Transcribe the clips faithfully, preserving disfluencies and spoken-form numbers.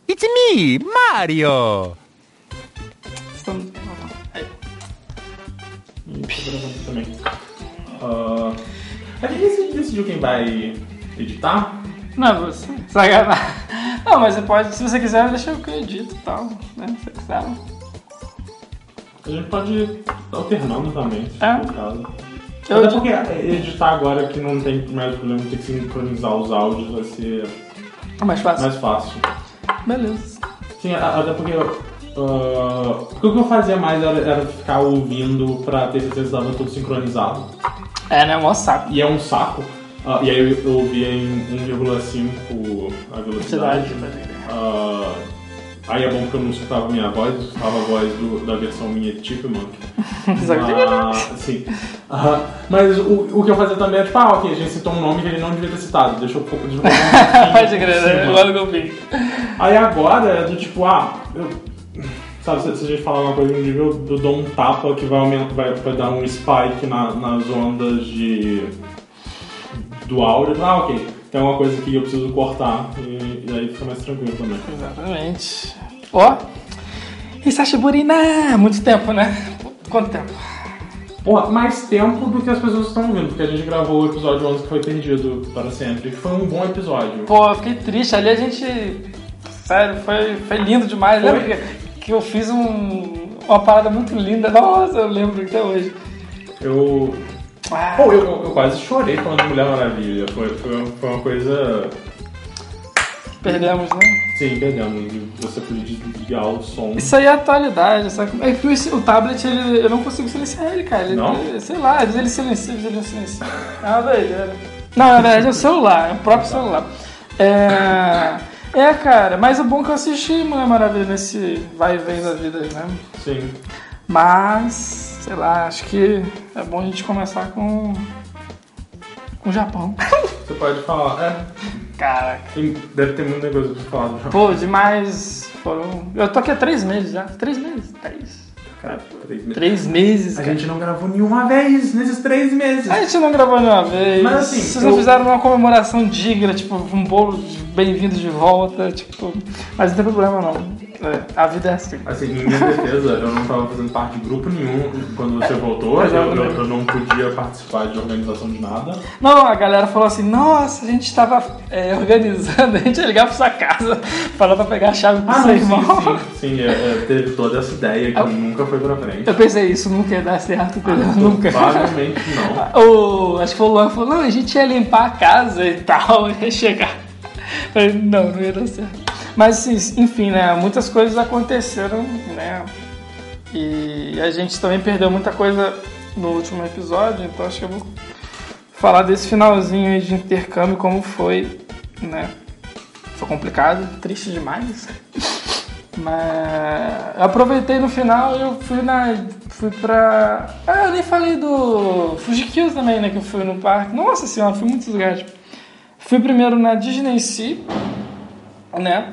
It's me, Mario! Estamos... Aí. Também. Uh, a gente decidiu quem vai editar? Não é você. Sacanagem. Não, mas você pode, se você quiser, deixa eu que eu edito e tal. Né? Se você quiser. A gente pode ir alternando também, se É. for o caso. Eu Até edito. porque editar agora que não tem mais problema de ter que sincronizar os áudios vai ser É mais fácil. mais fácil. Beleza. Sim, a- até porque, uh, porque o que eu fazia mais era, era ficar ouvindo pra ter certeza que estava tudo sincronizado. É, né? Mó saco. E é um saco. Uh, e aí eu, eu ouvia em um vírgula cinco a velocidade. Uh, aí é bom porque eu não escutava a minha voz, eu escutava a voz do, da versão minha Chipmunk. Mas, sim. Uh, mas o, o que eu fazia também é tipo, ah, ok, a gente citou um nome que ele não devia ter citado, deixa eu pouco de Pode crer, né? Igual no golfinho. Aí agora é do tipo, ah, eu, sabe, se, se a gente falar uma coisa no nível, eu dou um tapa que vai, aumentar, vai, vai dar um spike na, nas ondas de, do áudio. Ah, ok, tem uma coisa que eu preciso cortar e, e aí fica mais tranquilo também. Exatamente. Ó, Hisashi Burina! Muito tempo, né? Quanto tempo? Pô, mais tempo do que as pessoas estão ouvindo, porque a gente gravou o episódio onze que foi perdido para sempre, que foi um bom episódio. Pô, eu fiquei triste. Ali a gente... Sério, foi, foi lindo demais. Foi. Lembra que, que eu fiz um, uma parada muito linda? Nossa, eu lembro até hoje. Eu... Ah, Pô, eu, eu, eu quase chorei falando de Mulher Maravilha, foi, foi, uma- foi uma coisa... perdemos, né? Sim, perdemos, e você podia desligar o som. Isso aí é atualidade, sabe? É que o, o tablet, ele, eu não consigo silenciar ele, cara. Ele, Não? ele- sei lá, às vezes ele silencia, às vezes ele não silencia. É uma doideira. Não, na verdade é o celular, é o próprio celular. É, é, cara, mas o bom é que eu assisti Mulher Maravilha nesse vai e vem da vida, né? Sim. Mas, sei lá, acho que é bom a gente começar com, com o Japão. Você pode falar, é, Caraca. tem- deve ter muita coisa pra falar do Japão. Pô, demais. Foram... Eu tô aqui há três meses já. Três meses? Três. Cara, três meses. Três meses, A cara. gente não gravou nenhuma vez nesses três meses. A gente não gravou nenhuma vez. Mas, assim, vocês eu- não fizeram uma comemoração digna, tipo, um bolo de bem-vindo de volta, tipo. Mas não tem problema não. É, a vida é assim. Assim, em minha defesa, eu não tava fazendo parte de grupo nenhum quando você voltou, eu, eu, eu não podia participar de organização de nada. Não, a galera falou assim, nossa, a gente tava é, organizando, a gente ia ligar pra sua casa, falando pra pegar a chave pro Ah, seu não, irmão. sim, sim, sim, é, é, teve toda essa ideia que Eu- nunca foi pra frente. Eu pensei, isso nunca ia dar certo, entendeu? Ah, Nunca. Provavelmente não. O, acho que foi o Luan que falou, não, a gente ia limpar a casa e tal, ia chegar. Eu falei, não, não ia dar certo. Mas, assim, enfim, né, muitas coisas aconteceram, né, e a gente também perdeu muita coisa no último episódio, então acho que eu vou falar desse finalzinho aí de intercâmbio, como foi, né, foi complicado, triste demais, mas eu aproveitei no final e eu fui na, fui pra, ah, eu nem falei do Fuji-Q também, né, que eu fui no parque, nossa senhora, fui em muitos lugares, fui primeiro na Disney Sea, né,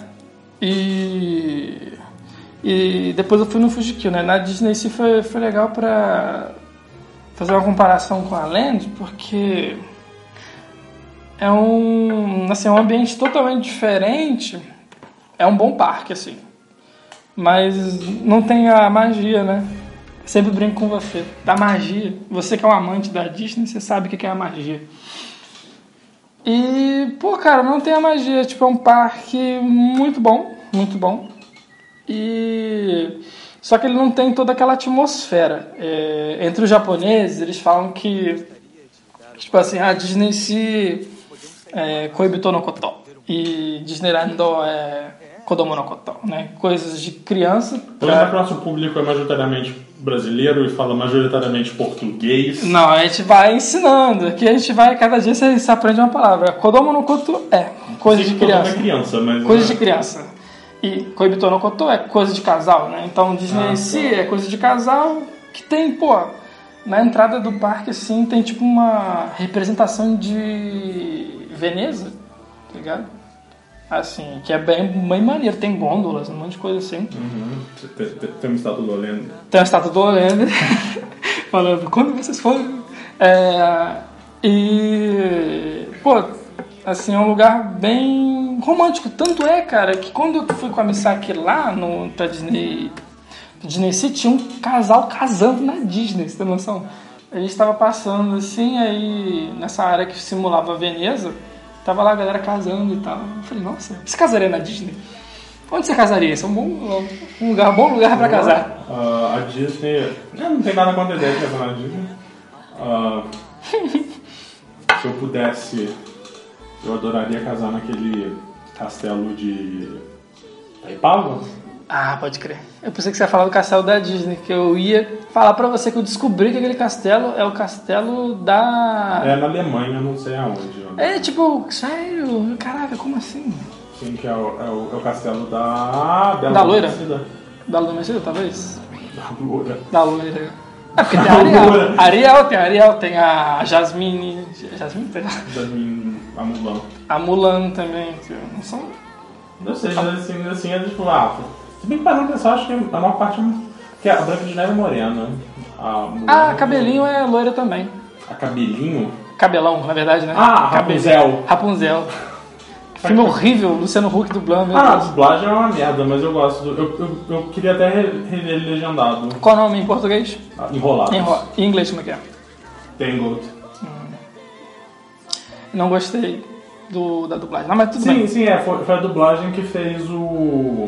e, e depois eu fui no Fuji-Q, né? Na Disney Sea foi, foi legal pra fazer uma comparação com a Land, porque é um, assim, é um ambiente totalmente diferente, é um bom parque, assim, mas não tem a magia, né? Sempre brinco com você, da magia. Você que é um amante da Disney, você sabe o que é a magia. E, pô, cara, não tem a magia. Tipo, é um parque muito bom, muito bom. E... Só que ele não tem toda aquela atmosfera. É... Entre os japoneses, eles falam que, tipo assim, a Disney se é Koibito no Koto. E Disneyland é Kodomo no Koto, né? Coisas de criança. Lembra que o nosso público é majoritariamente brasileiro e fala majoritariamente português? Não, a gente vai ensinando. Aqui a gente vai, cada dia você, você aprende uma palavra. Kodomo no Koto é coisa Sei de que todo mundo criança. é criança, mas... Coisa de criança. E Koibito no Koto é coisa de casal, né? Então Disney Ah, Sea tá. é coisa de casal que tem, pô, na entrada do parque, assim, tem tipo uma representação de Veneza, tá ligado? Assim, que é bem, bem maneiro. Tem gôndolas, um monte de coisa assim. Uhum. Tem, tem, tem uma estátua do Olendo. Tem a estátua do Olender falando, quando vocês forem... É, e, pô, assim, é um lugar bem romântico. Tanto é, cara, que quando eu fui com a Misaki lá no, pra Disney, Disney City, tinha um casal casando na Disney, você tem noção? A gente tava passando assim, aí nessa área que simulava a Veneza, tava lá a galera casando e tal. Eu falei, nossa, você casaria na Disney? Onde você casaria? Esse é um bom um lugar, bom lugar pra casar. Uh, a Disney... Eu não tenho nada contra a ideia de casar na Disney. Uh, se eu pudesse, eu adoraria casar naquele castelo de Itaipava. Ah, pode crer. Eu pensei que você ia falar do castelo da Disney, que eu ia falar pra você que eu descobri que aquele castelo é o castelo da... É na Alemanha, não sei aonde. É, tipo, sério? Caraca, como assim? Sim, que é o, é o, é o castelo da... Bela Da loira? Adormecida. Da Adormecida, talvez? Da loira. Da loira. É porque tem a Ariel. Ariel, tem a Ariel, tem a Jasmine... Jasmine? Jasmine, a Mulan. A Mulan também, que não são... Não sei, mas assim, assim é tipo, ah... Se bem que para não pensar, acho que a maior parte... Porque a Branca de Neve é morena. A Mulan, ah, a Cabelinho é loira também. A Cabelinho? Cabelão, na verdade, né? Ah, Rapunzel. Rapunzel. Filme horrível, Luciano Huck dublando. Ah, a dublagem é uma merda, mas eu gosto. Do, eu, eu, eu queria até rever ele legendado. Qual o nome em português? Ah, Enrolados. Enro... Em inglês, como é que é? Tangled. Hum. Não gostei do, da dublagem. Não, mas tudo sim, bem. Sim, é. Foi, foi a dublagem que fez o...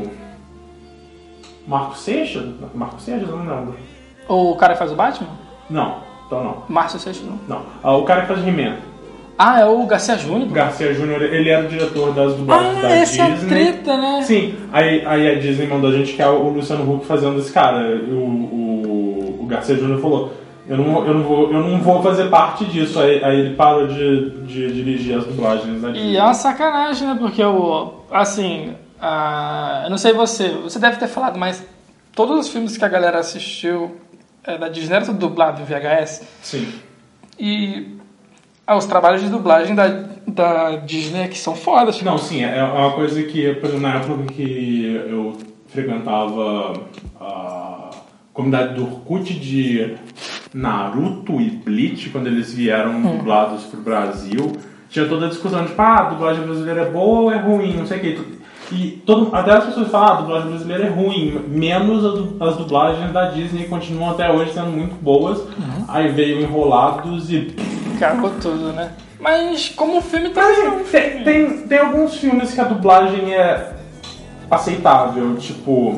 Marco Seixas? Marco Seixas? Eu não lembro. O cara que faz o Batman? Não, então não. Márcio Seixas, não. Não. Ah, o cara que faz He-Man. Ah, é o Garcia Júnior? Garcia Júnior, ele era o diretor das dublagens ah, da essa Disney. É a treta, né? Sim, aí, aí a Disney mandou a gente que é o Luciano Huck fazendo esse cara. O, o, o Garcia Júnior falou, eu não, eu, não vou, eu não vou fazer parte disso. Aí, aí ele parou de, de dirigir as dublagens da Disney. E é uma sacanagem, né? Porque, eu, assim, a, eu não sei você, você deve ter falado, mas todos os filmes que a galera assistiu é, da Disney era tudo dublado em V H S. Sim. E... Ah, os trabalhos de dublagem da, da Disney que são fodas. Não, sim, é uma coisa que, por exemplo, na época que eu frequentava a comunidade do Orkut de Naruto e Bleach, quando eles vieram hum. dublados pro Brasil, tinha toda a discussão de, tipo, ah, a dublagem brasileira é boa ou é ruim, não sei o que. E todo, até as pessoas falam, ah, a dublagem brasileira é ruim, menos as dublagens da Disney continuam até hoje sendo muito boas. Uhum. Aí veio Enrolados e... Cagou tudo, né? Mas como o filme tá... Mas, tem, tem, tem alguns filmes que a dublagem é aceitável, tipo...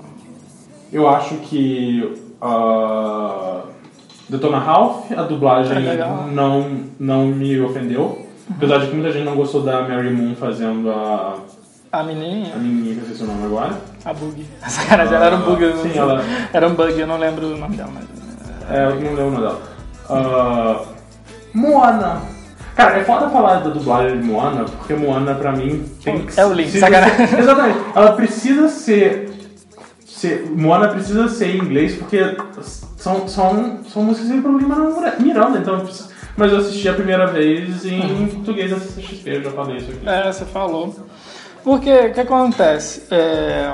Eu acho que... Uh, Detona Ralph, a dublagem é não, não me ofendeu. Uhum. Apesar de que muita gente não gostou da Mary Moon fazendo a... A menininha? A menininha, que eu sei seu nome agora. A Bug. Essa cara já uh, era um bug. Eu sim, ela... Era um bug, eu não lembro o nome dela. Mas... É, eu não lembro o nome dela. Uh, Moana. Cara, é foda falar da dublagem de Moana, porque Moana pra mim tem que ser... É o Link, sacanagem. Ser... Exatamente. Ela precisa ser... ser... Moana precisa ser em inglês, porque são, são, são músicas em problema Miranda, então eu preciso... Mas eu assisti a primeira vez em hum. português da C C X P, eu já falei isso aqui. É, você falou. Porque, o que acontece? É,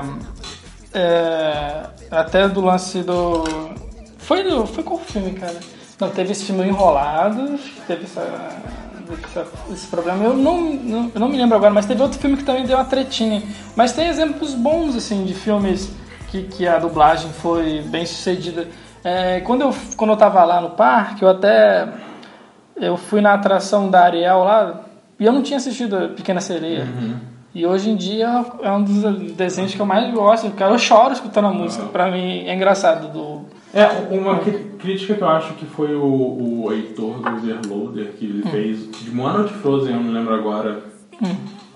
é, até do lance do... Foi, do, foi qual filme, cara? Não, teve esse filme Enrolados, teve essa, essa, esse problema. Eu não, não, eu não me lembro agora, mas teve outro filme que também deu uma tretinha. Mas tem exemplos bons, assim, de filmes que, que a dublagem foi bem sucedida. É, quando, eu, quando eu tava lá no parque, eu até... Eu fui na atração da Ariel lá, e eu não tinha assistido a Pequena Sereia. Uhum. E hoje em dia é um dos desenhos que eu mais gosto. Cara, eu choro escutando a música. Ah. Pra mim é engraçado. Do... É, uma crítica que eu acho que foi o, o Heitor do Overloader que ele hum. fez, de Moana ou de Frozen, eu não lembro agora, hum.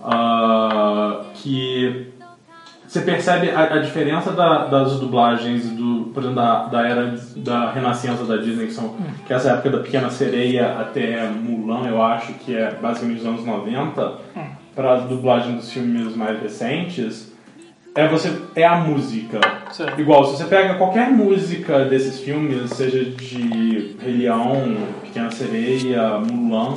uh, que você percebe a, a diferença da, das dublagens, do, por exemplo, da, da era da renascença da Disney, que, são, hum. que é essa época da Pequena Sereia até Mulan, eu acho, que é basicamente dos anos noventa, hum. para a dublagem dos filmes mais recentes, é, você, é a música. Sim. Igual, se você pega qualquer música desses filmes, seja de Rei Leão, Pequena Sereia, Mulan,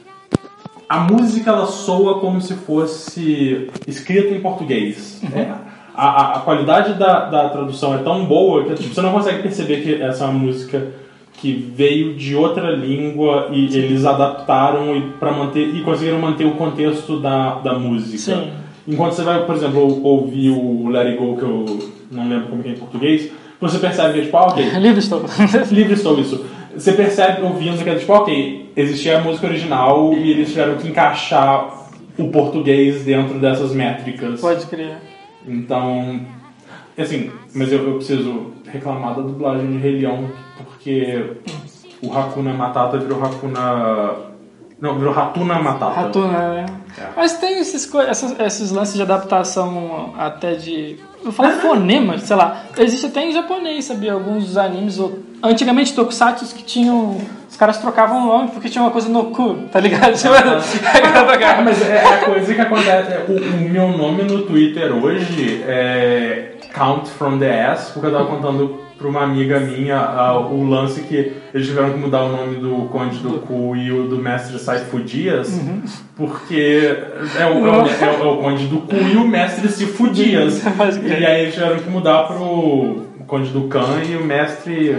a música ela soa como se fosse escrita em português. Uhum. É, a, a qualidade da, da tradução é tão boa que tipo, você não consegue perceber que essa é uma música que veio de outra língua e Sim. eles adaptaram e, pra manter, e conseguiram manter o contexto da, da música. Sim. enquanto você vai, por exemplo, ouvir o Let It Go, que eu não lembro como que é em português, você percebe que é tipo, ah, ok. Livre estou. Livre estou, isso. Você percebe ouvindo que é tipo, ok, existia a música original e eles tiveram que encaixar o português dentro dessas métricas. Pode crer. Então, assim, mas eu, eu preciso reclamar da dublagem de Rei Leão, porque o Hakuna Matata virou Hakuna... Não, virou Ratuna Matata. Ratuna, né? É. Mas tem esses, esses, esses lances de adaptação até de... Eu falo fonemas, sei lá. Existe até em japonês, sabia? Alguns dos animes. Ou, antigamente, tokusatsu que tinham... Os caras trocavam o nome porque tinha uma coisa no cu, tá ligado? Ah, mas é a coisa que acontece... O, o meu nome no Twitter hoje é Count from the Ass, porque eu tava contando pra uma amiga minha uh, o lance que eles tiveram que mudar o nome do Conde do Cu e o do Mestre Saifu Dias, uhum. porque é o, é, o, é, o, é o Conde do Cu e o Mestre Sifu Dias. E aí eles tiveram que mudar pro Conde do Kan e o Mestre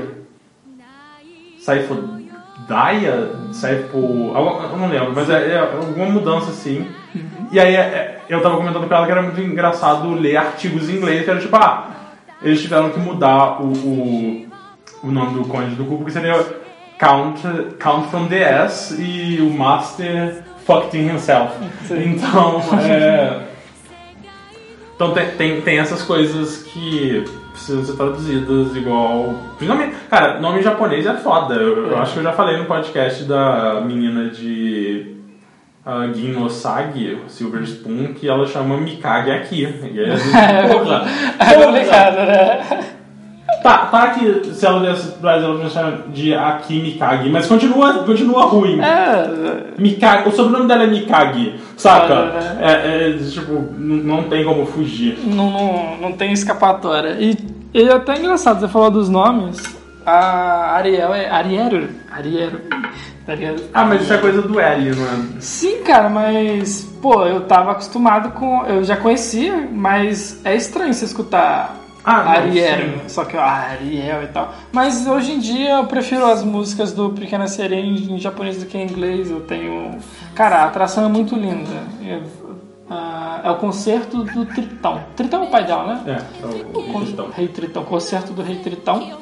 Saifu Daya? Saifu... Eu não lembro, mas é, é alguma mudança assim. Uhum. E aí é, eu tava comentando pra ela que era muito engraçado ler artigos em inglês, que era tipo, ah, eles tiveram que mudar o, o, o nome do Conde do Cu, porque seria Count, Count from the Ass e o Master fucked himself. Sim. Então, é... Então tem, tem, tem essas coisas que precisam ser traduzidas igual... Principalmente, cara, nome japonês é foda. Eu, eu acho que eu já falei no podcast da menina de... Uh, Gin Osagi, Silver Spoon, que ela chama Mikage aqui. E aí, porra! É complicado, né? Tá, tá que se ela desse Brasil, ela chama de Aki Mikage, mas continua, continua ruim. É. Mikage, o sobrenome dela é Mikage, saca? É, é, tipo, não tem como fugir. Não, não, não tem escapatória. E, e é até engraçado, você falou dos nomes. A Ariel é Ariero. Ariero. Ah, mas isso é coisa do L, mano. Sim, cara, mas... Pô, eu tava acostumado com... Eu já conhecia, mas é estranho você escutar ah, Ariel. Só que, ah, Ariel e tal. Mas hoje em dia eu prefiro as músicas do Pequena Sereia em, em japonês do que em inglês. Eu tenho... Cara, a atração é muito linda. Eu, uh, é o concerto do Tritão. Tritão é o pai dela, né? É, é o, o Rei Tritão. Rei Tritão. Concerto do Rei Tritão.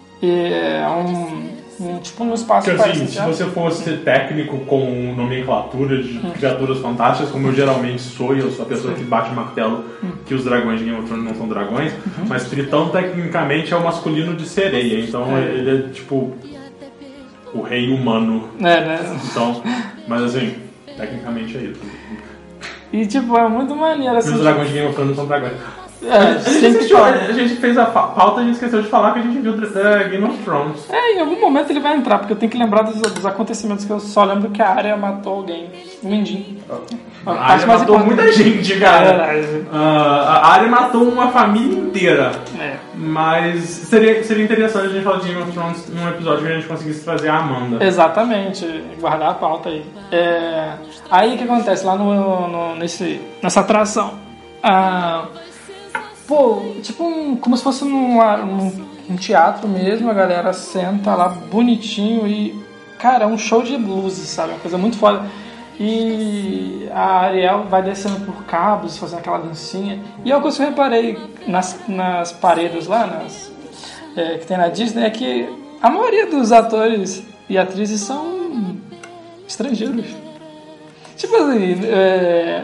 É um... Um, tipo um espaço Porque assim, se você fosse técnico com nomenclatura de hum. criaturas fantásticas, como eu geralmente sou, e eu sou a pessoa Sim. que bate o martelo hum. que os dragões de Game of Thrones não são dragões, uhum. mas Tritão tecnicamente é o masculino de sereia, então é. ele é tipo o rei humano. É, né? Então, mas assim, tecnicamente é isso. E tipo, é muito maneiro assim. Os dragões de Game of Thrones não são dragões. É, a, gente assistiu, a gente fez a pauta e a gente esqueceu de falar que a gente viu uh, Game of Thrones. É, em algum momento ele vai entrar, porque eu tenho que lembrar dos, dos acontecimentos que eu só lembro que a Arya matou alguém. O Mindinho. A Arya matou importante. muita gente, cara. É, uh, a Arya matou uma família inteira. É. Mas seria, seria interessante a gente falar de Game of Thrones num episódio que a gente conseguisse trazer a Amanda. Exatamente, guardar a pauta aí. É, aí o que acontece? Lá no, no, nesse, nessa atração. Ah, Pô, tipo um, como se fosse num, num, num teatro mesmo, a galera senta lá bonitinho e, cara, é um show de luzes, sabe? Uma coisa muito foda. E a Ariel vai descendo por cabos, fazendo aquela dancinha. E uma coisa que eu reparei nas, nas paredes lá, nas, é, que tem na Disney, é que a maioria dos atores e atrizes são estrangeiros. Tipo assim, é...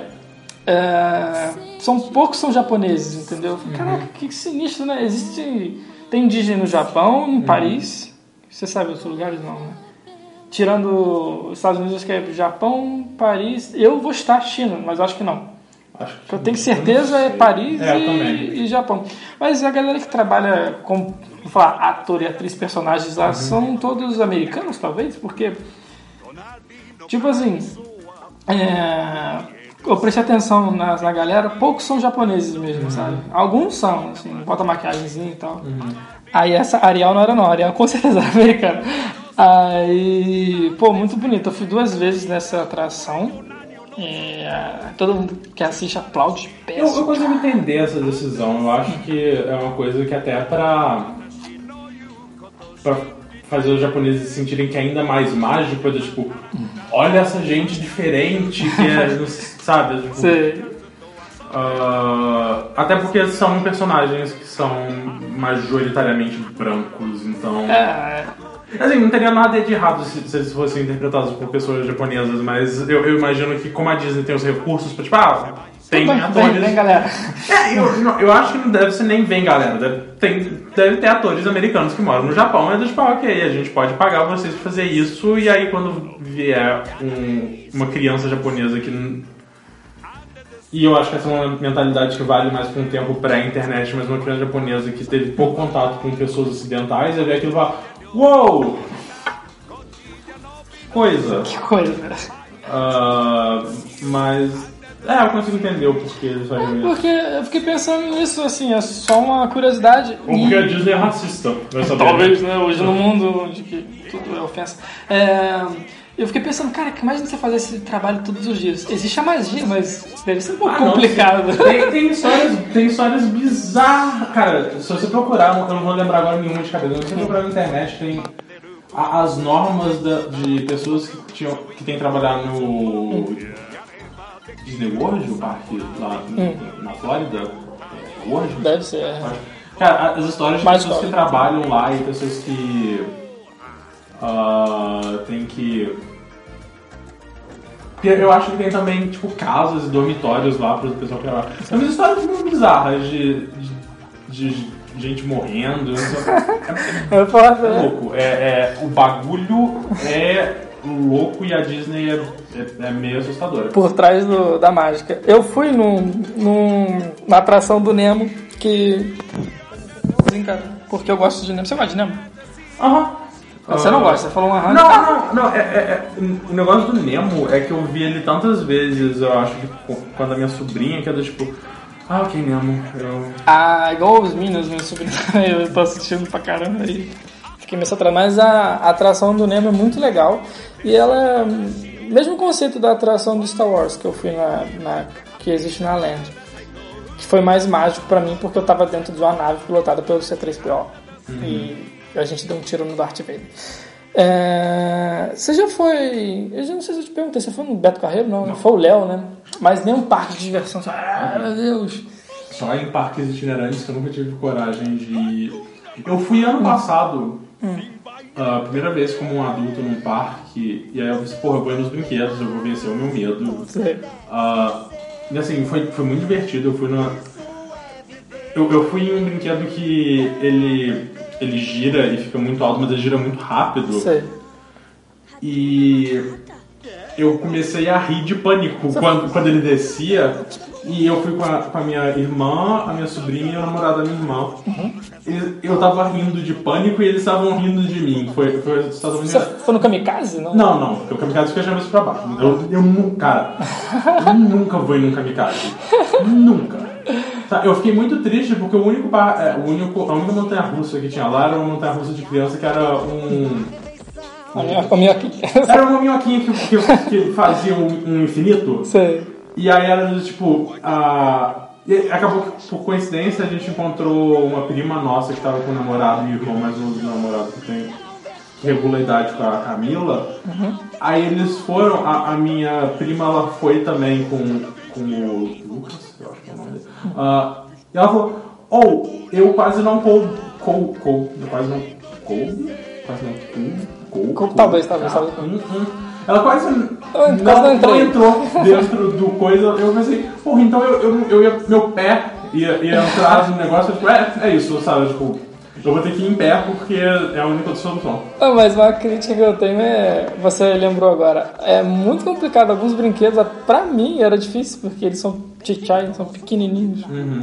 É, são poucos são japoneses, entendeu? Caraca, uhum. que sinistro, né? Existe... Tem Disney no Japão, em uhum. Paris. Você sabe outros lugares? Não, né? Tirando os Estados Unidos, que é Japão, Paris... Eu vou estar China, mas acho que não. Acho que eu tenho certeza é Paris é, e, e Japão. Mas a galera que trabalha com, vou falar, ator e atriz, personagens lá, uhum. são todos americanos, talvez? Porque, tipo assim... É... Eu prestei atenção na, na galera, poucos são japoneses mesmo, uhum. sabe? Alguns são, assim, bota maquiagemzinha e tal. Uhum. Aí essa Ariel não era não, a Ariel com certeza era americana. Aí, pô, muito bonito. Eu fui duas vezes nessa atração. É, todo mundo que assiste aplaude de pé. Eu, eu consigo entender essa decisão. Eu acho que é uma coisa que até é pra... pra fazer os japoneses se sentirem que é ainda mais mágico, coisa tipo, olha essa gente diferente, que é, sabe? Tipo, Sei. Uh, até porque são personagens que são majoritariamente brancos, então... É... Assim, não teria nada de errado se, se eles fossem interpretados por pessoas japonesas, mas eu, eu imagino que como a Disney tem os recursos pra, tipo, ah, tem Vem, atores... vem, galera. É, eu, não, eu acho que não deve ser nem vem, galera. Deve, tem, deve ter atores americanos que moram no Japão, mas tipo, ok, a gente pode pagar vocês pra fazer isso, e aí quando vier um, uma criança japonesa que... E eu acho que essa é uma mentalidade que vale mais para um tempo pré-internet, mas uma criança japonesa que teve pouco contato com pessoas ocidentais, e ver aquilo e falar, uou! Coisa. Que coisa. Uh, mas... É, eu consigo entender o porquê eles fazem isso. Porque eu fiquei pensando nisso, assim, é só uma curiosidade. Ou porque e... a Disney é racista. Talvez, né? Hoje no mundo onde que tudo é ofensa. É... Eu fiquei pensando, cara, que imagina você fazer esse trabalho todos os dias. Existe a magia, mas deve ser um pouco ah, complicado. Não, tem, tem, histórias, tem histórias bizarras. Cara, se você procurar, eu não vou lembrar agora nenhuma de cabeça, se você procurar na internet, tem as normas da, de pessoas que, tinham, que têm trabalhado no Disney World, o parque lá hum. na Flórida. World? Deve ser, é. Cara, as histórias de mais pessoas que trabalham lá e pessoas que... Uh, tem que... Eu acho que tem também, tipo, casas e dormitórios lá para o pessoal que trabalha. Tem umas histórias muito bizarras de, de, de gente morrendo. É, é, é louco. É, é, o bagulho é louco e a Disney é, é, é meio assustadora. Por trás do, da mágica. Eu fui num, num, na atração do Nemo que... Porque eu gosto de Nemo. Você gosta de Nemo? Aham. Uhum. Você não gosta, você falou uma rã. Não, não, não. É, é, é, o negócio do Nemo é que eu vi ele tantas vezes, eu acho, que quando a minha sobrinha, que é do tipo, ah, ok, Nemo. Eu... Ah, igual os Minions, minha sobrinha, eu tô assistindo pra caramba aí. Fiquei meio atrás. Mas a, a atração do Nemo é muito legal. E ela, mesmo conceito da atração do Star Wars, que eu fui na, na que existe na Land, que foi mais mágico pra mim, porque eu tava dentro de uma nave pilotada pelo C três P O. Uhum. E a gente deu um tiro no Darth Vader. É... Você já foi... Eu já não sei se eu te perguntei, você foi no Beto Carreiro? Não, não. Foi o Léo, né? Mas nem um parque de diversão. Ah, meu Deus. Só em parques itinerantes que eu nunca tive coragem de... Eu fui ano passado, hum. a primeira vez como um adulto num parque, e aí eu disse, porra, eu vou ir nos brinquedos, eu vou vencer o meu medo. Sei. Uh, e assim, foi, foi muito divertido, eu fui numa... Eu, eu fui em um brinquedo que ele... Ele gira e fica muito alto, mas ele gira muito rápido. Sei. E eu comecei a rir de pânico quando, quando ele descia. E eu fui com a, com a minha irmã, a minha sobrinha e o namorado da minha irmã. Uhum. E eu tava rindo de pânico e eles estavam rindo de mim. Foi, foi, Você foi no kamikaze? Não, não, não porque o kamikaze fica chamando isso pra baixo. Eu, eu nunca, cara, eu nunca vou em um kamikaze. Nunca. Eu fiquei muito triste porque o único, bar, é, o único a única montanha-russa que tinha lá era uma montanha-russa de criança que era um... A minha, a minha... Era uma minhoquinha que, que, que fazia um, um infinito. Sei. E aí era tipo... A, e acabou que, por coincidência, a gente encontrou uma prima nossa que estava com o namorado e o irmão mais novo do namorado que tem... que regula a idade com a Camila. Uhum. Aí eles foram... A, a minha prima, ela foi também com, com o Lucas, eu acho que é o nome dele. Uh, e ela falou, oh, eu quase não coube, coube, coube, eu quase não coube, quase não coube, coube, coube talvez, talvez, tá, talvez. Hum, hum. Ela quase, não, quase não, não entrou dentro do coisa, eu pensei, porra, então eu, eu, eu ia, meu pé ia, ia entrar no negócio, eu, tipo, é, é isso, sabe, tipo, eu vou ter que ir em pé porque é a única solução. Não, mas uma crítica que eu tenho é, você lembrou agora, é muito complicado, alguns brinquedos, pra mim era difícil, porque eles são chichai, são pequenininhos. Uhum.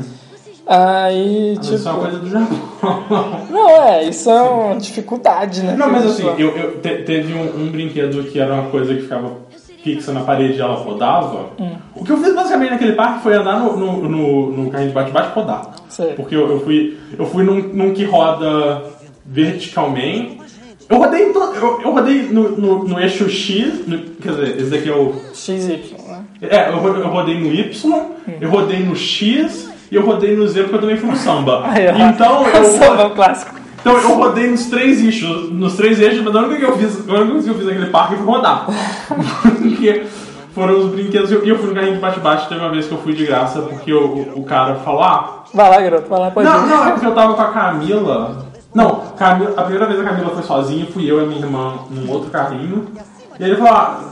Aí, mas tipo... isso é uma coisa do Japão. Não, é, isso é uma dificuldade, né? Não, mas assim, eu, eu te, teve um, um brinquedo que era uma coisa que ficava fixa na parede e ela rodava. Hum. O que eu fiz basicamente naquele parque foi andar no, no, no, no carrinho de bate-bate e rodar. Sei. Porque eu, eu fui, eu fui num, num que roda verticalmente. Eu rodei, em to, eu, eu rodei no, no, no eixo X, no, quer dizer, esse daqui é o... X Y, né? É, eu, eu rodei no Y, hum. eu rodei no X e eu rodei no Z porque eu também fui no samba. Aí, então eu... Samba é o clássico. Então eu rodei nos três eixos, nos três eixos, mas a única que eu fiz, a única coisa que eu fiz naquele parque foi rodar. Porque foram os brinquedos. E eu, eu fui no carrinho de bate-bate, teve uma vez que eu fui de graça, porque o, o cara falou, ah... Vai lá, garoto, vai lá, pode Não, ir. não, é porque eu tava com a Camila... Não, Camila, a primeira vez a Camila foi sozinha, fui eu e a minha irmã num outro carrinho. E aí ele falou, ah,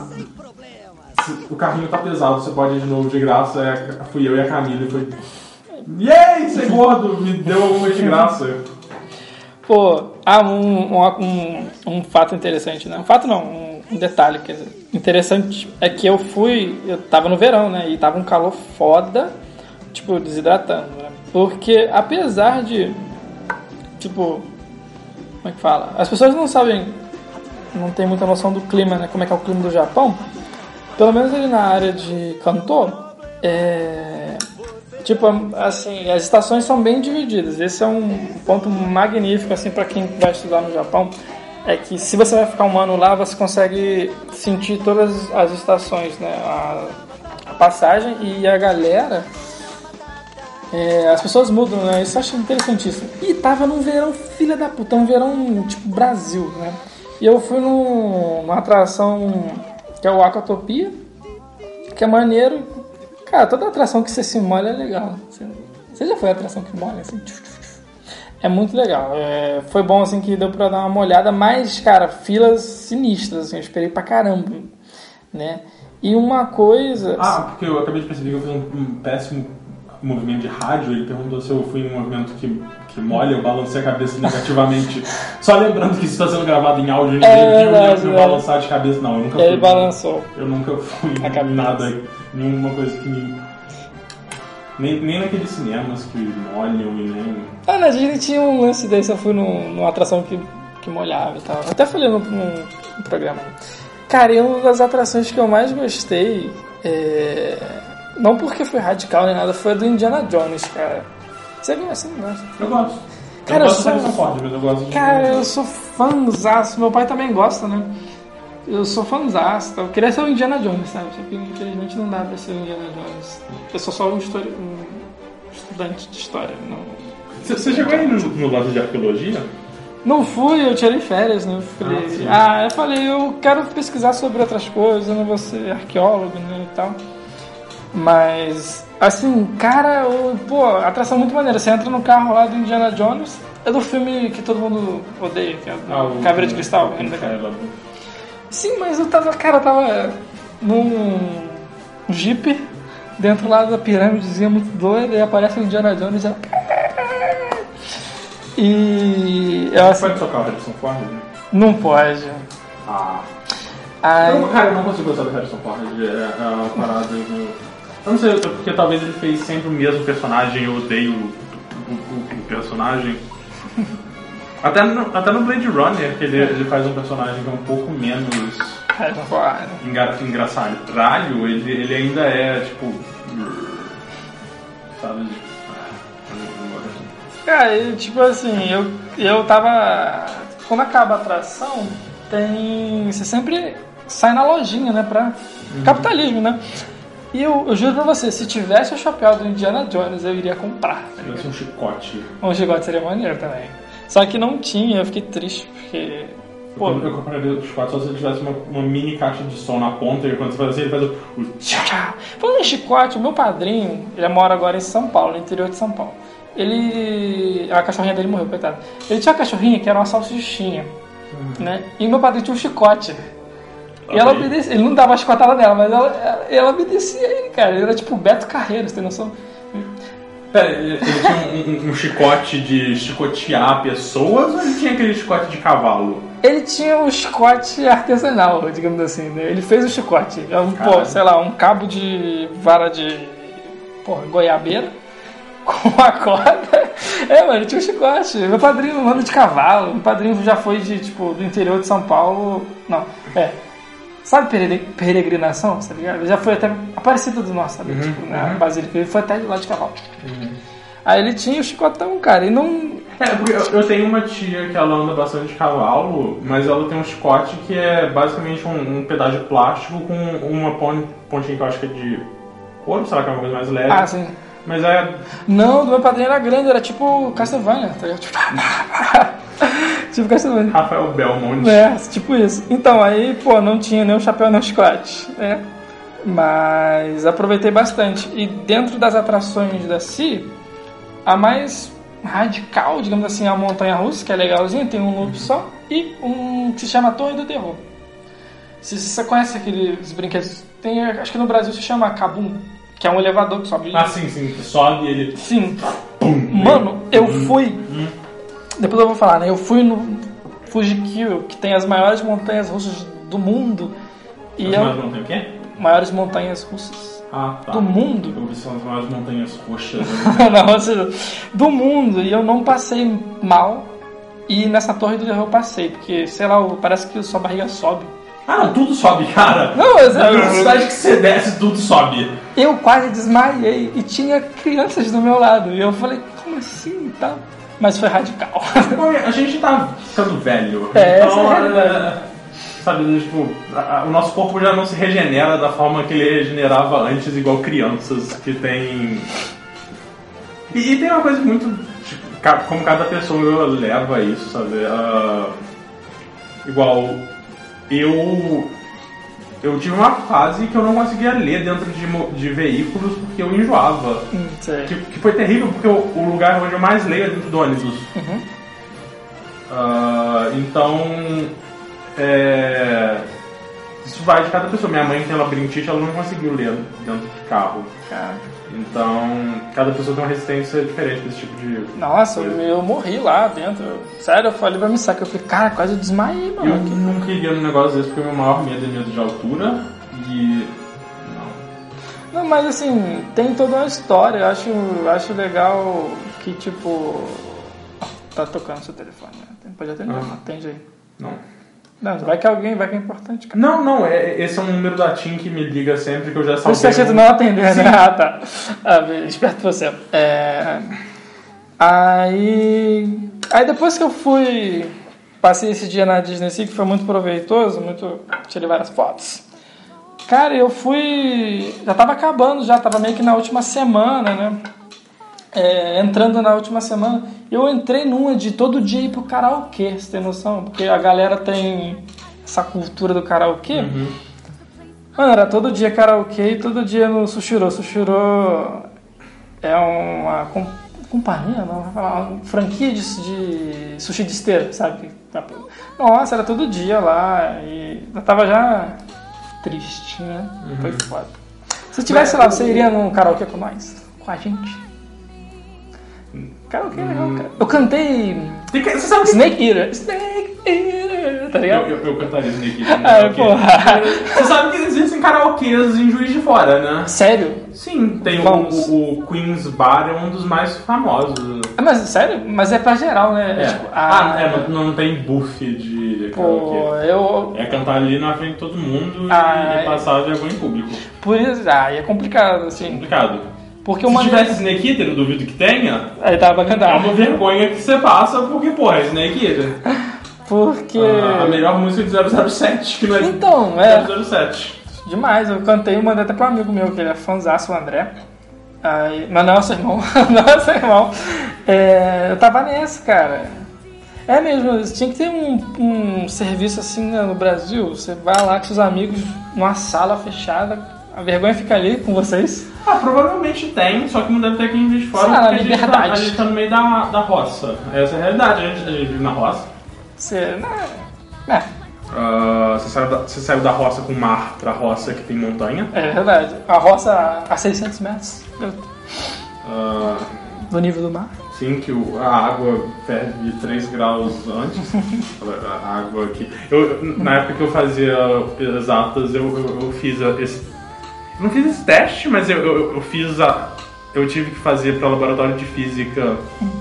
o carrinho tá pesado, você pode ir de novo de graça. É, fui eu e a Camila e foi... Yay, você é gordo, me deu alguma de graça. Pô, ah, um, um, um, um fato interessante, né? Um fato não, um, um detalhe quer dizer, interessante é que eu fui, eu tava no verão, né? E tava um calor foda, tipo, desidratando, né? Porque apesar de, tipo, como é que fala? As pessoas não sabem, não tem muita noção do clima, né? Como é que é o clima do Japão. Pelo menos ali na área de Kanto, é... Tipo, assim, as estações são bem divididas. Esse é um ponto magnífico, assim, para quem vai estudar no Japão. É que se você vai ficar um ano lá, você consegue sentir todas as estações, né? A, a passagem e a galera... É, as pessoas mudam, né? Isso eu acho interessantíssimo. E tava num verão, filha da puta, um verão, tipo, Brasil, né? E eu fui num, numa atração que é o Aquatopia, que é maneiro... Cara, toda atração que você se molha é legal. Você, você já foi a atração que molha, assim? É muito legal. É, foi bom, assim, que deu pra dar uma molhada, mas, cara, filas sinistras, assim, eu esperei pra caramba, né? E uma coisa... Ah, porque eu acabei de perceber que eu fiz um, um péssimo movimento de rádio. Ele perguntou se eu fui em um movimento que, que molha, eu balancei a cabeça negativamente. Só lembrando que isso está sendo gravado em áudio, é, ele verdade, viu eu balançar de cabeça. Não, eu nunca ele fui. balançou. Eu nunca fui a em nada, nenhuma coisa que me... Nem, nem naqueles cinemas que molham e nem... Ah, na Disney tinha um lance desse, eu fui num, numa atração que, que molhava e tal. Até falei no, no, no programa. Cara, e uma das atrações que eu mais gostei, é... não porque foi radical nem nada, foi a do Indiana Jones, cara. Você gosta? Você não gosta? Eu gosto. Cara, eu eu gosto sou... de Harrison Ford, mas eu gosto de... Cara, eu sou fãzaço. Meu pai também gosta, né? Eu sou fãzaço. Eu queria ser o Indiana Jones, sabe? Só que infelizmente não dá pra ser o Indiana Jones. Eu sou só um, histori... um estudante de história. Não... Você, você chegou aí no, no lado de arqueologia? Não fui, eu tirei férias, né? Eu falei, ah, ah, eu falei, eu quero pesquisar sobre outras coisas, eu não vou ser arqueólogo, né, e tal. Mas, assim, cara, eu, pô, atração muito maneira. Você entra no carro lá do Indiana Jones, é do filme que todo mundo odeia, que é do ah, o, Caveira de Cristal. O, o, Sim, mas eu tava, cara, eu tava num Jeep, dentro lá da pirâmidezinha muito doida, e aparece o Indiana Jones e... E... Eu, assim, pode tocar o Harrison Ford? Né? Não pode. Ah... Ai. Eu, cara, eu não consigo gostar do Harrison Ford, é, é uma parada... Eu, eu não sei, porque talvez ele fez sempre o mesmo personagem, eu odeio o, o, o, o personagem. Até no, até no Blade Runner, que ele, ele faz um personagem que é um pouco menos engra, engraçado. Tralho, ele, ele ainda é, tipo... Sabe? Cara, e, tipo assim, eu, eu tava... Quando acaba a atração, tem... Você sempre sai na lojinha, né? Pra uhum. capitalismo, né? E eu, eu juro pra você, se tivesse o chapéu do Indiana Jones, eu iria comprar. Se tivesse um chicote. Um chicote seria maneiro também. Só que não tinha, eu fiquei triste, porque... Pô, eu, eu compraria o chicote só se ele tivesse uma, uma mini caixa de som na ponta, e quando você faz assim, ele faz o... o tchá. Falando em chicote, o meu padrinho, ele mora agora em São Paulo, no interior de São Paulo. Ele... A cachorrinha dele morreu, coitado. Ele tinha uma cachorrinha que era uma salsichinha, uhum. né? E meu padrinho tinha um chicote. E ela obedecia, ele não dava a chicotada dela, mas ela, ela, ela obedecia ele, cara. Ele era tipo Beto Carreiro, você tem noção? Pera, ele, ele tinha um, um, um chicote de chicotear pessoas ou ele tinha aquele chicote de cavalo? Ele tinha um chicote artesanal, digamos assim, né? Ele fez o chicote. É um, pô, sei lá, um cabo de vara de porra, goiabeira com a corda. É, mano, ele tinha um chicote. Meu padrinho anda de cavalo. Meu padrinho já foi de, tipo, do interior de São Paulo. Não, é. Sabe peregrinação, tá ligado? Ele já foi até Aparecida do Norte, sabe? Uhum, tipo, na uhum. Basílica. Ele foi até de lá de cavalo. Uhum. Aí ele tinha o chicotão, cara, e não... É, porque eu, eu tenho uma tia que ela anda bastante de cavalo, mas ela tem um chicote que é basicamente um, um pedaço de plástico com uma pontinha que eu acho que é de couro, será que é uma coisa mais leve? Ah, sim. Mas é... Não, do meu padrinho era grande, era tipo Castlevania, tá ligado? Tipo... tipo Castlevania. Rafael Belmont. É, tipo isso. Então, aí, pô, não tinha nem o chapéu nem o chicote, né? Mas aproveitei bastante. E dentro das atrações da Sea, a mais radical, digamos assim, é a Montanha Russa, que é legalzinha, tem um loop só, e um que se chama Torre do Terror. Se você conhece aqueles brinquedos, tem, acho que no Brasil se chama Kabum, que é um elevador que sobe. Ah, sim, sim, que sobe e ele... Sim. Mano, eu fui... Depois eu vou falar, né? Eu fui no Fuji-Q, que tem as maiores montanhas russas do mundo. E As eu... maiores montanhas o quê? Maiores montanhas russas Ah, tá. do mundo. Eu vi são as maiores montanhas roxas. Não, ou seja, do mundo. E eu não passei mal. E nessa Torre do Terror eu passei, porque, sei lá, parece que sua barriga sobe. Ah, não, tudo sobe, cara. Não, mas Na velocidade que você desce, tudo sobe. eu quase desmaiei e tinha crianças do meu lado. E eu falei, como assim e tal? Mas foi radical. Bom, a gente tá ficando velho. É, essa é a então, realidade. é, sabe, tipo, a- a- o nosso corpo já não se regenera da forma que ele regenerava antes, igual crianças que tem. E, e tem uma coisa muito. Tipo, ca- como cada pessoa leva isso, sabe? Ah, igual. Eu. Eu tive uma fase que eu não conseguia ler dentro de, mo- de veículos porque eu enjoava. Hum, sei. Que, que foi terrível porque o, o lugar onde eu mais leio é dentro do ônibus. Uhum. Ah, então. É, isso vai de cada pessoa. Minha mãe tem labirintite, ela não conseguiu ler dentro de carro. Cara. Então, cada pessoa tem uma resistência diferente desse tipo de. Nossa, coisa. eu morri lá dentro. Sério, eu falei pra mim, saca? Eu falei, cara, quase eu desmaiei, mano. Eu aqui. nunca iria num negócio desse porque o meu maior medo é medo de altura. E. Não. Não, mas assim, tem toda uma história. Eu acho, eu acho legal que, tipo... Tá tocando seu telefone, né? Pode atender, Ah. não atende aí. Não. Não, vai que alguém, vai que é importante, cara. Não, não, é, esse é um número da TIM que me liga sempre que eu já Por isso que salvei. achei tu um- não atender, né? Ah, tá. Ah, esperto você. É... Aí... Aí depois que eu fui... Passei esse dia na Disney Sea, que foi muito proveitoso, muito... Tirei várias fotos. Cara, eu fui... Já tava acabando, já tava meio que na última semana, né? É, entrando na última semana, eu entrei numa de todo dia ir pro karaokê, você tem noção? Porque a galera tem essa cultura do karaokê. Uhum. Mano, era todo dia karaokê e todo dia no Sushiro. Sushiro é uma com, companhia, não, vai falar, uma franquia de, de sushi de esteira, sabe? Nossa, era todo dia lá e eu tava já triste, né? Uhum. Foi foda. Se tivesse lá, você iria num karaokê com nós? Com a gente? Karaokê é legal, cara. Eu cantei Tem que- Você sabe que. Snake Eater. Snake Eater, tá ligado? Eu, eu, eu cantaria Snake Eater. Ah, no karaokê. porra. Você sabe que existem karaokês em Juiz de Fora, né? Sério? Sim, tem o, Vamos. o, o Queen's Bar, é um dos mais famosos. Ah, mas sério? Mas é pra geral, né? É. Tipo, ah, é, não, não tem buff de, de Pô, karaokê. eu... É cantar ali na frente de todo mundo e- Ah, e, passar vergonha em público. Por isso... Ah, é complicado, assim. Complicado. Porque Se uma... tivesse Snake Eater, eu duvido que tenha, Aí tava pra é cantar. uma vergonha que você passa, porque, porra, é Snake Eater. Porque... Ah, a melhor música de zero zero sete, que não é Então, é... zero zero sete. Demais, eu cantei e mandei até pra um amigo meu, que ele é fãzaço, o André. Aí, mas não é seu irmão, não é seu irmão. É, eu tava nessa, cara. É mesmo, tinha que ter um, um serviço assim, né, no Brasil. Você vai lá com seus amigos numa sala fechada, a vergonha fica ali com vocês. Ah, provavelmente tem, só que não deve ter aqui em Juiz de Fora, Sei lá, porque a gente, tá, liberdade. a gente tá no meio da, da roça. Essa é a realidade, a gente, a gente vive na roça. Você, né, né, Ah, você, saiu da, você saiu da roça com mar pra roça que tem montanha. é verdade. A roça a seiscentos metros Ah, do nível do mar. sim, que o- a água ferve três graus antes. A água aqui. Eu, na época que eu fazia exatas, eu, eu, eu fiz a- esse. Eu não fiz esse teste, mas eu, eu, eu fiz a. Eu tive que fazer para o laboratório de física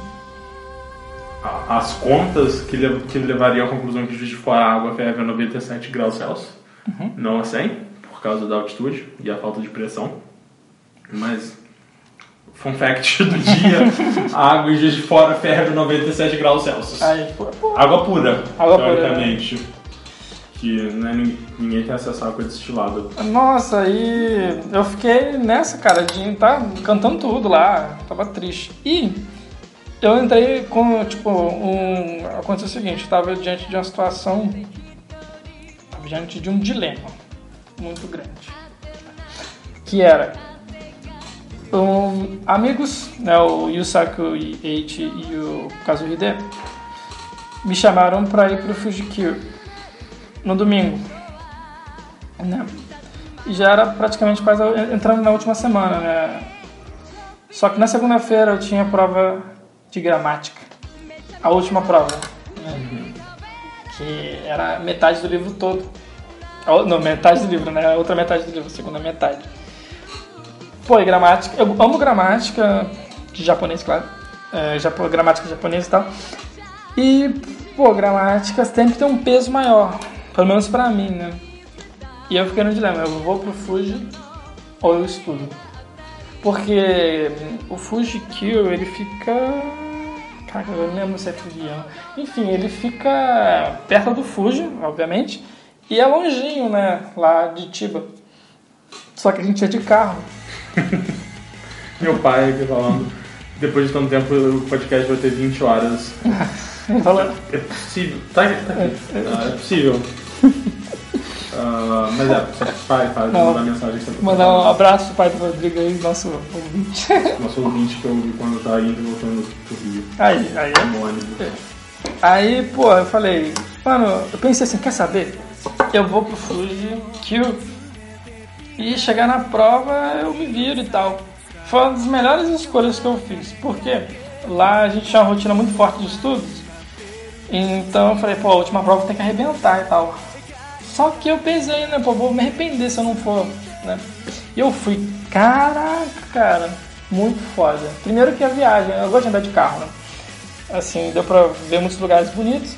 a- as contas que, le, que levariam à conclusão que Juiz de Fora a água ferve a noventa e sete graus Celsius, não a cem, por causa da altitude e a falta de pressão. Mas, fun fact do dia, a água em Juiz de Fora ferve a noventa e sete graus Celsius. Aí, pô, pô. Água pura, Água pura, teoricamente. Que né, ninguém, ninguém tem acesso à água destilada. Nossa, aí eu fiquei nessa, cara, de tá cantando tudo lá, tava triste. E eu entrei com, tipo, um... Aconteceu o seguinte, eu tava diante de uma situação, tava diante de um dilema muito grande. que era um, amigos, né, o Yusaku Eiichi e o Kazuhide, me chamaram para ir pro Fuji-Q no domingo, né? E já era praticamente quase entrando na última semana, né? Só que na segunda-feira eu tinha prova de gramática, a última prova, né? Uhum. Que era metade do livro todo. Não, metade do livro, né? A outra metade do livro, a segunda metade. Pô, e gramática, eu amo gramática de japonês, claro, é, gramática japonesa e tal. E, pô, gramática sempre tem um peso maior, pelo menos pra mim, né? E eu fiquei no dilema, eu vou pro Fuji ou eu estudo? Porque o Fuji-Q, ele fica... Cara, eu não lembro se é Fujian. Enfim, ele fica perto do Fuji, obviamente, e é longinho, né? Lá de Chiba. Só que a gente ia de carro. Meu pai aqui falando, depois de tanto tempo o podcast vai ter vinte horas. Falando. É possível. Tá aqui, tá aqui. Ah, é possível. Uh, mas é, pai, pai, não, mandar mensagem. Mandar um abraço pro pai do Rodrigo aí, nosso ouvinte. Nosso ouvinte que eu ouvi quando eu tava indo e voltando pro Rio. Aí, aí. É. Aí, pô, eu falei, mano, eu pensei assim, quer saber? Eu vou pro Fuji-Q e chegar na prova eu me viro e tal. Foi uma das melhores escolhas que eu fiz, porque lá a gente tinha uma rotina muito forte de estudos, então eu falei, pô, a última prova tem que arrebentar e tal. Só que eu pensei, né, pô, vou me arrepender se eu não for, né? E eu fui, caraca, cara, muito foda. Primeiro que a viagem, eu gosto de andar de carro, né? Assim, deu pra ver muitos lugares bonitos.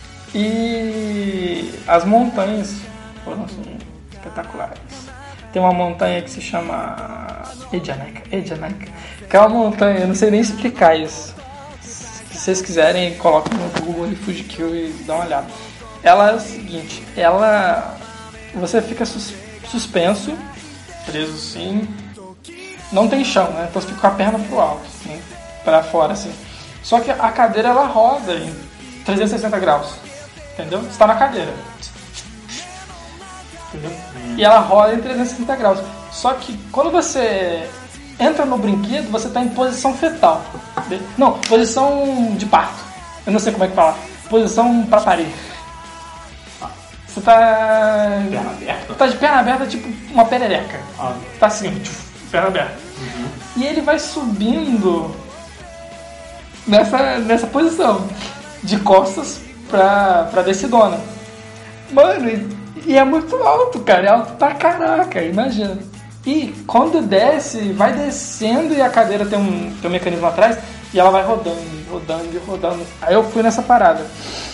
E as montanhas foram, assim, espetaculares. Tem uma montanha que se chama Ejanaka, Ejanaka, que é uma montanha, eu não sei nem explicar isso. Se vocês quiserem, coloquem no Google e Fuji-Q e dá uma olhada. Ela é o seguinte, ela... Você fica sus, suspenso, preso assim, não tem chão, né? Então você fica com a perna pro alto, assim, pra fora, assim. Só que a cadeira, ela roda em trezentos e sessenta graus, entendeu? Você tá na cadeira. Entendeu? E ela roda em trezentos e sessenta graus. Só que quando você entra no brinquedo, você tá em posição fetal. Não, posição de parto. Eu não sei como é que fala. Posição pra parir. Você tá... Perna aberta? Tá de perna aberta, tipo uma perereca. Ah. Tá assim, perna aberta. Uhum. E ele vai subindo nessa, nessa posição, de costas pra, pra descidona. Mano, e, e é muito alto, cara. É alto pra caraca, imagina. E quando desce, vai descendo e a cadeira tem um, tem um mecanismo atrás e ela vai rodando, rodando e rodando. Aí eu fui nessa parada.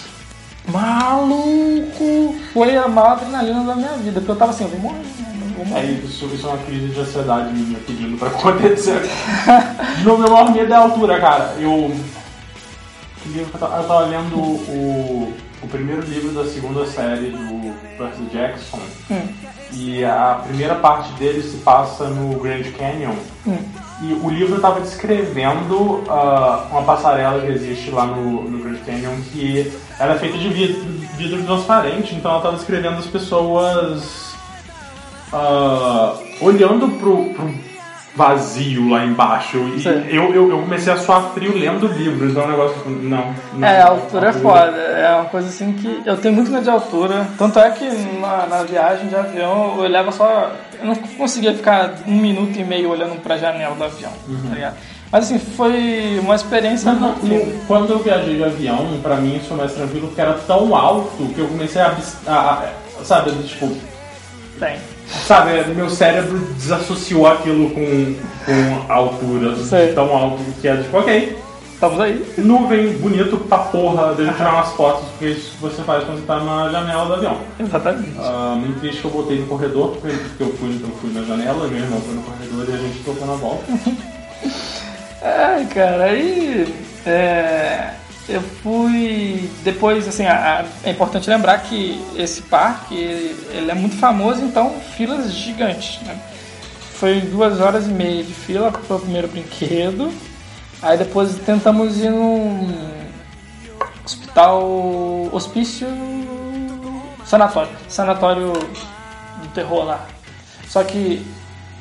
Maluco! Foi a maior adrenalina da minha vida, porque eu tava assim, eu vou morrer, vou morrer. É isso, isso é uma crise de ansiedade minha pedindo pra acontecer. No meu maior medo é a altura, cara. Eu, eu tava lendo o, o primeiro livro da segunda série do Percy Jackson. Hum. E a primeira parte dele se passa no Grand Canyon. Hum. E o livro estava descrevendo uh, uma passarela que existe lá no, no Grand Canyon, que ela é feita de vidro, vidro transparente, então ela estava descrevendo as pessoas uh, olhando pro, pro vazio lá embaixo. E eu, eu, eu comecei a suar frio lendo livros, então é um negócio que não, não... É, a altura é foda, é uma coisa assim que eu tenho muito medo de altura, tanto é que na, na viagem de avião eu olhava só, eu não conseguia ficar um minuto e meio olhando pra janela do avião, uhum. Tá ligado? Mas assim, foi uma experiência não, muito linda. Quando eu viajei de avião, pra mim isso foi mais tranquilo, porque era tão alto que eu comecei a, a, a sabe, tipo... Tem. Sabe, meu cérebro desassociou aquilo com, com a altura, de tão alto que é, tipo, ok. Estamos aí. Nuvem, bonito pra porra, deixa eu tirar umas fotos, porque isso você faz quando você tá na janela do avião. Exatamente. Uh, muito triste que eu botei no corredor, porque eu fui, então fui na janela, meu irmão foi no corredor e a gente tocou na volta. Ai, cara, aí... É... Eu fui... Depois, assim, a, a, é importante lembrar que esse parque, ele, ele é muito famoso, então filas gigantes, né? Foi duas horas e meia de fila para o primeiro brinquedo. Aí depois tentamos ir num hospital... Hospício... Sanatório. Sanatório do terror lá. Só que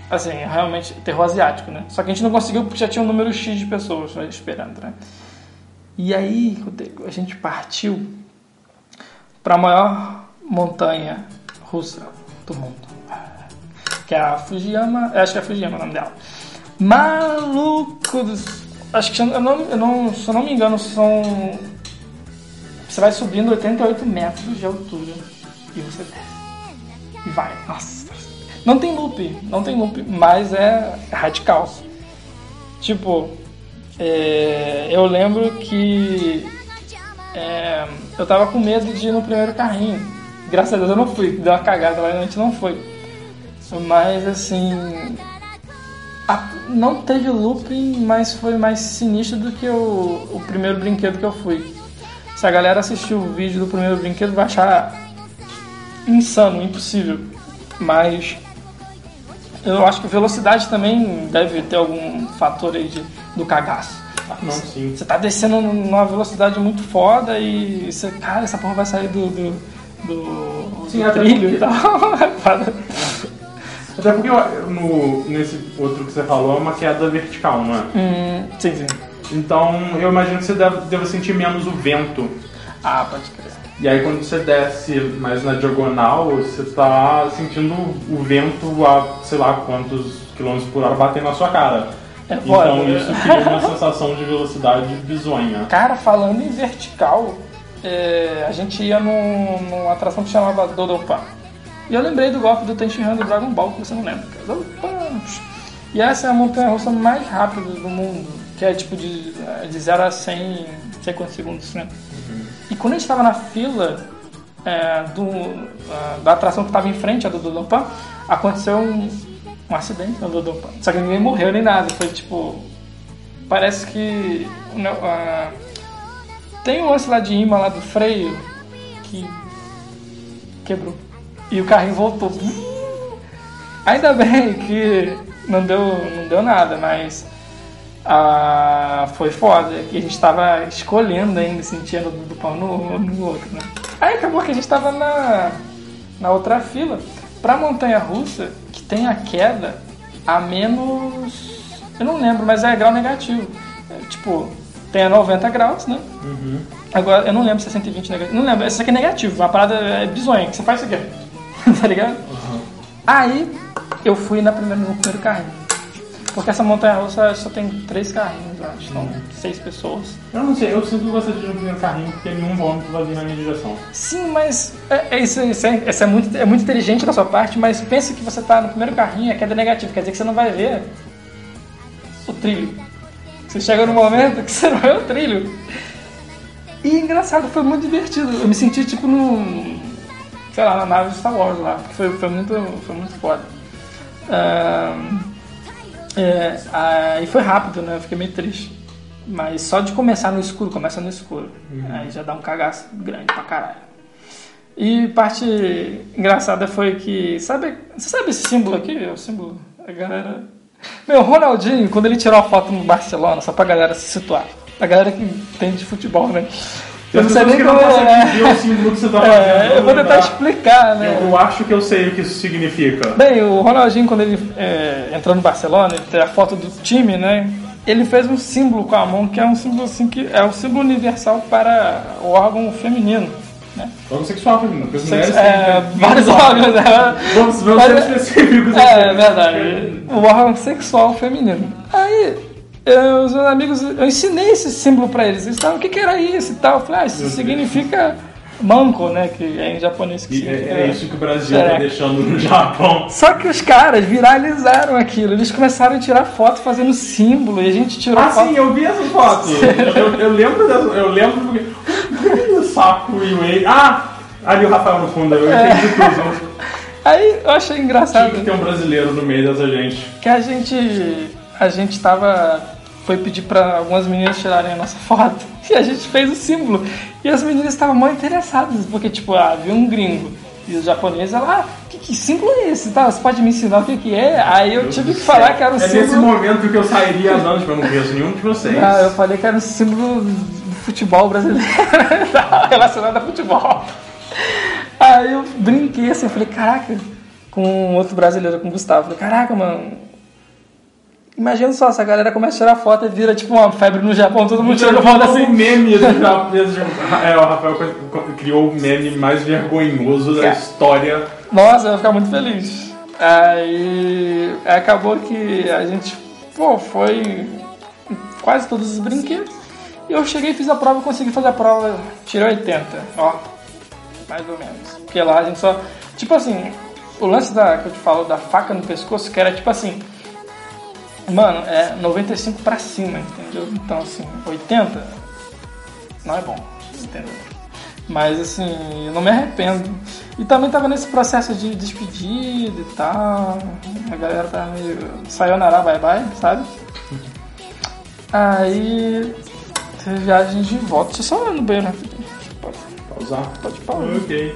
Assim, realmente terror asiático, né? Só que a gente não conseguiu porque já tinha um número X de pessoas esperando, né? E aí, Rodrigo, a gente partiu para a maior montanha russa do mundo, que é a Fujiyama, acho que é a Fujiyama o nome dela. Maluco dos... Acho que, eu não, eu não, se eu não me engano, são... Você vai subindo oitenta e oito metros de altura e você desce. E vai, nossa. Não tem loop, não tem loop, mas é radical. Tipo, é, eu lembro que é, eu tava com medo de ir no primeiro carrinho. Graças a Deus eu não fui, deu uma cagada lá e a gente não foi. Mas assim, a, não teve looping, mas foi mais sinistro do que o, o primeiro brinquedo que eu fui. Se a galera assistir o vídeo do primeiro brinquedo vai achar insano, impossível. Mas eu acho que velocidade também deve ter algum fator aí de, do cagaço. Não, sim. Você tá descendo numa velocidade muito foda e você, cara, essa porra vai sair do, do, do, sim, do até trilho porque... e tal. Até porque no, nesse outro que você falou é uma queda vertical, não é? Hum, sim, sim. Então eu imagino que você deve, deve sentir menos o vento. Ah, pode crer. E aí quando você desce mais na diagonal, você tá sentindo o vento a sei lá quantos quilômetros por hora batendo na sua cara. É então foda, né? isso cria uma sensação de velocidade bizonha. Cara, falando em vertical, é, a gente ia num, numa atração que chamava Dodonpan. E eu lembrei do golpe do Tenshinhan do Dragon Ball, que você não lembra. Dodonpan. E essa é a montanha-russa mais rápida do mundo, que é tipo de, de zero a cem, não sei quantos segundos, né? Uhum. E quando a gente estava na fila é, do, uh, da atração que estava em frente, a do Dodonpan, aconteceu um, um acidente no Dodonpan. Só que ninguém morreu nem nada, foi tipo... Parece que... Uh, tem um lance lá de imã lá do freio que quebrou. E o carrinho voltou. Ainda bem que não deu, não deu nada, mas... Ah, foi foda, que a gente tava escolhendo ainda, sentindo do pau no, no outro, né? Aí acabou que a gente tava na, na outra fila pra montanha-russa, que tem a queda a menos... Eu não lembro, mas é grau negativo. É, tipo, tem a noventa graus, né? Uhum. Agora, eu não lembro se é cento e vinte negativo. Não lembro, esse aqui é negativo, uma parada é bizonha, que você faz isso aqui, tá ligado? Uhum. Aí, eu fui na primeira, no primeiro carrinho. Porque essa montanha-russa só tem três carrinhos, acho. São hum. seis pessoas. Eu não sei, eu sempre gostei de ir no primeiro carrinho porque nenhum vômito vai vir na minha direção. Sim, mas é, é isso, isso, é, isso é, muito, é muito inteligente da sua parte, mas pensa que você tá no primeiro carrinho, a queda é negativa, quer dizer que você não vai ver o trilho. Você chega num momento que você não vê o trilho. E engraçado, foi muito divertido. Eu me senti tipo no... sei lá, na nave de Star Wars lá. Foi, foi, muito, foi muito foda. Um, É, aí foi rápido, né? Eu fiquei meio triste. Mas só de começar no escuro, começa no escuro. Uhum. Aí já dá um cagaço grande pra caralho. E parte engraçada foi que... Sabe, você sabe esse símbolo aqui? É o símbolo... A galera... Meu, Ronaldinho, quando ele tirou a foto no Barcelona, só pra galera se situar. A galera que entende de futebol, né? Eu não sei nem como é. O símbolo que você tá fazendo, é, eu vou tentar lembrar. Explicar, né? Eu acho que eu sei o que isso significa. Bem, o Ronaldinho, quando ele é, entrou no Barcelona, ele tem a foto do time, né? Ele fez um símbolo com a mão, que é um símbolo assim, que é um símbolo universal para o órgão feminino. Né? Órgão sexual feminino, porque as mulheres é, têm vários órgãos. Né? Vamos, vamos ser específicos. É, é verdade. O órgão sexual feminino. Aí... Eu, os meus amigos, eu ensinei esse símbolo pra eles. Eles estavam, o que, que era isso e tal? Eu falei, ah, isso Meu significa Deus. Manco, né? Que é em japonês que significa. É, é isso que o Brasil é. tá deixando no Japão. Só que os caras viralizaram aquilo. Eles começaram a tirar foto fazendo símbolo e a gente tirou ah, foto. Ah, sim, eu vi essas fotos. eu, eu, eu lembro dessa, eu lembro porque. O saco e o Ei. Ah! Ali o Rafael no fundo, eu entendi é. tudo. Aí eu achei engraçado. Tinha que ter um brasileiro no meio dessa gente. Que a gente. A gente tava. Foi pedir pra algumas meninas tirarem a nossa foto. E a gente fez o símbolo. E as meninas estavam muito interessadas. Porque, tipo, ah, viu um gringo. E os japoneses, ela, ah, que, que símbolo é esse? Tá, você pode me ensinar o que, que é? Aí eu Deus tive que falar que era o é símbolo... É nesse momento que eu sairia andando, tipo, eu não conheço nenhum de vocês. Ah, eu falei que era o símbolo do futebol brasileiro. Relacionado a futebol. Aí eu brinquei assim, eu falei, caraca... com outro brasileiro, com o Gustavo. Falei, caraca, mano, imagina só, essa galera começa a tirar foto e vira tipo uma febre no Japão, todo mundo tirando foto assim. O meme do Japão. É, o Rafael criou o meme mais vergonhoso da história. Nossa, eu ia ficar muito feliz. Aí acabou que a gente, pô, foi em quase todos os brinquedos. E eu cheguei, fiz a prova, consegui fazer a prova, tirei oitenta, ó, mais ou menos. Porque lá a gente só, tipo assim, o lance da, que eu te falo da faca no pescoço, que era tipo assim, mano, é noventa e cinco pra cima, entendeu? Então assim, oitenta não é bom, entendeu? Mas assim, eu não me arrependo. E também tava nesse processo de despedida e tal. A galera tava meio sayonara, bye bye, sabe? Aí teve viagem de volta. Deixa eu só ir no banheiro rapidinho. Pode pausar? Pode pausar. Ok.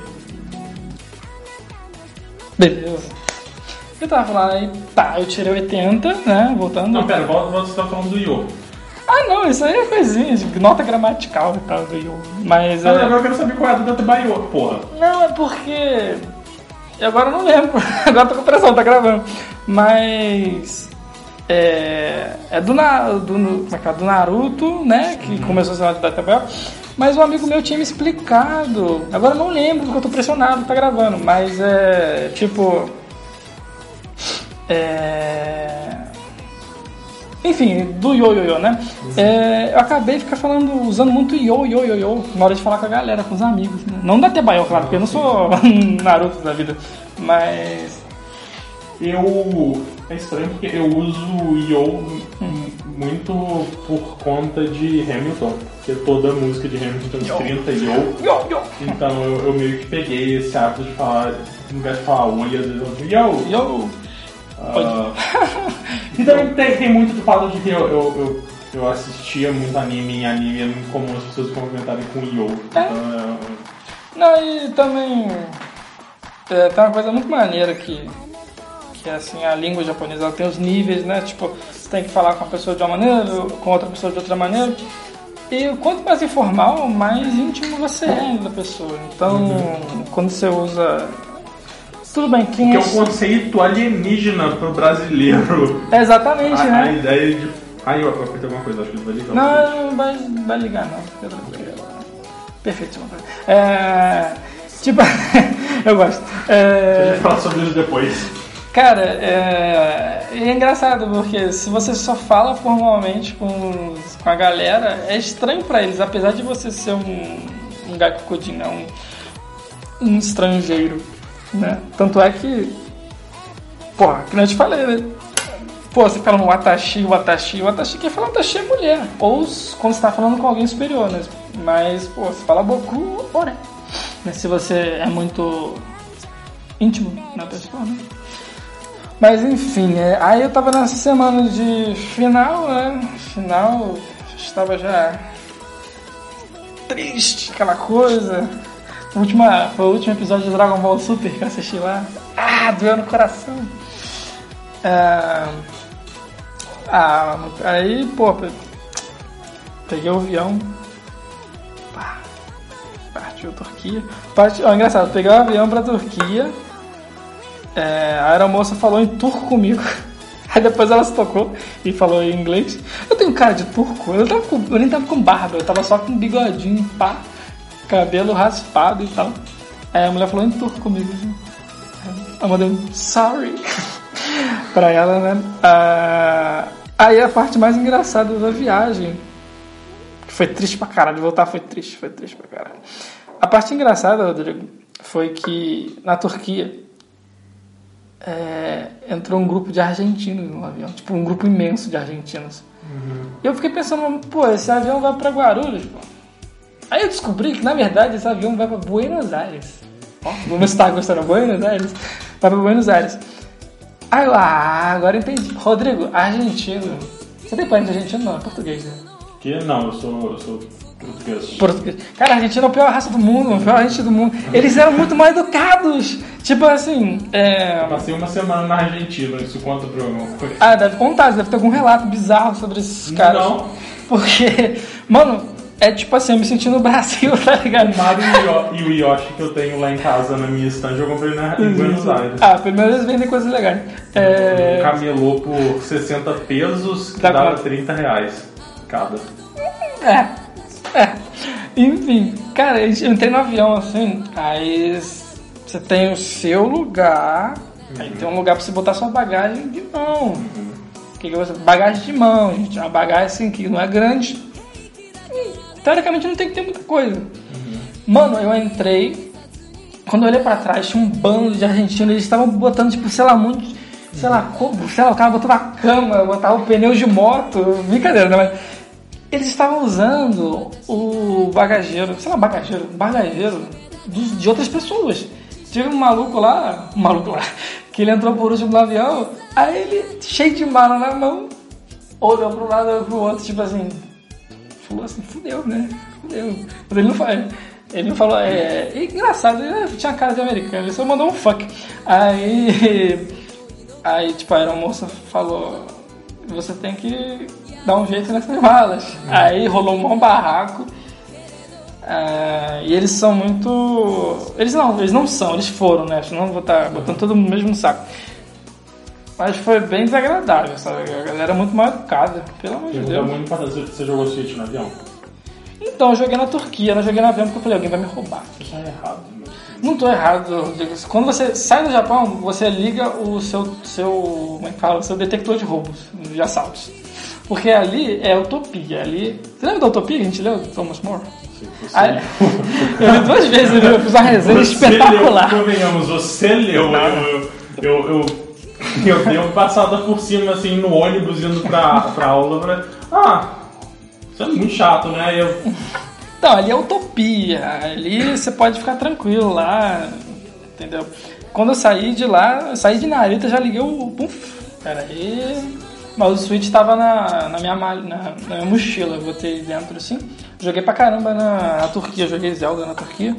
Beleza. Eu tava falando aí, tá, eu tirei oitenta, né? Voltando. Não, pera, volta, volta, você tá falando do Yo. Ah, não, isso aí é coisinha, de nota gramatical e tal do Yo. Mas. Não, é... agora eu quero saber qual é a do Baiô, porra. Não, é porque. Eu agora não lembro. Agora tô com pressão, tá gravando. Mas. É. É do, Na... do... do Naruto, né? Que começou a ser uma de Databel. Mas um amigo meu tinha me explicado. Agora eu não lembro porque eu tô pressionado, tá gravando. Mas é. Tipo. É. Enfim, do yo, yo, yo, né? Uhum. É, eu acabei de ficar falando, usando muito yo, yo, yo, yo na hora de falar com a galera, com os amigos, né? Não da Tebaio, claro, porque eu não sou Naruto da vida, mas... Eu... É estranho porque eu uso yo hum. muito por conta de Hamilton, porque toda música de Hamilton tem uns trinta yo, yo, yo. Então eu, eu meio que peguei esse hábito de falar, no lugar de falar oi, às vezes eu digo yo, yo. Uh, e também tem, tem muito do fato de que eu, eu, eu, eu assistia muito anime, e anime é muito comum as pessoas comentarem com yo. É. Então, é... Não, e também é, tem uma coisa muito maneira que, que é assim, a língua japonesa ela tem os níveis, né? Tipo, você tem que falar com uma pessoa de uma maneira, com outra pessoa de outra maneira. E quanto mais informal, mais íntimo você é da pessoa. Então, uhum. quando você usa... Tudo bem, quem que é... é um conceito alienígena pro brasileiro. É exatamente, a, né? A ideia de... Ai, eu apertei alguma coisa, acho que ele vai ligar. Não, não vai, vai ligar, não. Perfeito. É... Tipo... eu gosto. É... A gente fala sobre isso depois. Cara, é... é engraçado, porque se você só fala formalmente com, com a galera, é estranho pra eles, apesar de você ser um, um gaikokujin, né? um, um estrangeiro. Né? Tanto é que, porra, que nem eu te falei, né? Pô, você fala no watashi, watashi, watashi, quem fala watashi é mulher. Ou quando você tá falando com alguém superior, né? Mas, pô, você fala boku, ore. Né? Se você é muito íntimo na pessoa, né? Mas, enfim, é... aí eu tava nessa semana de final, né? Final, estava já triste, aquela coisa... Última, foi o último episódio de Dragon Ball Super que eu assisti lá. Ah, doeu no coração. É... Ah, aí, pô, peguei o avião. Pá, partiu a Turquia. Partiu, ó, engraçado, peguei o avião pra Turquia. É, a aeromoça falou em turco comigo. Aí depois ela se tocou e falou em inglês. Eu tenho cara de turco, eu, tava com, eu nem tava com barba, eu tava só com bigodinho, pá. Cabelo raspado e tal. Aí a mulher falou em turco comigo. Assim. Eu mandei um sorry pra ela, né? Ah, aí a parte mais engraçada da viagem, que foi triste pra caralho, voltar foi triste, foi triste pra caralho. A parte engraçada, Rodrigo, foi que na Turquia é, entrou um grupo de argentinos no avião, tipo um grupo imenso de argentinos. Uhum. E eu fiquei pensando, pô, esse avião vai pra Guarulhos, pô. Aí eu descobri que, na verdade, esse avião vai pra Buenos Aires. Ó, vamos ver se tá gostando. Buenos Aires. Vai pra Buenos Aires. Aí eu, ah, agora entendi. Rodrigo, argentino. Você tem parente argentino? Não, é português, né? Que? Não, eu sou, eu sou português. Português. Cara, a Argentina é a pior raça do mundo, a pior raça do mundo. Eles eram muito mal educados. Tipo assim, é... Eu passei uma semana na Argentina, isso conta pra alguma coisa. Ah, deve contar, deve ter algum relato bizarro sobre esses caras. Não. Porque, mano... É tipo assim, eu me senti no Brasil, tá ligado? O Mario e o Yoshi que eu tenho lá em casa, na minha estande, eu comprei na, em Buenos Aires. Ah, primeiro eles vendem coisas legais. É... Um camelô por sessenta pesos, que Dá dava quanto? trinta reais cada. É, é. Enfim, cara, eu entrei no avião assim, aí você tem o seu lugar, uhum. Aí tem um lugar pra você botar sua bagagem de mão. Uhum. Que que você... Bagagem de mão, gente. Uma bagagem assim que não é grande. Teoricamente não tem que ter muita coisa. Uhum. Mano, eu entrei. Quando eu olhei pra trás, tinha um bando de argentinos. Eles estavam botando, tipo, sei lá, muito. Sei lá, como, sei lá, o cara botava a cama, botava o pneu de moto. Brincadeira, né? Mas eles estavam usando o bagageiro, sei lá, bagageiro, bagageiro de, de outras pessoas. Tive um maluco lá, um maluco lá, que ele entrou por último no avião, aí ele, cheio de mala na mão, olhou pro lado, olhou pro outro, tipo assim, falou assim, fudeu, né? Fudeu. Mas ele não falou, ele não falou, é, é engraçado, ele tinha cara de americano, ele só mandou um fuck. Aí, aí tipo, a aeromoça falou, você tem que dar um jeito nessas malas. Uhum. Aí rolou um bom barraco. Uh, e eles são muito... Eles não, eles não são, eles foram, né? Senão vou estar botando todo mundo no mesmo saco. Mas foi bem desagradável, sabe? A galera é muito mal educada, pelo amor de Deus. Muito importante. Você jogou Switch no avião? Então, eu joguei na Turquia, não joguei no avião porque eu falei, alguém vai me roubar. Você tá errado. Não tô errado, Rodrigo. Quando você sai do Japão, você liga o seu, seu, como é que fala? O seu detector de roubos, de assaltos. Porque ali é utopia. Ali... Você lembra da utopia que a gente leu? Thomas More? Aí, eu li duas vezes, eu fiz uma resenha você espetacular. Leu, convenhamos, você leu. Eu, eu, eu, eu dei uma passada por cima, assim, no ônibus, indo pra, pra aula. Pra... Ah, isso é muito chato, né? Eu... Então, ali é utopia. Ali você pode ficar tranquilo lá, entendeu? Quando eu saí de lá, eu saí de Narita, já liguei o... Puf, peraí... Mas o Switch tava na, na, minha, na, na minha mochila, eu botei dentro assim. Joguei pra caramba na, na Turquia, joguei Zelda na Turquia.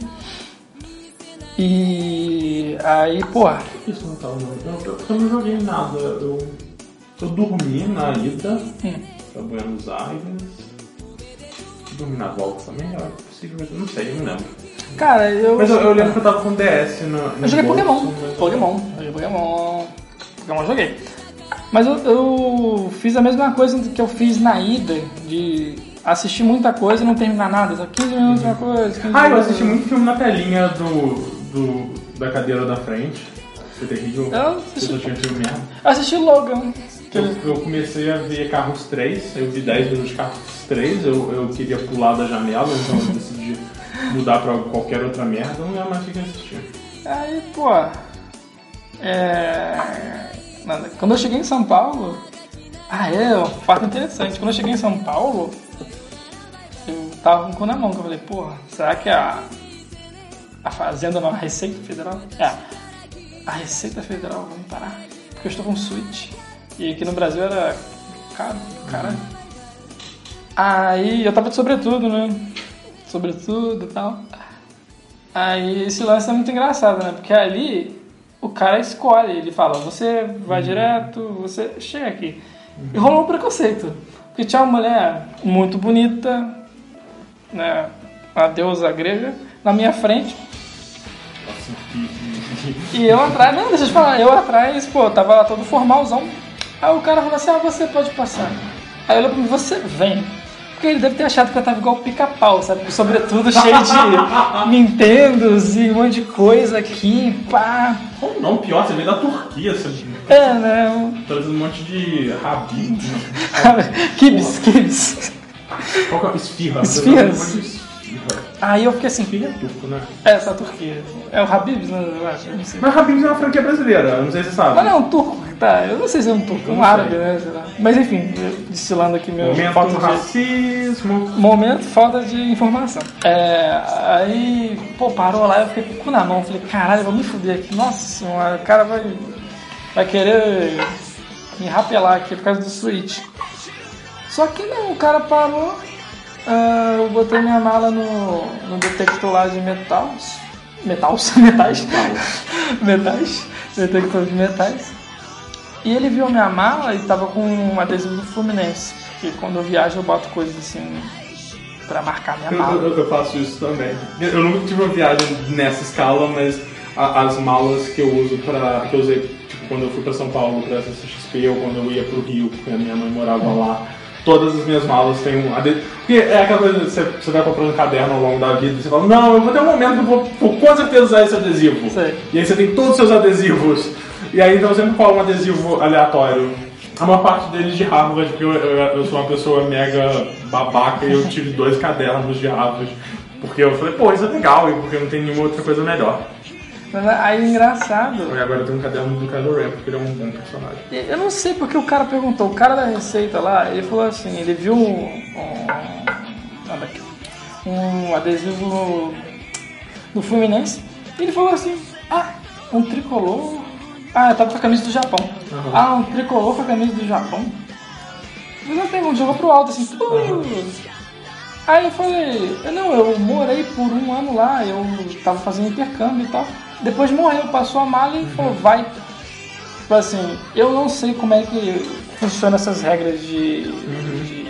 E aí, porra. Isso não tava eu, eu, eu não joguei nada. Eu, eu dormi na ida hum. pra Buenos Aires. Dormi na volta também, é possível, eu não sei, eu não lembro. Cara, eu. Mas eu, eu lembro que eu tava com D S no. no eu joguei bolso, Pokémon. Mas... Pokémon. Eu joguei Pokémon. Pokémon eu joguei. Mas eu, eu fiz a mesma coisa que eu fiz na ida, de assistir muita coisa e não terminar nada. Só quinze minutos uma coisa, quinze Ah, eu assisti muito filme na telinha do, do, da cadeira da frente. Foi terrível. Eu assisti, eu tinha filme mesmo. Eu assisti Logan. Eu, eu comecei a ver Carros três, eu vi dez minutos de Carros três, eu, eu queria pular da janela, então eu decidi mudar pra qualquer outra merda, não lembro mais o que eu assisti. Aí, pô... É... Nada. Quando eu cheguei em São Paulo... Ah, é, um fato interessante. Quando eu cheguei em São Paulo, eu tava com o cu na mão, que eu falei, porra, será que a... a Fazenda não é a Receita Federal? É, a Receita Federal vai me parar, porque eu estou com Switch. E aqui no Brasil era caro, caralho. Aí eu tava de sobretudo, né? Sobretudo e tal. Aí esse lance é muito engraçado, né? Porque ali o cara escolhe, ele fala, você vai uhum. direto, você chega aqui. Uhum. E rolou um preconceito. Porque tinha uma mulher muito bonita, né? Uma deusa grega, na minha frente. E eu atrás, não, deixa eu te falar, eu atrás, pô, tava lá todo formalzão. Aí o cara falou assim, ah, você pode passar. Aí eu olhei pra mim, você vem. Porque ele deve ter achado que eu tava igual o Pica-Pau, sabe? Sobretudo cheio de Nintendos e um monte de coisa aqui, pá. Ou não, pior, você veio da Turquia, você... É, né? Trazendo um monte de Habib. Kibs, kibs. Qual que é? Esfirra. Esfirras. Aí eu fiquei assim... Esfirra é turco, né? É, essa é Turquia. É o Habib's, né? Eu acho, eu não sei. Mas Habib's é uma franquia brasileira, eu não sei se você sabe. Mas não, é um turco, tá? Eu não sei se é um turco, um árabe, né? Sei lá. Mas enfim, destilando aqui meu... Momento falta de racismo. Momento, falta de informação. É, aí, pô, parou lá, eu fiquei com o cu na mão. Falei, caralho, eu vou me fuder aqui. Nossa senhora, o cara vai, vai querer me rapelar aqui por causa do Switch. Só que não, o cara parou... Uh, eu botei minha mala no, no detector lá de metais. Metais? Metais? Metais. Detector de metais. E ele viu minha mala e tava com um adesivo do Fluminense. Porque quando eu viajo eu boto coisas assim pra marcar minha Eu, mala. eu, eu faço isso também. Eu nunca tive uma viagem nessa escala, mas a, as malas que eu uso pra... que eu usei, tipo, quando eu fui pra São Paulo pra C C X P ou quando eu ia pro Rio, porque a minha mãe morava lá, todas as minhas malas têm um adesivo. Porque é aquela coisa, você, você vai comprando caderno ao longo da vida e você fala, não, eu vou ter um momento que eu vou, vou com certeza usar esse adesivo. Sei. E aí você tem todos os seus adesivos. E aí então eu sempre colo um adesivo aleatório. A maior parte deles de Harvard, porque eu, eu, eu sou uma pessoa mega babaca e eu tive dois cadernos de Harvard. Porque eu falei, pô, isso é legal, e porque não tem nenhuma outra coisa melhor. Mas aí é engraçado. E agora eu tenho um caderno do Kylo Ren, porque ele é um bom personagem. Eu não sei porque o cara perguntou, o cara da receita lá, ele falou assim, ele viu um, um, nada aqui, um adesivo no, no Fluminense, e ele falou assim, ah, um tricolor, ah, eu tava com a camisa do Japão, uhum. ah, um tricolor com a camisa do Japão, mas eu pergunto, jogou pro alto assim, tudo. Uhum. Aí eu falei, não, eu morei por um ano lá, eu tava fazendo intercâmbio e tal. Depois morreu, passou a mala e falou, vai. Tipo assim, eu não sei como é que funcionam essas regras de, uhum. de,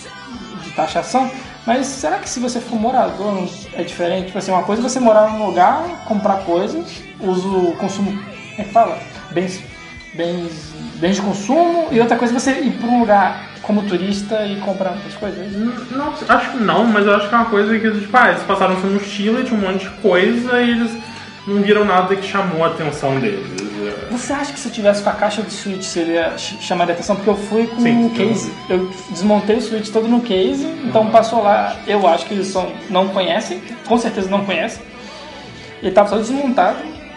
de taxação, mas será que se você for morador é diferente? Tipo assim, uma coisa é você morar num lugar, comprar coisas, uso, consumo, como é que fala? Bens, bens, bens de consumo, e outra coisa é você ir pra um lugar como turista e comprar muitas coisas? Não, acho que não, mas eu acho que é uma coisa que tipo, ah, eles passaram sua mochila, tinha um monte de coisa e eles não viram nada que chamou a atenção deles. Você acha que se eu tivesse com a caixa do Switch seria chamaria atenção? Porque eu fui com Sim, um case, eu desmontei o Switch todo no case, então uhum. passou lá, eu acho que eles só não conhecem, com certeza não conhecem, ele tava todo desmontado.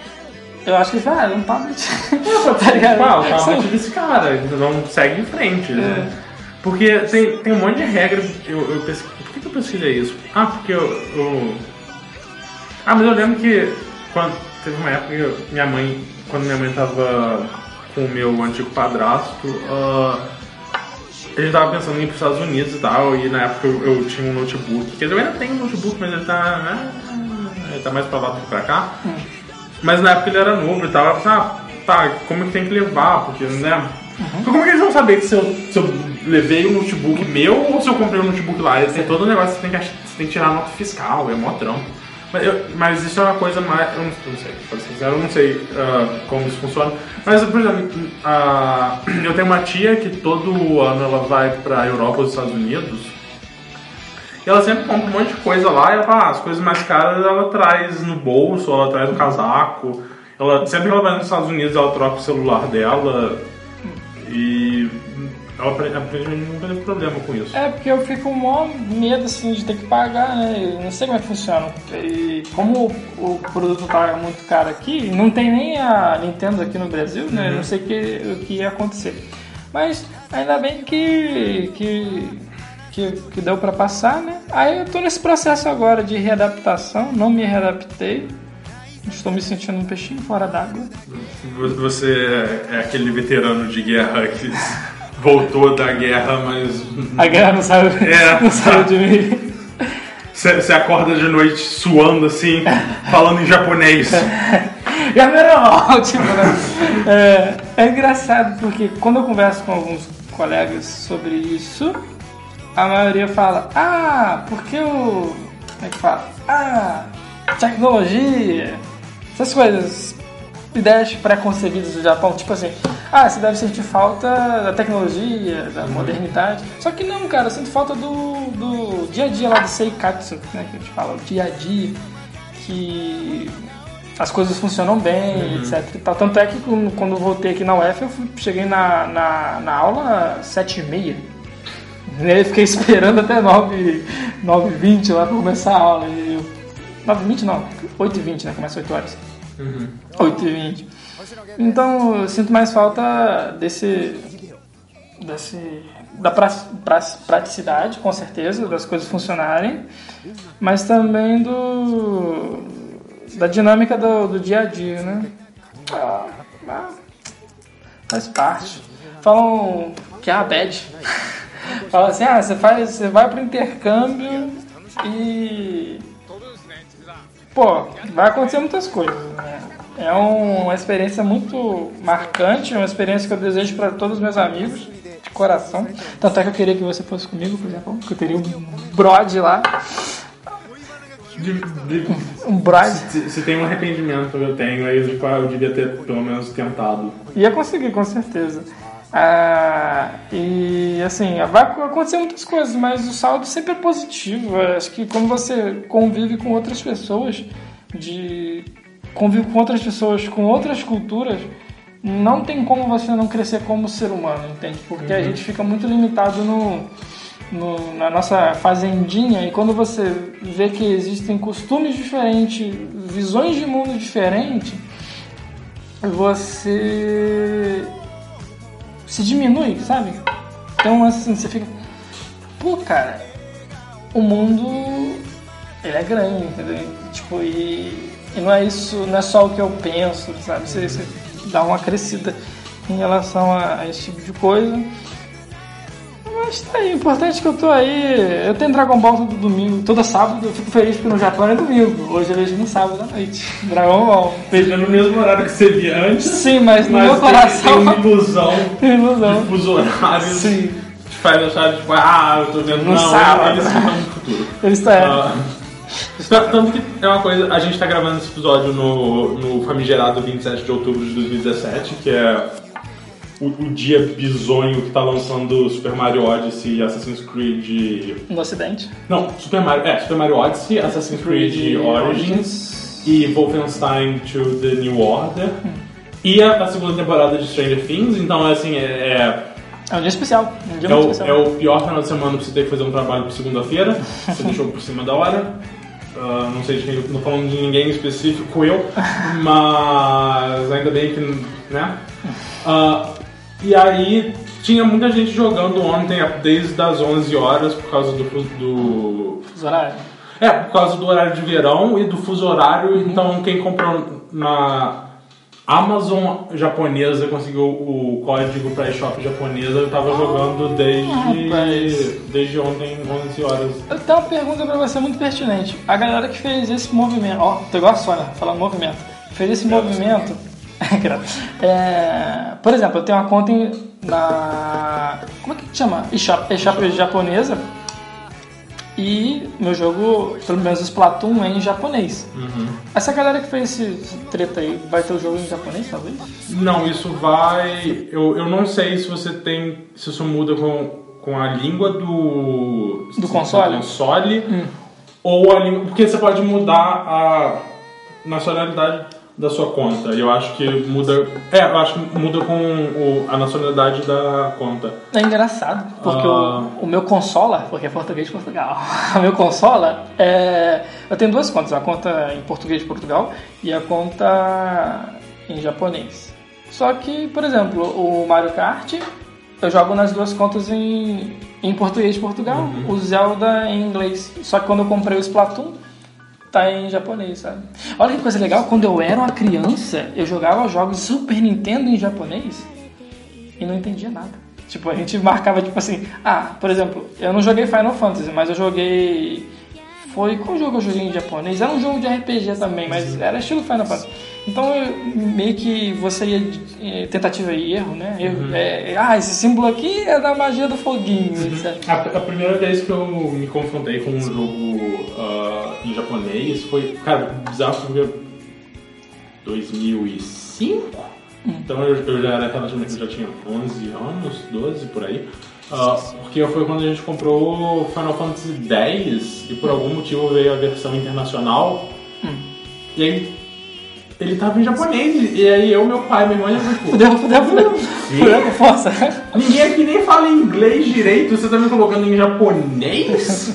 Eu acho que ele fala, ah, é um tablet. tá ligado? Ah, o tablet desse cara, não segue em frente, né? É. Porque tem, tem um monte de regras. Eu, eu pesquis... Por que, que eu pesquisei isso? Ah, porque eu, eu. Ah, mas eu lembro que quando teve uma época que eu, minha mãe, quando minha mãe tava com o meu antigo padrasto, uh, a gente tava pensando em ir pros Estados Unidos e tal, e na época eu, eu tinha um notebook. Quer dizer, eu ainda tenho um notebook, mas ele tá, né, ele tá mais pra lá do que pra cá. Hum. Mas na época ele era novo e tal, eu pensei, ah, tá, como é que tem que levar? Porque, né? Uhum. Como é que eles vão saber que se eu, se eu levei um notebook meu ou se eu comprei um notebook lá? Tem todo o negócio, você tem, que, você tem que tirar a nota fiscal, é mó trampo. Mas, eu, mas isso é uma coisa mais. Eu não, eu não sei, pra ser sincero, eu não sei uh, como isso funciona. Mas, por exemplo, uh, eu tenho uma tia que todo ano ela vai pra Europa ou Estados Unidos. E ela sempre compra um monte de coisa lá e ela fala, ah, as coisas mais caras ela traz no bolso, ela traz no casaco. Ela, sempre que ela vai nos Estados Unidos ela troca o celular dela. E ela aparentemente não teve problema com isso. É, porque eu fico com o maior medo assim, de ter que pagar, né? Eu não sei como é que funciona. E como o produto tá muito caro aqui, não tem nem a Nintendo aqui no Brasil, né? Uhum. Não sei o que, o que ia acontecer. Mas ainda bem que, que, que, que deu pra passar, né? Aí eu tô nesse processo agora de readaptação, não me readaptei. Estou me sentindo um peixinho fora d'água. Você é aquele veterano de guerra que voltou da guerra, mas... A guerra não saiu, é, não saiu de mim. Você acorda de noite suando assim, falando em japonês. Gamerão! Tipo, né? é, é engraçado porque quando eu converso com alguns colegas sobre isso, a maioria fala, ah, porque o... Como é que fala? Ah, tecnologia... Essas coisas, ideias pré-concebidas do Japão, tipo assim, ah, você deve sentir falta da tecnologia, da modernidade. Só que não, cara, eu sinto falta do, do dia a dia lá do Seikatsu, né, que a gente fala, o dia a dia, que as coisas funcionam bem, uhum. etcétera. E tal. Tanto é que quando eu voltei aqui na U F, eu fui, cheguei na, na, na aula sete e meia. Eu fiquei esperando até nove e vinte lá pra começar a aula. E eu, nove e vinte não, oito e vinte, né? Começa oito horas. Uhum. oito e vinte. Então eu sinto mais falta desse. desse da pra, pra, praticidade, com certeza, das coisas funcionarem, mas também do. da dinâmica do, do dia a dia, né? Ah, ah, faz parte. Falam que é a bad. Falam assim, ah, você, faz, você vai pro intercâmbio e. Pô, vai acontecer muitas coisas, né? É uma experiência muito marcante, uma experiência que eu desejo para todos os meus amigos. coração. Tanto é que eu queria que você fosse comigo, por exemplo, que eu teria um brode lá. De, de, um brode. Se, se tem um arrependimento que eu tenho, aí eu, eu devia ter pelo menos tentado. Ia conseguir, com certeza. Ah, e assim, vai acontecer muitas coisas, mas o saldo sempre é positivo. Eu acho que quando você convive com outras pessoas, de convive com outras pessoas, com outras culturas, não tem como você não crescer como ser humano, entende? Porque uhum. a gente fica muito limitado no, no, na nossa fazendinha, e quando você vê que existem costumes diferentes, visões de mundo diferentes, você se diminui, sabe? Então, assim, você fica... Pô, cara, o mundo, ele é grande, entendeu? Tipo, e, e não é isso, não é só o que eu penso, sabe? Você, você dá uma crescida em relação a, a esse tipo de coisa. Mas tá aí, o importante é que eu tô aí. Eu tenho Dragon Ball todo domingo, todo sábado. Eu fico feliz porque no Japão é domingo. Hoje eu vejo no sábado à noite. Dragon Ball. Veja no mesmo horário que você via antes. Sim, mas no mas meu coração. Tem uma ilusão. ilusão. De fuso horários. Sim. Te faz achar, tipo, ah, eu tô vendo. No não, sábado. eles estão no futuro. Eles estão. Uh, tanto que é uma coisa. A gente tá gravando esse episódio no, no famigerado vinte e sete de outubro de dois mil e dezessete, que é. O, o dia bizonho que tá lançando Super Mario Odyssey e Assassin's Creed... No Ocidente? Não, Super Mario... É, Super Mario Odyssey, Assassin's Creed, Creed Origins, Origins e Wolfenstein to the New Order. Hum. E a, a segunda temporada de Stranger Things, então, assim, é... É um dia especial. Um dia é, muito o, especial. É o pior final de semana pra você ter que fazer um trabalho por segunda-feira. Você deixou por cima da hora. Uh, não sei de quem, não falando de ninguém específico, eu. Mas ainda bem que, né? Uh, E aí, tinha muita gente jogando ontem desde as onze horas por causa do... do... Fuso horário? É, por causa do horário de verão e do fuso horário. Uhum. Então, quem comprou na Amazon japonesa, conseguiu o código pra eShop japonesa, eu tava jogando desde, ah, desde ontem, onze horas. Eu tenho uma pergunta pra você muito pertinente. A galera que fez esse movimento... Ó, tô igual a Sônia, falando movimento. Fez esse é, movimento... É, por exemplo, eu tenho uma conta em, na... Como é que chama? eShop, eShop japonesa. E meu jogo, pelo menos o Splatoon, é em japonês. Uhum. Essa galera que fez esse, esse treta aí, vai ter o jogo em japonês, talvez? Não, isso vai... Eu, eu não sei se você tem... Se isso muda com, com a língua do... Do console? Do console hum. Ou a língua... Porque você pode mudar a nacionalidade da sua conta. Eu acho que muda... É, eu acho que muda com o, a nacionalidade da conta. É engraçado, porque uh... o, o meu consola, porque é português de Portugal, o meu consola, é, eu tenho duas contas, a conta em português de Portugal e a conta em japonês. Só que, por exemplo, o Mario Kart, eu jogo nas duas contas em, em português de Portugal, uhum. O Zelda em inglês. Só que quando eu comprei o Splatoon, tá em japonês, sabe? Olha que coisa legal, quando eu era uma criança, eu jogava jogos de Super Nintendo em japonês e não entendia nada. Tipo, a gente marcava, tipo assim... Ah, por exemplo, eu não joguei Final Fantasy, mas eu joguei... Foi... Qual jogo eu joguei em japonês? Era um jogo de R P G também, mas era estilo Final Fantasy. Então, eu, meio que você ia... De, tentativa e erro, né? Erro, uhum. é, ah, esse símbolo aqui é da magia do foguinho, uhum. a, a primeira vez que eu me confrontei com um jogo uh, em japonês foi... Cara, bizarro, porque... dois mil e cinco? Hum. Então eu, eu já era relativamente... Eu já tinha onze anos, doze, por aí. Uh, porque foi quando a gente comprou Final Fantasy dez e por algum motivo veio a versão internacional. Hum. E aí ele tava em japonês. E aí eu, meu pai, meu irmão, e eu tipo... Fudeu, fudeu, fudeu. Fudeu com força. Ninguém aqui nem fala inglês direito. Você tá me colocando em japonês?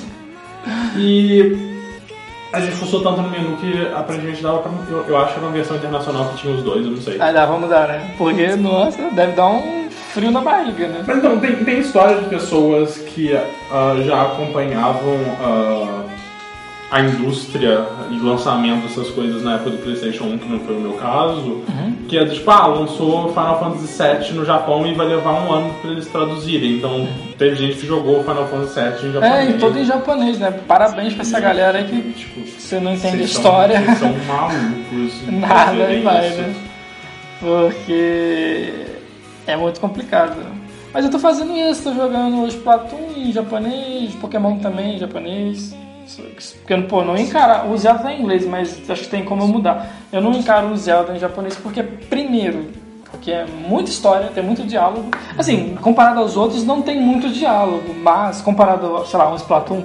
E a gente forçou tanto no menu que aparentemente dava pra... Eu, eu acho que era uma versão internacional que tinha os dois, eu não sei. Aí dá, vamos mudar, né? Porque, nossa, deve dar um frio na barriga, né? Mas então, tem, tem história de pessoas que uh, já acompanhavam uh, a indústria e lançamento dessas coisas na época do PlayStation um, que não foi o meu caso, uhum. Que é tipo, ah, lançou Final Fantasy sete no Japão e vai levar um ano pra eles traduzirem. Então, uhum. Teve gente que jogou Final Fantasy sete em japonês. É, e todo em japonês, né? Parabéns pra essa galera aí que tipo, você não entende a história. Vocês são malucos. Nada, aí vai, né? Porque... é muito complicado. Mas eu tô fazendo isso, tô jogando os Splatoon em japonês, Pokémon também em japonês. Porque, pô, não encaro. O Zelda tá em inglês, mas acho que tem como eu mudar. Eu não encaro o Zelda em japonês porque, primeiro, porque é muita história, tem muito diálogo. Assim, comparado aos outros, não tem muito diálogo, mas comparado, sei lá, a um Splatoon.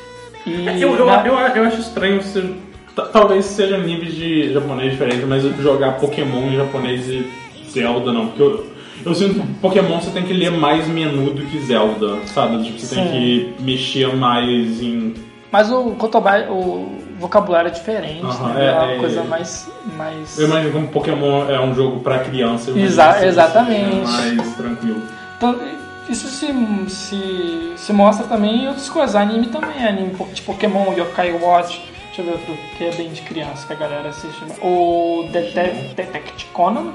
E eu, eu, na... eu, eu acho estranho se. Talvez seja níveis de japonês diferente, mas jogar Pokémon em japonês e Zelda não. Porque eu, eu sinto que Pokémon você tem que ler mais menu do que Zelda, sabe? Tipo, você Sim. tem que mexer mais em. Mas o Kotobai, o vocabulário é diferente, uh-huh, né? É uma é, coisa é, mais, mais. Eu imagino como Pokémon é um jogo pra criança. Exa- exatamente. É mais tranquilo. Então, isso se, se, se mostra também em outras coisas. Anime também, anime de Pokémon, Yokai Watch. Deixa eu ver outro que é bem de criança que a galera assiste. O Detect, Detect Conan.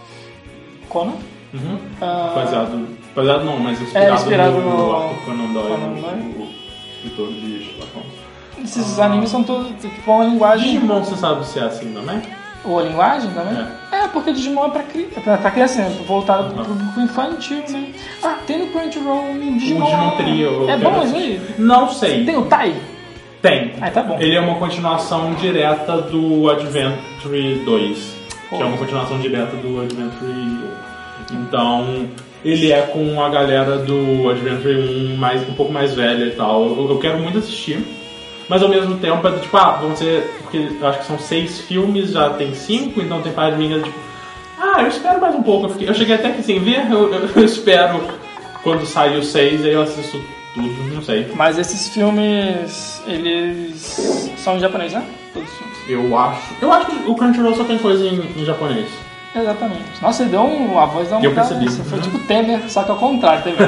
Conan? Uhum. Uh, baseado, baseado não, mas inspirado, é, inspirado no, no Arthur Conan Doyle, Conan Doyle. o escritor de Sherlock Holmes. Esses ah. animes são todos tipo uma linguagem. Digimon, você sabe se é assim também? Ou a linguagem também? É, é porque Digimon é pra, cri... pra, pra criança, né? Voltado uhum. pro público infantil, né? Ah, tem no Crunchyroll um Digimon. O Digimon Trio. É bom isso aí? Não sei. Tem o Tai? Tem. Ah, tá bom. Ele é uma continuação direta do Adventure dois. Pô. Que é uma continuação direta do Adventure um. Então, ele é com a galera do Adventure um mais, um pouco mais velha e tal. Eu, eu quero muito assistir. Mas ao mesmo tempo, é tipo, ah, vão ser. Porque eu acho que são seis filmes, já tem cinco, então tem parte de mim tipo. Ah, eu espero mais um pouco. Eu, fiquei, eu cheguei até aqui sem ver, eu, eu, eu espero quando sair o seis, aí eu assisto tudo, não sei. Mas esses filmes, eles são em japonês, né? Todos os filmes. Eu acho. Eu acho que o Crunchyroll só tem coisa em, em japonês. Exatamente. Nossa, ele deu um, a voz da uma Eu percebi. Foi tipo Temer, só que ao contrário, Temer.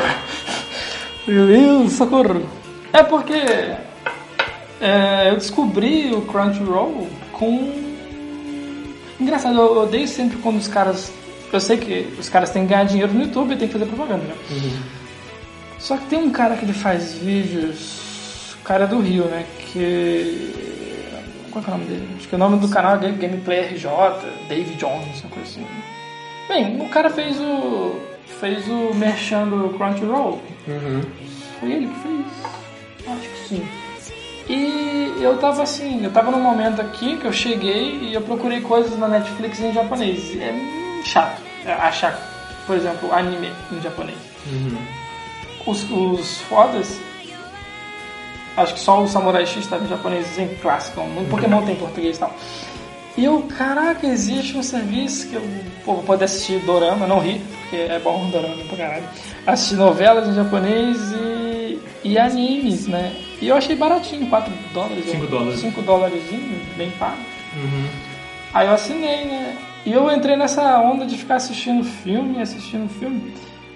Meu Deus, socorro. É porque é, eu descobri o Crunchyroll com... Engraçado, eu odeio sempre quando os caras... Eu sei que os caras têm que ganhar dinheiro no YouTube e tem que fazer propaganda, né? Uhum. Só que tem um cara que ele faz vídeos... O cara é do Rio, né? Que... Qual é o nome dele? Acho que o nome do canal é Gameplay R J, Dave Jones, uma coisa assim. Bem, o cara fez o... Fez o merchan do Crunchyroll. Uhum. Foi ele que fez? Acho que sim. E eu tava assim, eu tava num momento aqui que eu cheguei e eu procurei coisas na Netflix em japonês. É chato achar, por exemplo, anime em japonês. Uhum. Os, os fodas, acho que só o Samurai X estava em japonês em clássico, no Pokémon tem em português e tal. E eu, caraca, existe um serviço que eu pô, vou poder assistir dorama, não ri, porque é bom dorama pra caralho. Assistir novelas em japonês e, e animes, né? E eu achei baratinho, quatro dólares. cinco dólares. cinco dólares, bem pago. Uhum. Aí eu assinei, né? E eu entrei nessa onda de ficar assistindo filme, assistindo filme.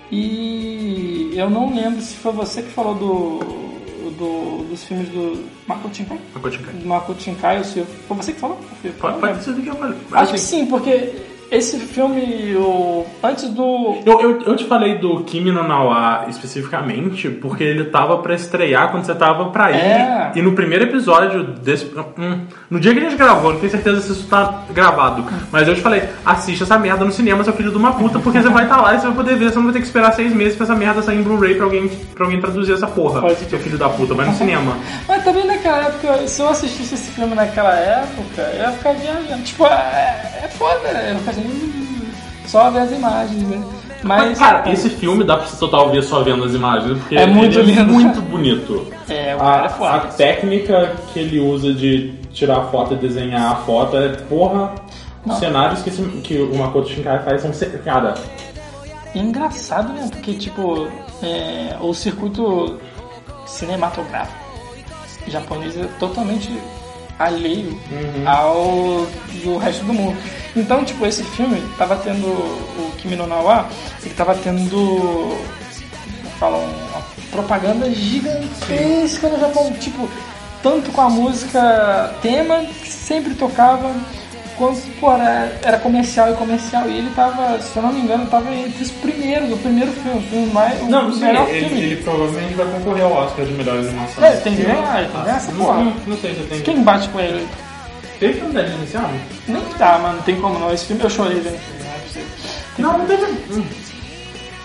E eu não lembro se foi você que falou do... Do, dos filmes do Makoto Shinkai? Makoto Shinkai. Do Makoto Shinkai, o seu. Foi você que falou? Pode, pode ser que eu falei. Acho que sim, porque esse filme, o, antes do... Eu, eu, eu te falei do Kimi no Na wa especificamente porque ele tava pra estrear quando você tava pra ir. É. E no primeiro episódio desse... Hum, no dia que a gente gravou, não tenho certeza se isso tá gravado, mas eu te falei, assiste essa merda no cinema, seu filho de uma puta, porque você vai estar tá lá e você vai poder ver, você não vai ter que esperar seis meses pra essa merda sair em Blu-ray pra alguém, pra alguém traduzir essa porra. Pode seu filho da puta, vai no cinema. Mas também naquela época, se eu assistisse esse filme naquela época, eu ia ficar viajando. Tipo, é, é foda, eu ia ficar assim, hum, só ver as imagens, né? Mas, cara, é, esse filme dá pra você total ver só vendo as imagens, porque é muito ele lindo. É muito bonito. É, o cara a, é foda. A técnica que ele usa de tirar a foto e desenhar a foto é, porra, os cenários que, esse, que o Makoto Shinkai faz são, cara... Engraçado, né? Porque, tipo, é, o circuito cinematográfico japonês é totalmente alheio uhum. ao do resto do mundo. Então, tipo, esse filme tava tendo o Kimi no Na wa, ele tava tendo falam, uma propaganda gigantesca no Japão, tipo, tanto com a música tema que sempre tocava, quanto, pô, era, era comercial e comercial, e ele tava, se eu não me engano, tava entre os primeiros, o primeiro filme, o filme mais, não, o sim, melhor ele, filme. Ele provavelmente vai concorrer ao Oscar de melhor animação. É, tem que ganhar, tem que ganhar essa porra. Não, não sei se tem. Quem bate com ele? Teve filme dele inicial? Nem tá, mas não tem como não. Esse filme eu chorei vendo. Não, não teve. Hum.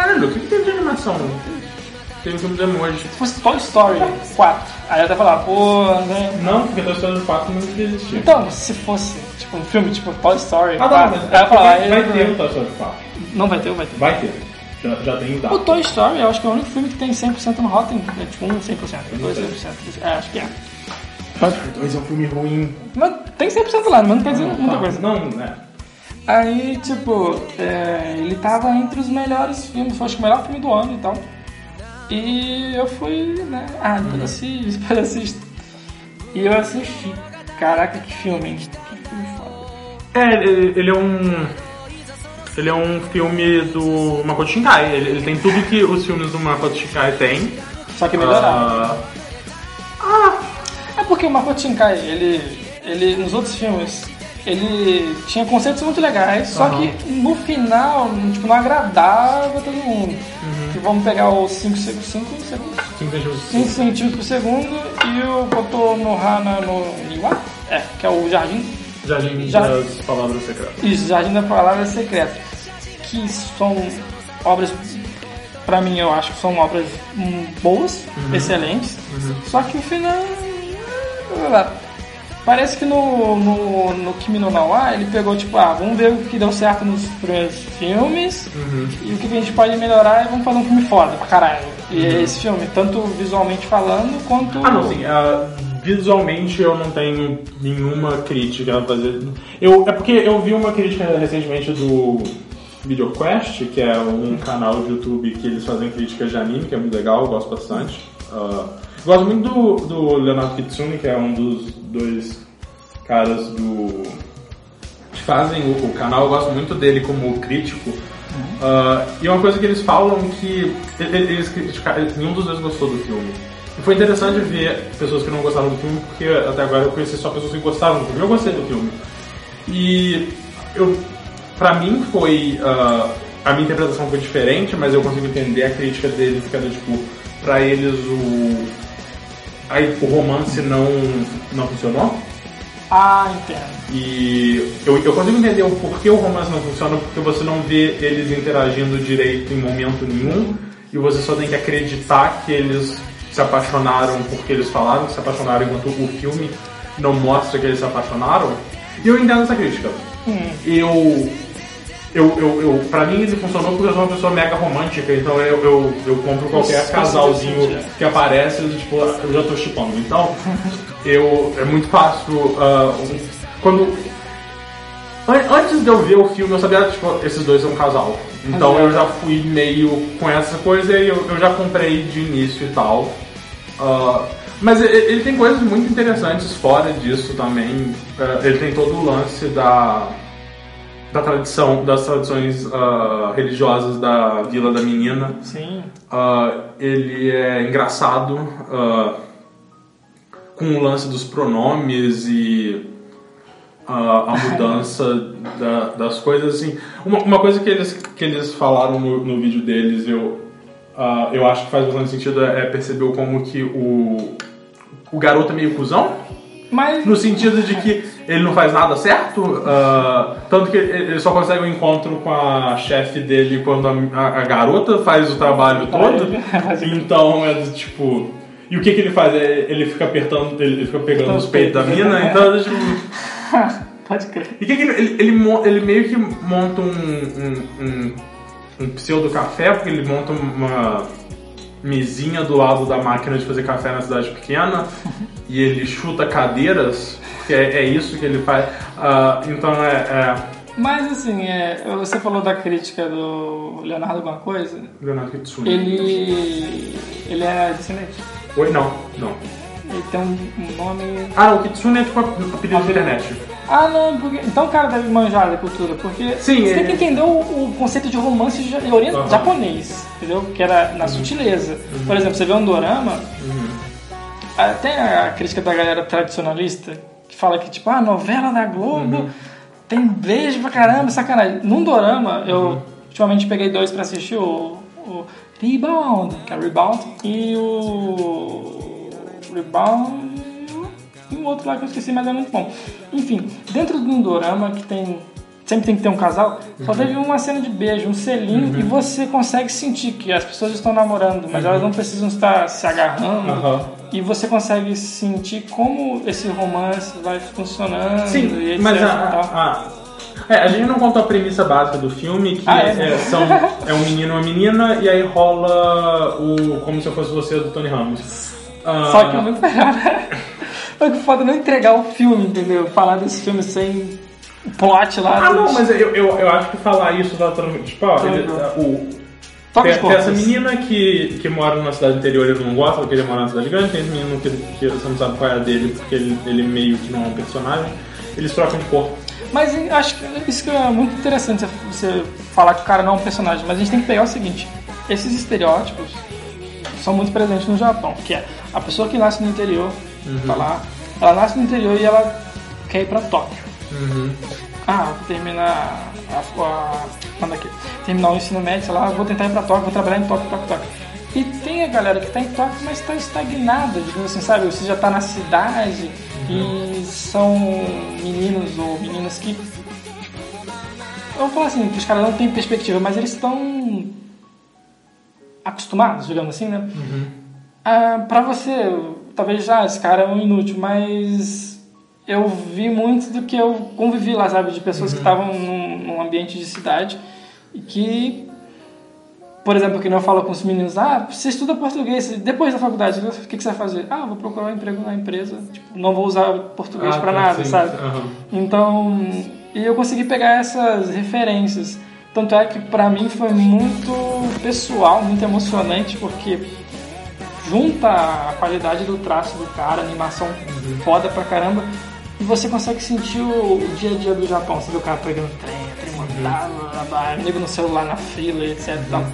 Caralho, o que, que tem de animação? Tem um filme de emoji. Se fosse Toy Story quatro, aí eu até falar, pô, né? Não, porque Toy Story quatro não existia. Então, se fosse tipo um filme tipo Toy Story Ah, quatro, não, mas aí eu falar, vai, aí, vai ter o Toy Story quatro. Não vai ter ou vai ter? Vai ter. Já, já tem data. O Toy Story, eu acho que é o único filme que tem cem por cento no Rotten. É tipo um cem por cento, dois cem por cento. É, acho que é. Mas dois é um filme ruim. Mas tem cem por cento lá, mas não quer dizer Não, muita tá. coisa. Não, né? Aí, tipo, é, ele tava entre os melhores filmes, foi acho que o melhor filme do ano e tal. E eu fui, né? Ah, depois assisto, depois assisto. E eu assisti. Caraca, que filme, hein? Que filme foda. É, ele, ele é um... Ele é um filme do Makoto Shinkai. Ele, ele tem tudo que os filmes do Makoto Shinkai têm. Só que melhorado. Ah, É porque o Makoto Shinkai, ele, ele, nos outros filmes, ele tinha conceitos muito legais, só Aham. que no final, tipo, não agradava todo mundo. Que vamos pegar os cinco segundos, cinco centímetros por segundo e o Kotonohana no Iwa, é, que é o jardim. Jardim Jardim. das Palavras Secretas. Isso, Jardim da Palavra Secreta, que são obras, pra mim eu acho que são obras hum, boas, Uhum. excelentes, uhum. Só que o final... Parece que no, no, no Kimi no Nawa ele pegou tipo, ah, vamos ver o que deu certo nos primeiros filmes Uhum. e o que a gente pode melhorar e vamos fazer um filme foda pra caralho. E Uhum. esse filme, tanto visualmente falando quanto... Ah, não, sim. Uh, visualmente eu não tenho nenhuma crítica a fazer. Eu, é porque eu vi uma crítica recentemente do VideoQuest, que é um canal de YouTube que eles fazem críticas de anime, que é muito legal, eu gosto bastante. Uh, gosto muito do, do Leonardo Kitsune, que é um dos dois caras do que fazem o, o canal, eu gosto muito dele como crítico. Uh, e uma coisa que eles falam que eles criticaram, nenhum dos dois gostou do filme. E foi interessante ver pessoas que não gostaram do filme, porque até agora eu conheci só pessoas que gostaram do filme. Eu gostei do filme. E eu, pra mim foi... Uh, a minha interpretação foi diferente, mas eu consigo entender a crítica deles, que era tipo, pra eles o... Aí, o romance não, não funcionou. Ah, entendo. E eu, eu consigo entender o porquê o romance não funciona, porque você não vê eles interagindo direito em momento nenhum, e você só tem que acreditar que eles se apaixonaram porque eles falaram que se apaixonaram, enquanto o filme não mostra que eles se apaixonaram. E eu entendo essa crítica. Hum. Eu, eu, eu, eu, pra mim ele funcionou porque eu sou uma pessoa mega romântica, então eu, eu, eu compro qualquer Isso, casalzinho isso, que aparece, tipo, eu já tô chipando. Então, eu, é muito fácil... Uh, quando... Antes de eu ver o filme, eu sabia que tipo, esses dois são um casal. Então eu já fui meio com essa coisa e eu, eu já comprei de início e tal. Uh, mas ele, ele tem coisas muito interessantes fora disso também. Uh, ele tem todo o lance da, da tradição, das tradições uh, religiosas da Vila da Menina. Sim. Uh, ele é engraçado uh, com o lance dos pronomes e a, a mudança da, das coisas, assim. Uma, uma coisa que eles, que eles falaram no, no vídeo deles, eu, uh, eu acho que faz bastante sentido, é perceber como que o, o garoto é meio cuzão. Mas... No sentido de que ele não faz nada certo, uh, tanto que ele só consegue um encontro com a chefe dele quando a, a, a garota faz o trabalho todo. Então é do tipo... E o que, que ele faz? Ele fica apertando, ele fica pegando os peitos da mina, então é tipo... Pode crer. E que que ele, ele, ele, ele meio que monta um, um, um, um pseudo café, porque ele monta uma mesinha do lado da máquina de fazer café na cidade pequena e ele chuta cadeiras, porque é, é isso que ele faz. Uh, então é, é... Mas assim, é, você falou da crítica do Leonardo alguma coisa? Leonardo Kitsune. Ele. Ele é descendente? Oi, não, não. Ele tem um, um nome. Ah, não, o Kitsune é tipo a apelido da internet. Ah, não, porque... então o cara deve manjar da cultura, porque Sim, você é... tem que entender o, o conceito de romance ja- orient... Uhum. japonês, entendeu? Que era na Uhum. sutileza. Uhum. Por exemplo, você vê um dorama, Uhum. tem a crítica da galera tradicionalista, que fala que, tipo, ah, novela da Globo Uhum. tem beijo pra caramba, sacanagem. Num dorama, eu uhum. ultimamente peguei dois pra assistir, o, o Rebound, que é Rebound, e o Rebound... e um outro lá que eu esqueci, mas é muito bom. Enfim, dentro de um dorama que tem sempre tem que ter um casal, uhum. só teve uma cena de beijo, um selinho, uhum. e você consegue sentir que as pessoas estão namorando, mas uhum. elas não precisam estar se agarrando, uhum. e você consegue sentir como esse romance vai funcionando. Sim, e etcétera, mas a, a, é, a gente não contou a premissa básica do filme, que ah, é, é, são, é um menino e uma menina, e aí rola o Como Se Eu Fosse Você, do Tony Ramos. Uh, Só que é muito melhor, né? Foi que foda não entregar o filme, entendeu? Falar desse filme sem o plot lá. Ah, não, mas eu, eu, eu acho que falar isso vai tipo, ó, ele, o, tem, tem essa menina que, que mora numa cidade interior e ele não gosta, porque ele mora numa cidade grande, tem esse menino que, que você não sabe qual é a dele, porque ele, ele meio que não é um personagem, eles trocam de corpo. Mas acho que isso que é muito interessante, você falar que o cara não é um personagem, mas a gente tem que pegar o seguinte, esses estereótipos são muito presentes no Japão, que é a pessoa que nasce no interior, uhum. tá lá, ela nasce no interior e ela quer ir pra Tóquio. Uhum. Ah, vou terminar a, a, manda aqui, terminar o ensino médio, sei lá, vou tentar ir pra Tóquio, vou trabalhar em Tóquio, Tóquio, Tóquio. E tem a galera que tá em Tóquio, mas tá estagnada, digamos assim, sabe? Você já tá na cidade uhum. e são meninos ou meninas que... Eu vou falar assim, que os caras não têm perspectiva, mas eles estão acostumados, digamos assim, né? Uhum. Ah, pra você, talvez já, esse cara é um inútil, mas eu vi muito do que eu convivi lá, sabe? De pessoas uhum. que estavam num, num ambiente de cidade e que, por exemplo, que não fala com os meninos, ah, você estuda português, depois da faculdade, o que, que você vai fazer? Ah, vou procurar um emprego na empresa, tipo, não vou usar português ah, pra nada, sim. sabe? Uhum. Então, e eu consegui pegar essas referências. Tanto é que pra mim foi muito pessoal, muito emocionante, porque junta a qualidade do traço do cara, a animação uhum. foda pra caramba, e você consegue sentir o, o dia a dia do Japão. Você vê o cara pegando trem, trem montado, uhum. amigo no celular na fila, etc. Uhum. Tal.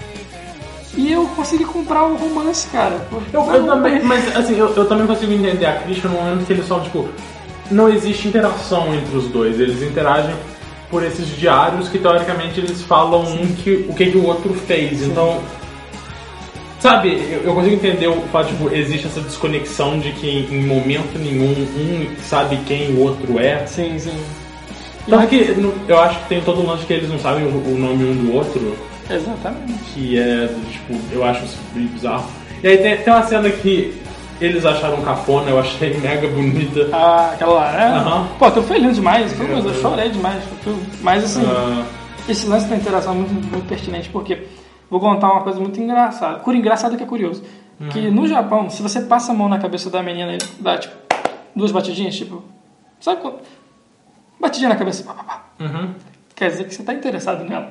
E eu consegui comprar o romance, cara. Eu, eu também, mas assim, eu, eu também consigo entender a crítica no momento que eles só, tipo, não existe interação entre os dois, eles interagem por esses diários que teoricamente eles falam um que, o que, que o outro fez. Sim. Então, sabe, eu, eu consigo entender o fato de tipo, existe essa desconexão de que em, em momento nenhum um sabe quem o outro é. Sim, sim. Tanto que no, eu acho que tem todo um lance que eles não sabem o, o nome um do outro. Exatamente. Que é, tipo, eu acho isso bizarro. E aí tem, tem uma cena que eles acharam cafona, eu achei mega bonita. Ah, aquela lá, né? Uhum. Pô, eu fui lindo demais, foi, eu chorei demais. Mas assim, uh... esse lance da interação é muito, muito pertinente, porque vou contar uma coisa muito engraçada. Cura engraçada que é curioso. Uhum. Que no Japão, se você passa a mão na cabeça da menina e dá, tipo, duas batidinhas, tipo... Sabe quando? Batidinha na cabeça, pá, pá, pá. Uhum. Quer dizer que você tá interessado nela.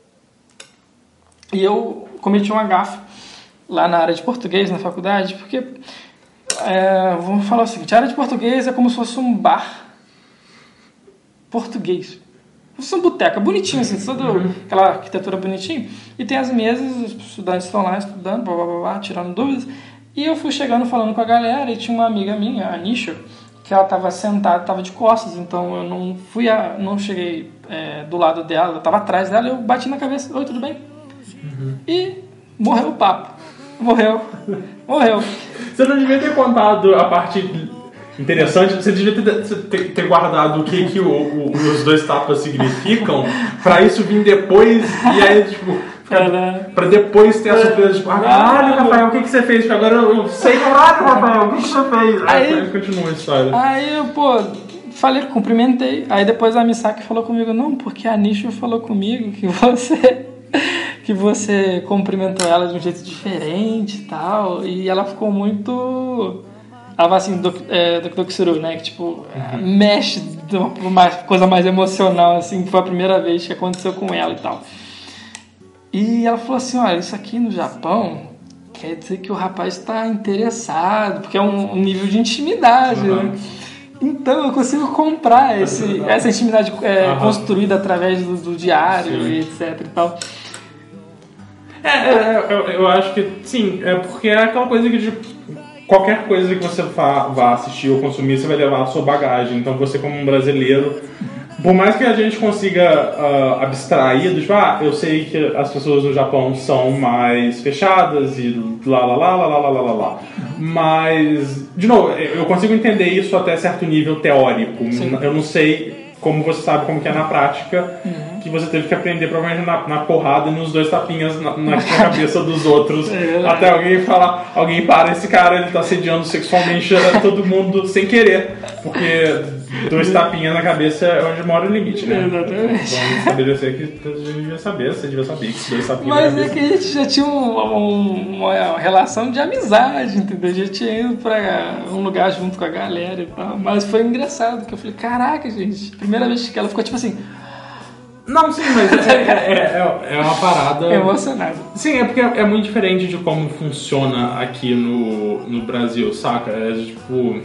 E eu cometi um gafe lá na área de português, na faculdade, porque... É, vamos falar o seguinte, a área de português é como se fosse um bar português. Fosse um boteca, bonitinho, assim, toda uhum. aquela arquitetura bonitinha. E tem as mesas, os estudantes estão lá estudando, blá, blá, blá, blá, tirando dúvidas. E eu fui chegando, falando com a galera, e tinha uma amiga minha, a Nisha, que ela estava sentada, estava de costas, então eu não fui, a, não cheguei é, do lado dela, eu estava atrás dela, eu bati na cabeça, oi, tudo bem? Uhum. E morreu o papo. Morreu. Morreu. Você não devia ter contado a parte interessante, você devia ter, ter, ter guardado o que, que o, o, os dois tapas significam pra isso vir depois e aí, tipo, pra, pra depois ter a surpresa, tipo, ah, caralho, Rafael, o que, que você fez? Agora eu sei, caralho, Rafael, o que, que você fez? Aí, aí continua a história. Aí eu, pô, falei, cumprimentei. Aí depois a Misaki falou comigo, não, porque a Nisha falou comigo que você... que você cumprimentou ela de um jeito diferente e tal, e ela ficou muito... Ela vai assim, do, é, do Dokusuru, né, que tipo, uhum. mexe de uma, uma coisa mais emocional, assim, que foi a primeira vez que aconteceu com ela e tal. E ela falou assim, olha, isso aqui no Japão quer dizer que o rapaz está interessado, porque é um, um nível de intimidade, uhum. né? Então eu consigo comprar esse, essa intimidade é, uhum. construída através do, do diário, sim. e etc e tal. É, é eu, eu acho que sim, é porque é aquela coisa que tipo, qualquer coisa que você vá, vá assistir ou consumir, você vai levar a sua bagagem. Então você, como um brasileiro, por mais que a gente consiga uh, abstrair do tipo, ah, eu sei que as pessoas no Japão são mais fechadas e lá, lá, lá, lá, lá, lá, lá, lá. Mas, de novo, eu consigo entender isso até certo nível teórico. Sim. Eu não sei como você sabe como que é na prática, uhum. que você teve que aprender provavelmente na, na porrada e nos dois tapinhas na, na cabeça dos outros, é até alguém falar, alguém para, esse cara ele tá assediando sexualmente todo mundo sem querer, porque dois tapinhas na cabeça é onde mora o limite, né? Exatamente. Vamos estabelecer que você devia saber, você devia saber que dois tapinhas Mas na é que a gente já tinha um, um, uma relação de amizade, entendeu? A gente tinha ido pra um lugar junto com a galera e tal, mas foi engraçado, que eu falei, caraca, gente, primeira vez que ela ficou tipo assim... Não, sim, mas é, é, é, é uma parada... Emocionado. Sim, é porque é, é muito diferente de como funciona aqui no, no Brasil, saca? É tipo...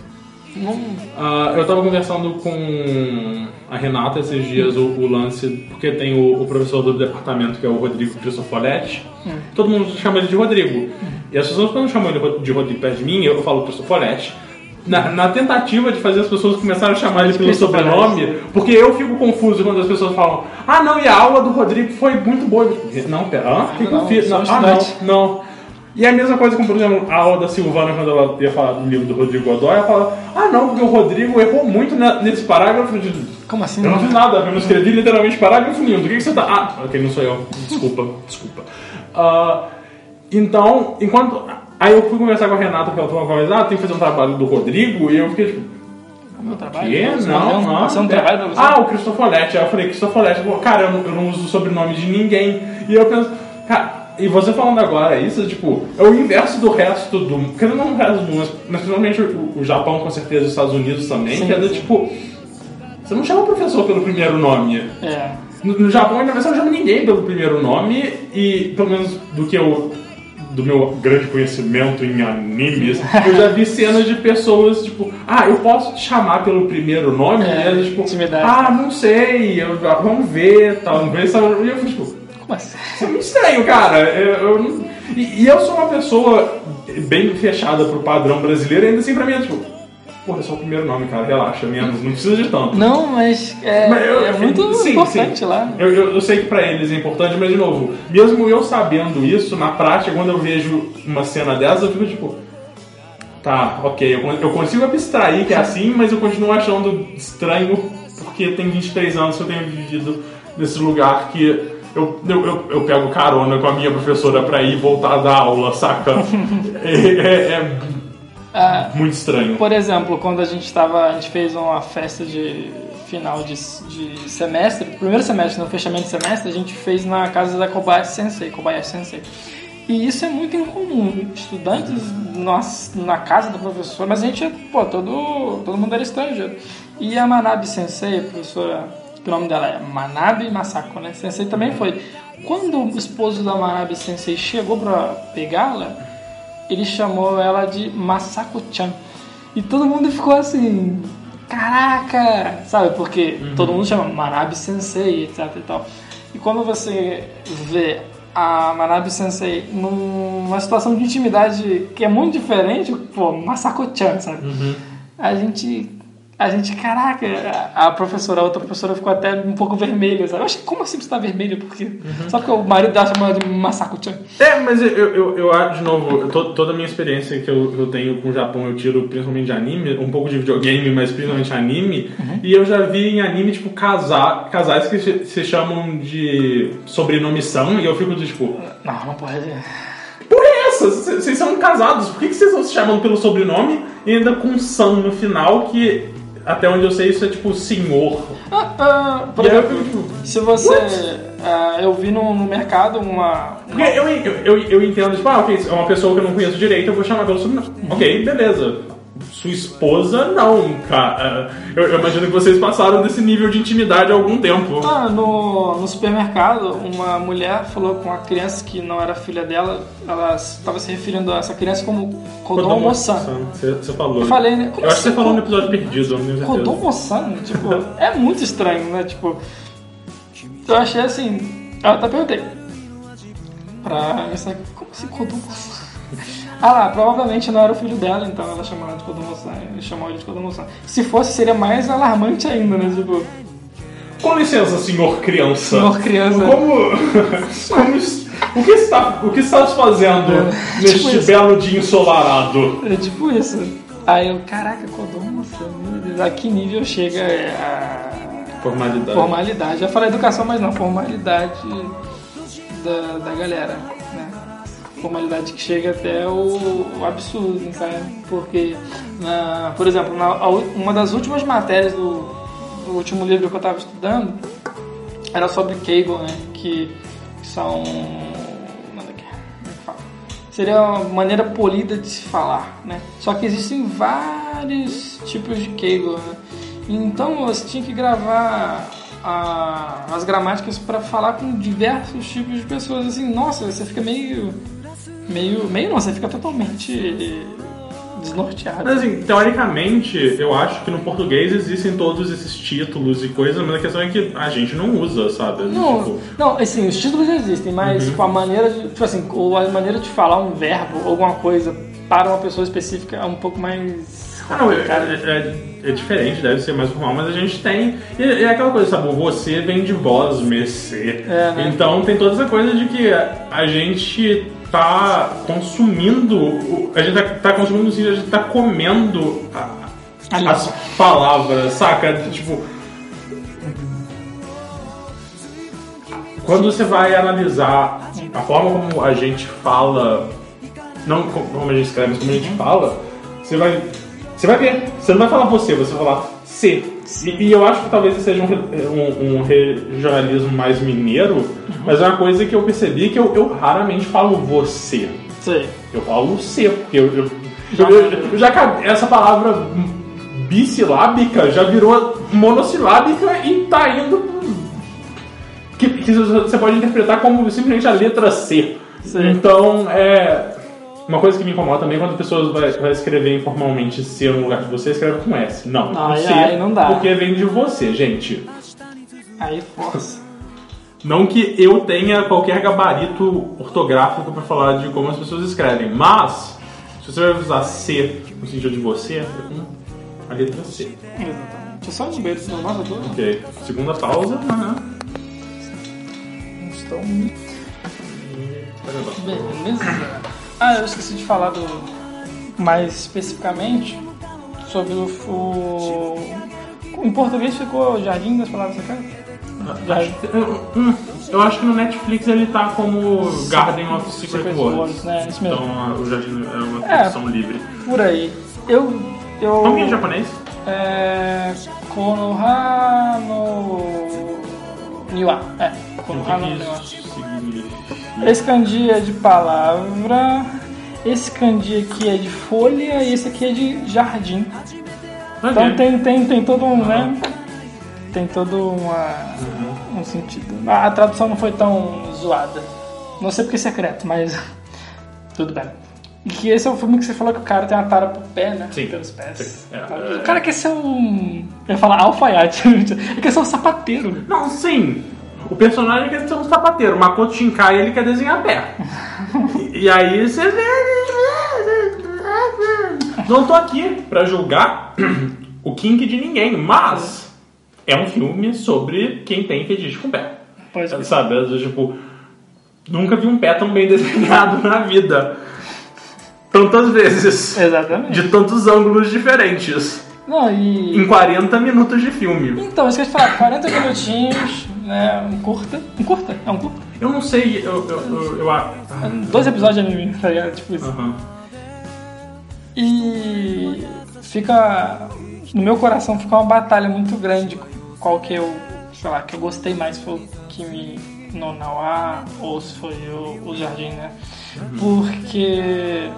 Uh, eu tava conversando com a Renata esses dias o, o lance, porque tem o, o professor do departamento que é o Rodrigo Cristofoletti. Hum. Todo mundo chama ele de Rodrigo. Hum. E as pessoas, quando chamam ele de Rodrigo perto de mim, eu falo Cristofoletti. Na, na tentativa de fazer as pessoas começarem a chamar ele pelo sobrenome, porque eu fico confuso quando as pessoas falam: ah, não, e a aula do Rodrigo foi muito boa. Não, pera, ah, o que, que eu fiz? Não, ah, não, não. E é a mesma coisa com, por exemplo, a aula da Silvana, quando ela ia falar do livro do Rodrigo Godoy, ela fala: ah, não, porque o Rodrigo errou muito nesse parágrafo. De... Como assim? Eu não fiz nada, eu não escrevi literalmente parágrafo nenhum. Do que, que você tá. Ah, ok, não sou eu. Desculpa, desculpa. Uh, então, enquanto. Aí eu fui conversar com a Renata, que ela falou uma coisa: ah, tem que fazer um trabalho do Rodrigo, e eu fiquei tipo. O meu trabalho? Que? Não, não. Você não trabalha pra você? Ah, o Cristofoletti. Aí eu falei: Cristofoletti, cara, eu não, eu não uso o sobrenome de ninguém. E eu penso, cara. E você falando agora isso, tipo, é o inverso do resto do mundo. Quer dizer, não o resto do mundo, mas principalmente o, o Japão, com certeza, os Estados Unidos também. Sim, que é do, tipo, você não chama o professor pelo primeiro nome. É. No, no Japão, ainda mais, você não chama ninguém pelo primeiro nome. E, pelo menos do que eu, do meu grande conhecimento em animes, eu já vi cenas de pessoas, tipo, ah, eu posso te chamar pelo primeiro nome? É, e elas, tipo, intimidade. ah, não sei, eu, vamos ver, tal, vamos ver. Sabe? E eu fui, tipo, mas... isso é muito estranho, cara. Eu, eu não... e, e eu sou uma pessoa bem fechada pro padrão brasileiro, ainda assim pra mim é tipo, porra, é só o primeiro nome, cara, relaxa, menos, não precisa de tanto. Não, mas é, mas eu, é muito sim, importante sim. lá. Eu, eu, eu sei que pra eles é importante, mas de novo, mesmo eu sabendo isso, na prática, quando eu vejo uma cena dessa, eu fico tipo, tá, ok, eu, eu consigo abstrair que é assim, mas eu continuo achando estranho, porque tem vinte e três anos que eu tenho vivido nesse lugar que Eu, eu, eu, eu pego carona com a minha professora pra ir voltar da aula, saca? é é, é ah, muito estranho. Por exemplo, quando a gente tava, a gente fez uma festa de final de, de semestre, primeiro semestre, no fechamento de semestre, a gente fez na casa da Kobayashi Sensei, Kobayashi Sensei. E isso é muito incomum, estudantes nós, na casa do professor, mas a gente, pô, todo, todo mundo era estrangeiro. E a Manabe Sensei, a professora... O nome dela é Manabe Masako, né? Sensei também foi. Quando o esposo da Manabe Sensei chegou pra pegá-la, ele chamou ela de Masako-chan. E todo mundo ficou assim, caraca! Sabe, porque uhum. todo mundo chama Manabe Sensei, etc e tal. E quando você vê a Manabe Sensei numa situação de intimidade que é muito diferente, pô, Masako-chan, sabe? Uhum. A gente... A gente, caraca, a professora, a outra professora ficou até um pouco vermelha, sabe? Eu achei, como assim você tá vermelha? Porque, uhum. Só porque o marido dela chama de Masako-chan. É, mas eu, eu, eu de novo, eu, toda a minha experiência que eu, eu tenho com o Japão, eu tiro principalmente de anime, um pouco de videogame, mas principalmente anime, uhum. E eu já vi em anime, tipo, casa, casais que se, se chamam de sobrenome San, e eu fico tipo... Não, não pode... Por essa, vocês são casados, por que vocês estão se chamando pelo sobrenome e ainda com San no final, que... Até onde eu sei, isso é tipo senhor. Ah, ah, por exemplo, eu, se você... Uh, eu vi no, no mercado uma... uma... Eu, eu, eu, eu entendo, tipo, ah, ok, é uma pessoa que eu não conheço direito, eu vou chamar pelo sobrenome. Uhum. Ok, beleza. Sua esposa, não, cara. Eu, eu imagino que vocês passaram desse nível de intimidade há algum tempo. Ah, no, no supermercado, uma mulher falou com a criança que não era filha dela, ela estava se referindo a essa criança como Kodomo-san. Você, você falou. Eu falei, né? Como eu acho assim, que você falou no episódio perdido, eu não tenho certeza. Kodomo-san? Tipo, é muito estranho, né? Tipo, eu achei assim... Eu até perguntei pra essa... Como assim Kodomo-san? Ah lá, provavelmente não era o filho dela, então ela chamou ela de Kodomo-san, chamou ele de Kodomo-san. Se fosse, seria mais alarmante ainda, né? Tipo... Com licença, senhor criança. Senhor criança. Como... como o, que está, o que estás fazendo é, neste tipo belo dia ensolarado? É tipo isso. Aí eu, caraca, Kodomo-san, meu Deus, a que nível chega a formalidade. formalidade. Já falei educação, mas não, formalidade da, da galera, né? Formalidade que chega até o, o absurdo, né? Porque, na, por exemplo, na, uma das últimas matérias do, do último livro que eu estava estudando era sobre Keigo, né? Que, que são... Seria uma maneira polida de se falar, né? Só que existem vários tipos de Keigo, né? Então você tinha que gravar a, as gramáticas para falar com diversos tipos de pessoas. Assim, nossa, você fica meio... Meio... Meio não, você fica totalmente desnorteado. Mas assim, teoricamente, eu acho que no português existem todos esses títulos e coisas, mas a questão é que a gente não usa, sabe? Não, tipo... não, assim, os títulos existem, mas uhum. com a maneira de, tipo assim, a maneira de falar um verbo, alguma coisa para uma pessoa específica é um pouco mais... Ah, não, é, é, é diferente, deve ser mais formal, mas a gente tem... E é aquela coisa, sabe? Você vem de voz, mercê. É, né? Então tem toda essa coisa de que a gente tá consumindo... A gente tá, tá consumindo, assim, a gente tá comendo a, as palavras, saca? Tipo... Quando você vai analisar a forma como a gente fala... Não como a gente escreve, mas como a gente fala... Você vai... Você vai ver, você não vai falar você, você vai falar C. E, e eu acho que talvez seja um, um, um regionalismo mais mineiro, uhum. mas é uma coisa que eu percebi que eu, eu raramente falo você. Sim. Eu falo C, porque eu, eu, já, eu, eu já essa palavra bissilábica já virou monossilábica e tá indo... Que, que você pode interpretar como simplesmente a letra C. Sim. Então, é... Uma coisa que me incomoda também é quando as pessoas vai, vai escrever informalmente C no lugar de você, escreve com S. Não, com aí, C, aí não dá. Porque vem de você, gente. Aí força. Não que eu tenha qualquer gabarito ortográfico para falar de como as pessoas escrevem, mas se você vai usar C no sentido de você, é com a letra C. Exatamente. É só um beijo no nosso tudo. Ok. Segunda pausa. Uhum. Estão... Beleza. Ah, eu esqueci de falar do mais especificamente sobre o, o... Em português ficou Jardim das Palavras Secretas? Jardim. Eu acho que no Netflix ele tá como Garden of Secret, Secret Worlds. Worlds, né? Isso mesmo. Então o Jardim é uma tradução é, livre. Por aí. Eu... eu Como que é em japonês? É... Konoha no... Niwa. É. Konoha no Niwa. Esse kanji é de palavra, esse kanji aqui é de folha e esse aqui é de jardim. Okay. Então tem, tem, tem todo um, uhum. né? Tem todo uma, uhum. um sentido. A, a tradução não foi tão zoada. Não sei porque é secreto, mas tudo bem. E que esse é o filme que você falou que o cara tem uma tara pro pé, né? Sim. Pelos pés. Sim. É, o cara quer ser um... Eu ia falar alfaiate. Ele quer ser um sapateiro. Não, sim. O personagem quer ser um sapateiro, o Makoto Shinkai ele quer desenhar pé. e, e aí você vê. Não tô aqui pra julgar o kink de ninguém, mas é um filme sobre quem tem fetiche com pé. Pois é. Sabe? Eu, tipo, nunca vi um pé tão bem desenhado na vida. Tantas vezes. Exatamente. De tantos ângulos diferentes. Não, e... Em quarenta minutos de filme. Então, isso que eu ia te falar, quarenta minutinhos, né, um curta. Um curta? É um curta? Eu não sei, eu... eu, eu, eu ah. Dois episódios de anime, tá ligado? Tipo isso. Uhum. E fica... No meu coração fica uma batalha muito grande. Qual que eu, sei lá, que eu gostei mais, se foi o Kimi no Nawa ou se foi o, o Jardim, né? Uhum. Porque...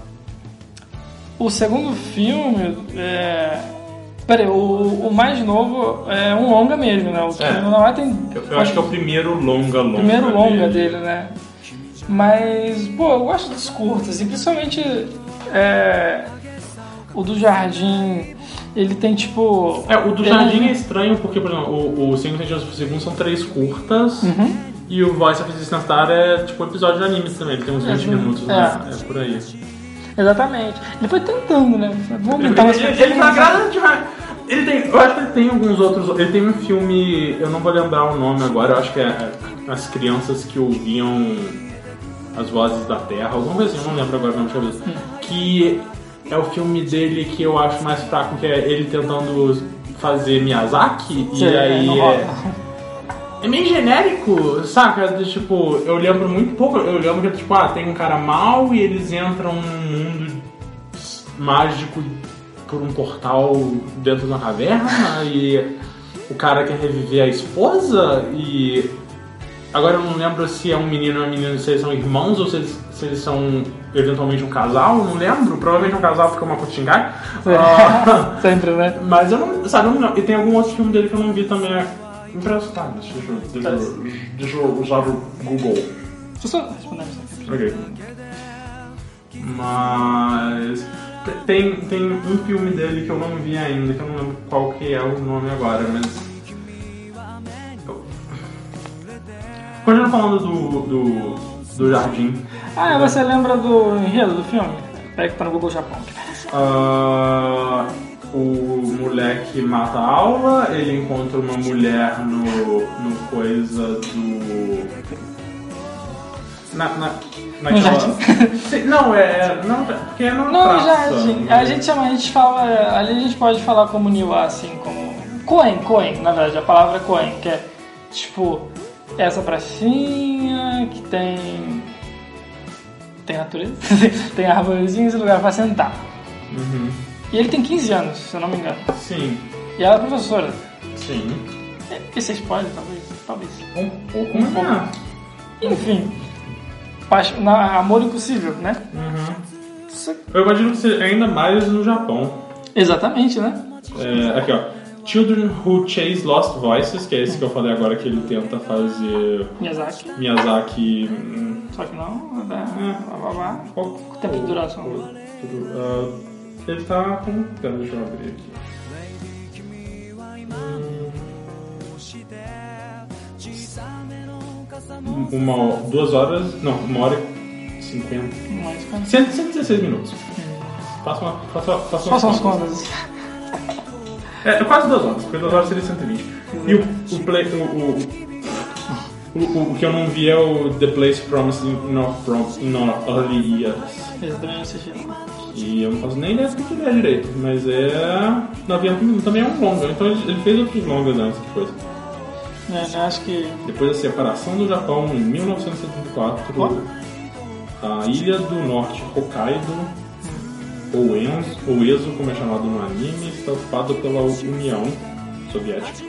O segundo filme é... Peraí, o, o mais novo é um longa mesmo, né? O é. Não tem... Eu, eu acho que é o primeiro longa, longa. primeiro longa dele, dele, né? Mas, pô, eu gosto dos curtos, assim, principalmente é, o do Jardim, ele tem tipo... É, o do Jardim é estranho porque, por exemplo, o, o cinco centímetros por segundo são três curtas uhum. e o Voice of Resistance Star é tipo um episódio de anime também, ele tem uns vinte é, minutos, é. né? É por aí. Exatamente. Ele foi tentando, né? Vamos aumentar mais. Ele, ele, ele tá grande, ele tem, eu acho que ele tem alguns outros. Ele tem um filme, eu não vou lembrar o nome agora. Eu acho que é, é As Crianças que Ouviam as Vozes da Terra, alguma coisa assim. Eu não lembro agora o nome de cabeça. Hum. Que é o filme dele que eu acho mais fraco, que é ele tentando fazer Miyazaki. Sim, e aí é, é meio genérico, saca? De, tipo, eu lembro muito pouco. Eu lembro que tipo, ah, tem um cara mau e eles entram num mundo mágico por um portal dentro de uma caverna e o cara quer reviver a esposa e agora eu não lembro se é um menino ou uma menina, se eles são irmãos ou se eles, se eles são eventualmente um casal, não lembro, provavelmente um casal porque é uma Kuchingai. Uh, Sempre, né? Mas eu não, sabe, eu não, e tem algum outro filme dele que eu não vi também, é emprestado, deixa, deixa, deixa, deixa, deixa eu usar o Google. Deixa eu só responder isso aqui. Ok. Mas tem, tem um filme dele que eu não vi ainda, que eu não lembro qual que é o nome agora, mas continuando falando do, do, do jardim. Ah, você lembra do enredo do filme? Pega que tá no Google Japão. Uh, o moleque mata a aula, ele encontra uma mulher no, no coisa do... Na, na, naquela... Não, é... Não, porque é numa não, praça. Jardim. A gente chama, a gente fala... Ali a gente pode falar como Niwa, assim, como... Koen, Koen, na verdade, a palavra é Koen, que é, tipo... Essa pracinha que tem... Tem natureza? Tem arvorezinhas e lugar pra sentar. Uhum. E ele tem quinze anos, se eu não me engano. Sim. E ela é professora. Sim. Esse é spoiler, talvez. Talvez. Um pouco, um pouco. Enfim. Paixão, na, amor impossível, né? Uhum. Isso... Eu imagino que seja ainda mais no Japão. Exatamente, né? É, aqui, ó. Children Who Chase Lost Voices, que é esse que eu falei agora, que ele tenta fazer... Miyazaki. Miyazaki... Hum, Só que não, dá... é. Blá, blá, blá. Qual o tempo de duração? Uh, ele tá com... Pera, deixa eu abrir aqui. Hum, uma, duas horas... Não, uma hora e cinquenta. cento e dezesseis minutos. Faça uma... Faça, faça Faça umas contas. É, é quase duas horas, porque duas horas seria cento e vinte. E o, o, play, o, o, o, o que eu não vi é o The Place Promised in Our, in our Early Years. Esse também não assisti. E eu não faço nem ideia do que ele é direito, mas é... No avião também é um longa, então ele, ele fez outros longas antes que coisa. É, eu acho que... Depois da separação do Japão em mil novecentos e setenta e quatro, oh? A ilha do norte, Hokkaido, ou Enzo, ou Ezo, como é chamado no anime, está ocupado pela União Soviética.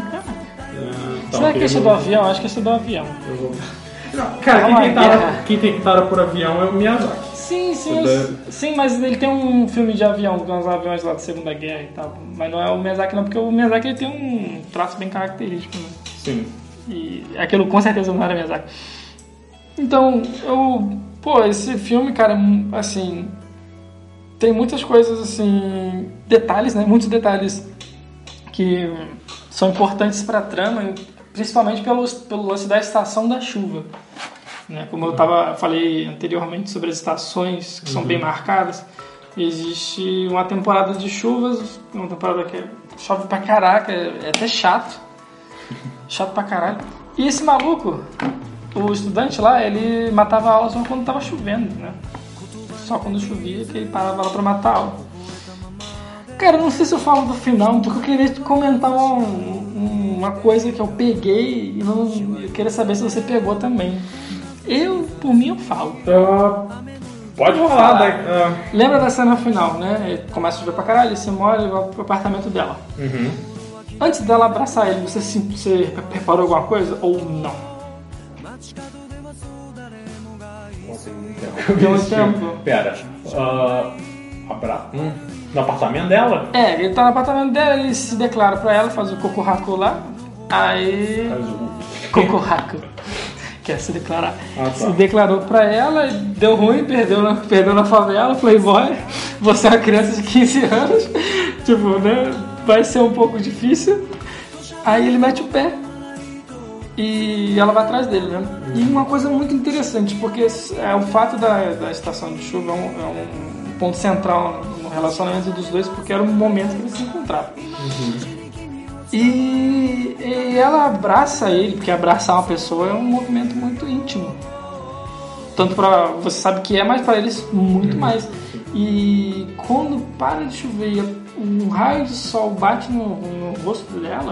É, Será que esse é do avião? Acho que esse é do avião. Eu vou... Não, cara, quem tem, tara, quem tem tara por avião é o Miyazaki. Sim, sim, eu, sim, mas ele tem um filme de avião, com os aviões lá da Segunda Guerra e tal. Mas não é o Miyazaki não, porque o Miyazaki ele tem um traço bem característico, né? Sim. E aquilo com certeza não era Miyazaki. Então, eu... Pô, esse filme, cara, assim... Tem muitas coisas, assim... Detalhes, né? Muitos detalhes que são importantes pra trama, principalmente pelo, pelo lance da estação da chuva. Né? Como eu tava, falei anteriormente sobre as estações que são uhum. bem marcadas, existe uma temporada de chuvas, uma temporada que chove pra caraca, é até chato. Chato pra caralho. E esse maluco, o estudante lá, ele matava a aula só quando tava chovendo, né? Só quando chovia que ele parava lá pra matar a aula. Cara, não sei se eu falo do final, porque eu queria comentar uma, uma coisa que eu peguei e não, eu queria saber se você pegou também. Eu, por mim, eu falo. Uh, pode falar. falar. Da, uh... Lembra da cena final, né? Ele começa a chover pra caralho, ele se molha e vai pro apartamento dela. Uhum. Antes dela abraçar ele, você, você reparou alguma coisa ou não? Deu um tempo. Pera. Uh, abra... hum. No apartamento dela? É, ele tá no apartamento dela, ele se declara pra ela, faz o cocorraco lá. Aí... Faz o... Cocorraco. Quer se declarar. Ah, tá. Se declarou pra ela, deu ruim, perdeu na, perdeu na favela, playboy. Você é uma criança de quinze anos. Tipo, né? Vai ser um pouco difícil. Aí ele mete o pé. E ela vai atrás dele, né? E uma coisa muito interessante, porque é, o fato da, da estação de chuva é um, é um ponto central no relacionamento dos dois, porque era o momento que eles se encontravam. Uhum. E, e ela abraça ele, porque abraçar uma pessoa é um movimento muito íntimo. Tanto pra... Você sabe que é, mas pra eles muito uhum. mais. E quando para de chover e um raio de sol bate no, no rosto dela,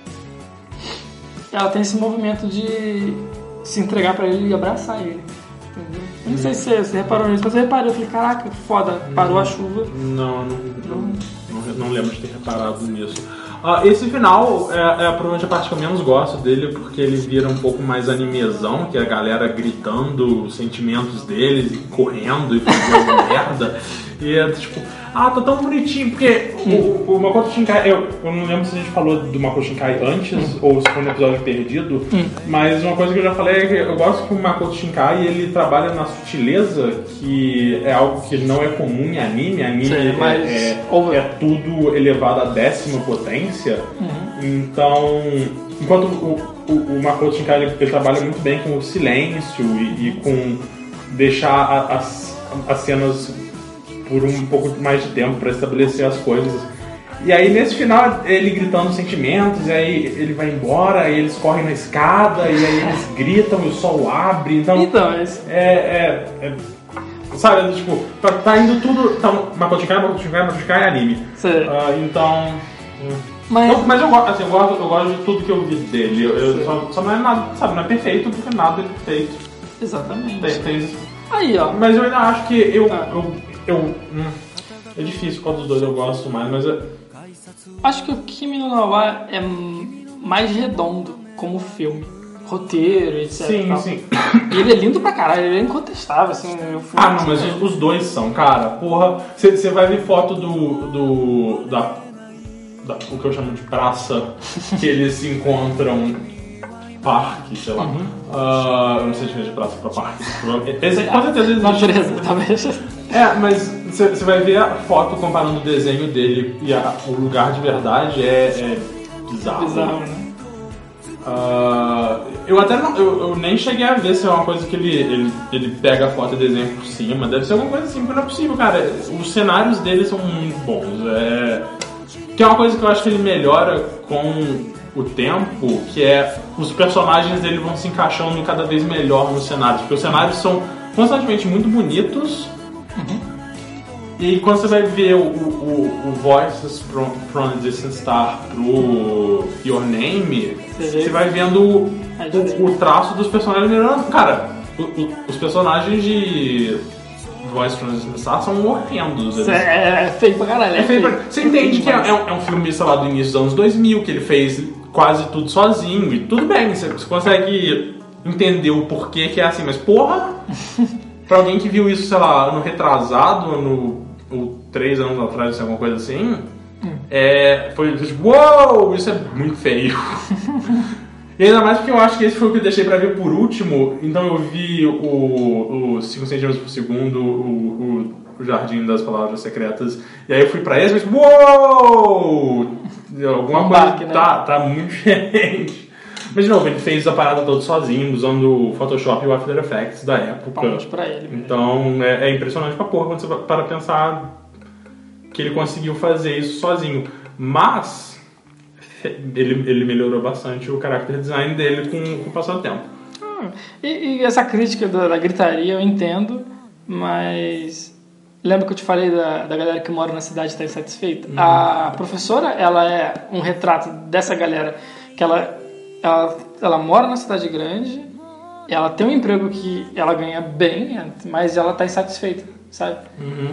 ela tem esse movimento de se entregar pra ele e abraçar ele. Entendeu? Eu não sei se você, você reparou nisso, mas eu reparei. Eu falei, caraca, foda, parou a chuva. Não, não, não, não, não lembro de ter reparado nisso. Uh, esse final é, é provavelmente a parte que eu menos gosto dele, porque ele vira um pouco mais animezão, que é a galera gritando os sentimentos deles, e correndo e fazendo merda. E é tipo, ah, tá tão bonitinho, porque hum. o, o Makoto Shinkai, eu, eu não lembro se a gente falou do Makoto Shinkai antes hum. ou se foi no episódio perdido, hum. mas uma coisa que eu já falei é que eu gosto que o Makoto Shinkai ele trabalha na sutileza, que é algo que não é comum em anime. Anime Sim, é, mas... é, é tudo elevado à décima potência, uhum. então enquanto o, o, o Makoto Shinkai ele, ele trabalha muito bem com o silêncio e, e com deixar a, as, as cenas por um pouco mais de tempo para estabelecer as coisas. E aí nesse final ele gritando sentimentos, e aí ele vai embora, e eles correm na escada, e aí eles gritam e o sol abre. Então, então esse... é, é, é sabe, tipo, tá, tá indo tudo. Então, Makoto Shinkai, Makoto Shinkai, Makoto Shinkai é anime. Uh, então. Mas, então, mas eu, assim, eu, gosto, eu gosto de tudo que eu vi dele. Eu, eu só, só não é nada, sabe, não é perfeito porque nada é perfeito. Exatamente. Tem, tem... Aí, ó. Mas eu ainda acho que eu. Ah. eu, eu hum, é difícil qual dos dois eu gosto mais, mas. Eu... Acho que o Kimi no Na wa é mais redondo como filme. Roteiro, etcétera. Sim, sim. E ele é lindo pra caralho, ele é incontestável, assim. Ah, não, mas os, os dois são, cara. Porra, você vai ver foto do. do da, da. o que eu chamo de praça, que eles se encontram. Parque, sei lá. Uhum. Uh, eu não sei se de praça pra parque. Esse, com certeza existe. Natureza, talvez. É, mas você vai ver a foto comparando o desenho dele e a, o lugar de verdade é, é bizarro. Bizarro, né? Uh, eu até não, eu, eu nem cheguei a ver se é uma coisa que ele, ele, ele pega a foto e desenha por cima. Deve ser alguma coisa assim, porque não é possível, cara. Os cenários dele são muito bons. É, que é uma coisa que eu acho que ele melhora com o tempo, que é os personagens dele vão se encaixando cada vez melhor nos cenários. Porque os cenários são constantemente muito bonitos. Uhum. E aí, quando você vai ver o, o, o Voices from, from a Distant Star pro Your Name, você, você vai vendo o, o, o traço dos personagens melhorando. Cara, o, o, os personagens de Voices from a Distant Star são horrendos. É, é feio pra caralho. É, é feio pra... Você entende que é, é, um, é um filme, sei lá, do início dos anos dois mil, que ele fez quase tudo sozinho, e tudo bem, você, você consegue entender o porquê que é assim, mas porra, pra alguém que viu isso, sei lá, ano retrasado, ano... ou três anos atrás, alguma coisa assim, hum. é, foi tipo, uou, isso é muito feio. E ainda mais porque eu acho que esse foi o que eu deixei pra ver por último, então eu vi o, o cinco centímetros por segundo, o, o, o Jardim das Palavras Secretas, e aí eu fui pra esse e falei, uou! Alguma um coisa baque, né? tá, tá muito diferente. Mas de novo, ele fez a parada toda sozinho, usando o Photoshop e o After Effects da época. Pra ele mesmo. Então é, é impressionante pra porra quando você para pensar que ele conseguiu fazer isso sozinho. Mas ele, ele melhorou bastante o character design dele com, com o passar do tempo. Hum, e, e essa crítica da, da gritaria eu entendo, mas lembra que eu te falei da, da galera que mora na cidade e está insatisfeita? Uhum. A professora, ela é um retrato dessa galera que ela... Ela, ela mora na cidade grande, ela tem um emprego que ela ganha bem, mas ela tá insatisfeita, sabe? Uhum.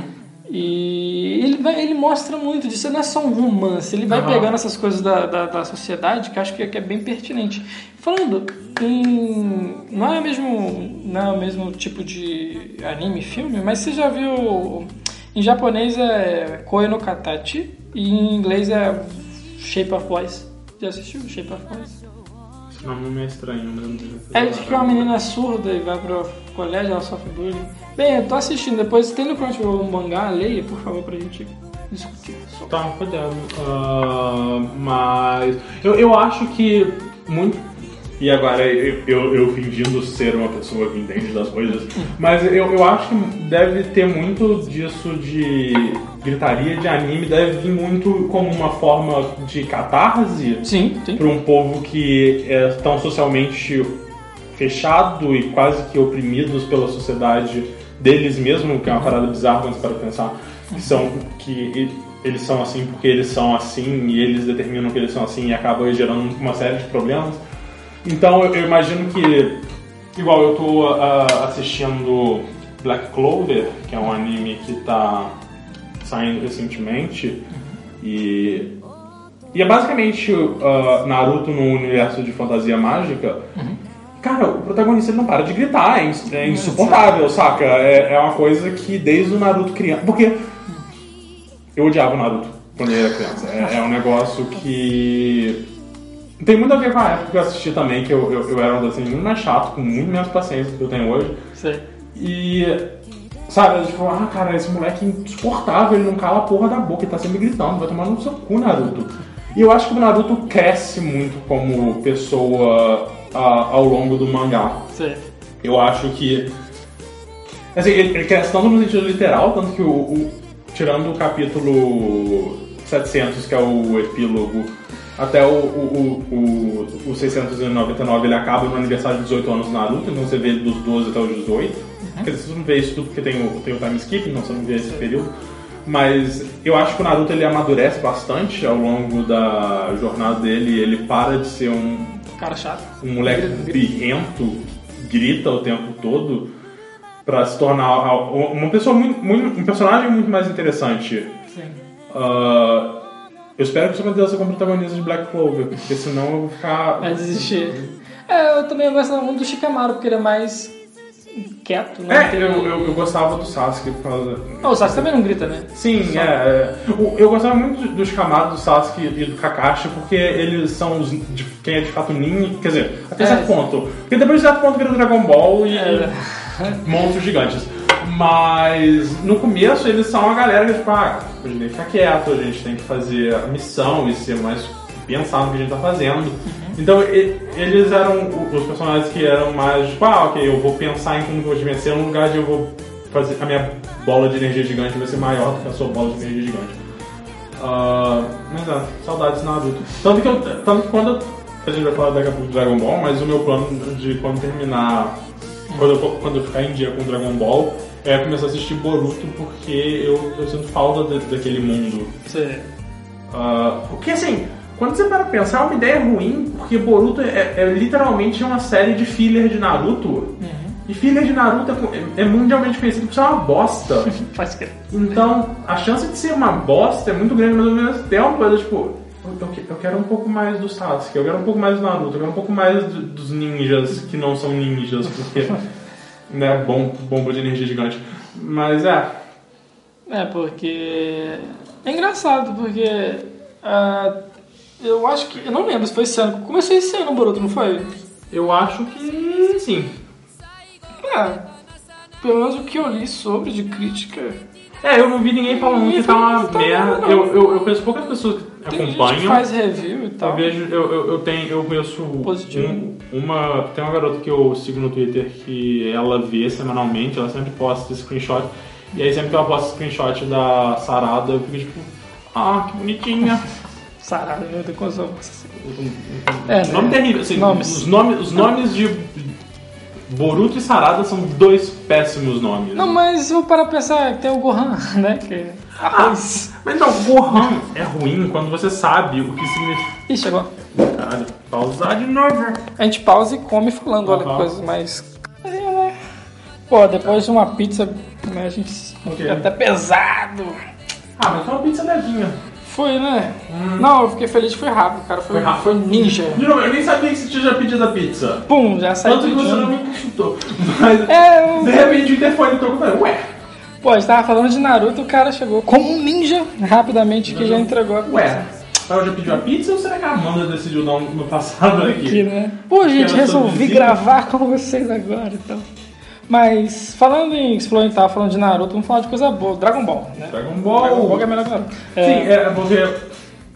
E ele, vai, ele mostra muito disso, não é só um romance, ele vai uhum. pegando essas coisas da, da, da sociedade que eu acho que é, que é bem pertinente. Falando em... Não é, mesmo, não é o mesmo tipo de anime, filme, mas você já viu... Em japonês é Koe no Katachi e em inglês é Shape of Boys. Já assistiu Shape of Boys? Não, não é estranho, não é de que uma menina surda e vai pro colégio, ela sofre bullying. Bem, eu tô assistindo, depois tem no Crunchyroll um mangá, leia, por favor, pra gente discutir. Tá, cuidado. Uh, mas eu, eu acho que muito... E agora, eu, eu, eu fingindo ser uma pessoa que entende das coisas, mas eu, eu acho que deve ter muito disso de gritaria de anime, deve vir muito como uma forma de catarse. Sim, sim. Para um povo que é tão socialmente fechado e quase que oprimidos pela sociedade deles mesmo, que é uma parada bizarra quando você para pensar, que são que eles são assim porque eles são assim e eles determinam que eles são assim e acabam gerando uma série de problemas. Então eu, eu imagino que, igual eu tô uh, assistindo Black Clover, que é um anime que tá saindo recentemente, e, e é basicamente uh, Naruto no universo de fantasia mágica. Uhum. Cara, o protagonista ele não para de gritar, é, ins- é insuportável, saca? É, é uma coisa que desde o Naruto criança... Porque eu odiava o Naruto quando eu era criança. É, é um negócio que... tem muito a ver com a época que eu assisti também, que eu, eu, eu era um adolescente muito mais chato, com muito menos paciência do que eu tenho hoje. Sim. E... sabe, tipo, ah, cara, esse moleque é insuportável, ele não cala a porra da boca, ele tá sempre gritando, vai tomar no seu cu, Naruto. E eu acho que o Naruto cresce muito como pessoa a, ao longo do mangá. Sim. Eu acho que... assim, ele, ele cresce tanto no sentido literal, tanto que o, o tirando o capítulo setecentos, que é o epílogo, até o, o, o, o seiscentos e noventa e nove ele acaba no aniversário de dezoito anos do Naruto, então você vê ele dos doze até os dezoito. Uhum. Quer dizer, você não vê isso tudo porque tem o, tem o time skip, então você não vê esse período. Mas eu acho que o Naruto ele amadurece bastante ao longo da jornada dele. Ele para de ser um cara chato, um moleque birrento, grita o tempo todo, pra se tornar uma pessoa muito, muito um personagem muito mais interessante. Sim. Uh, eu espero que isso aconteça com o protagonista de Black Clover, porque senão eu vou ficar... vai desistir. É, eu também gostava muito do Shikamaru, porque ele é mais quieto, né? É, eu, eu, eu gostava do Sasuke por causa... Oh, o Sasuke também não grita, né? Sim, é, é. Eu, eu gostava muito dos Shikamaru, do Sasuke e do Kakashi, porque eles são os, de, quem é de fato ninja, quer dizer, até é, certo ponto. Porque depois de certo ponto vira Dragon Ball e é. monstros gigantes. Mas no começo eles são uma galera que tipo, ah, a gente tem que ficar quieto, a gente tem que fazer a missão e ser mais pensar no que a gente tá fazendo. Uhum. Então e, eles eram os personagens que eram mais tipo, ah, ok, eu vou pensar em como eu vou te vencer, no lugar de eu vou fazer a minha bola de energia gigante vai ser maior do que a sua bola de energia gigante. Uh, mas é, saudades Naruto. Tanto que, eu, tanto que quando eu, a gente vai falar daqui a pouco do Dragon Ball, mas o meu plano de quando terminar, quando eu, quando eu ficar em dia com o Dragon Ball, é começar a assistir Boruto, porque eu, eu sinto falta de, daquele mundo. Sim. Uh, porque assim, quando você para pensar, é uma ideia ruim, porque Boruto é, é literalmente uma série de filler de Naruto. Uhum. E filler de Naruto é, é mundialmente conhecido por ser uma bosta. Faz que... Então, a chance de ser uma bosta é muito grande, mas ao mesmo tempo, eu, tipo, eu, eu quero um pouco mais do Sasuke, eu quero um pouco mais do Naruto, eu quero um pouco mais do, dos ninjas que não são ninjas, porque, né, bom, bomba de energia gigante. Mas é. É, porque... é engraçado, porque... Uh, eu acho que... eu não lembro se foi esse ano. Começou esse ano o Boruto, não foi? Eu acho que sim. É, pelo menos o que eu li sobre de crítica... É, eu não vi ninguém falando que tá uma tá merda. Não. Eu, eu, eu conheço poucas pessoas que tem acompanham. Gente que faz review e tal. Eu vejo, eu, eu, eu tenho, eu conheço um, uma, tem uma garota que eu sigo no Twitter que ela vê semanalmente, ela sempre posta screenshot. E aí sempre que ela posta screenshot da Sarada, eu fico tipo, ah, que bonitinha. Sarada, meu Deus, coisa. É, né? Nome terrível, assim, nomes. Os, nomes, os nomes de Boruto e Sarada são dois péssimos nomes. Não, mas eu para pensar que tem o Gohan, né? Que... ah, mas não, Gohan é ruim quando você sabe o que significa. Ih, chegou. Caralho, pausar de novo. A gente pausa e come falando, olha, Uhum. coisas mais... Pô, depois de uma pizza, né, a gente Okay. fica até pesado. Ah, mas foi uma pizza levinha. Foi, né? Hum. Não, eu fiquei feliz, foi rápido, cara. Foi, Foi rápido. foi ninja. De novo, eu nem sabia que você tinha já pedido a pizza. Pum, já saiu Tanto que você tudo. não me consultou. Mas, É, eu... de repente, o interfone tocou e falei, ué. Pô, a gente tava falando de Naruto, o cara chegou como um ninja, rapidamente, que já entregou a pizza. Ué, ela já pediu a pizza ou será que a Amanda decidiu dar um no passado aqui? Aqui, né? Pô, gente, ela resolvi sobrevive. gravar com vocês agora, então. Mas, falando em... você falou que tava falando de Naruto, vamos falar de coisa boa. Dragon Ball, né? Dragon Ball. Dragon Ball que é melhor que Naruto. Sim, é porque...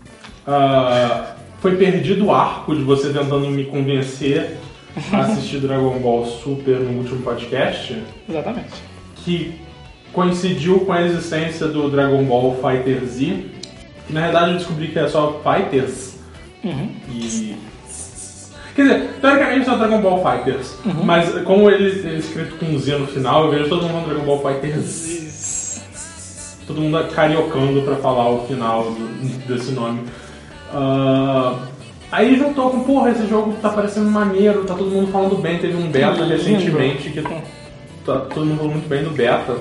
Uh, foi perdido o arco de você tentando me convencer a assistir Dragon Ball Super no último podcast. Exatamente. Que coincidiu com a existência do Dragon Ball Fighter Z. Que na verdade eu descobri que é só Fighters. Uhum. E, Quer dizer, teoricamente é o Dragon Ball Fighters, uhum. mas como ele é escrito com um Z no final, eu vejo todo mundo no Dragon Ball Fighters. Todo mundo cariocando pra falar o final do, desse nome. Uh, aí juntou com, porra, esse jogo tá parecendo maneiro, tá todo mundo falando bem, teve um beta recentemente que tá, todo mundo falou muito bem do beta.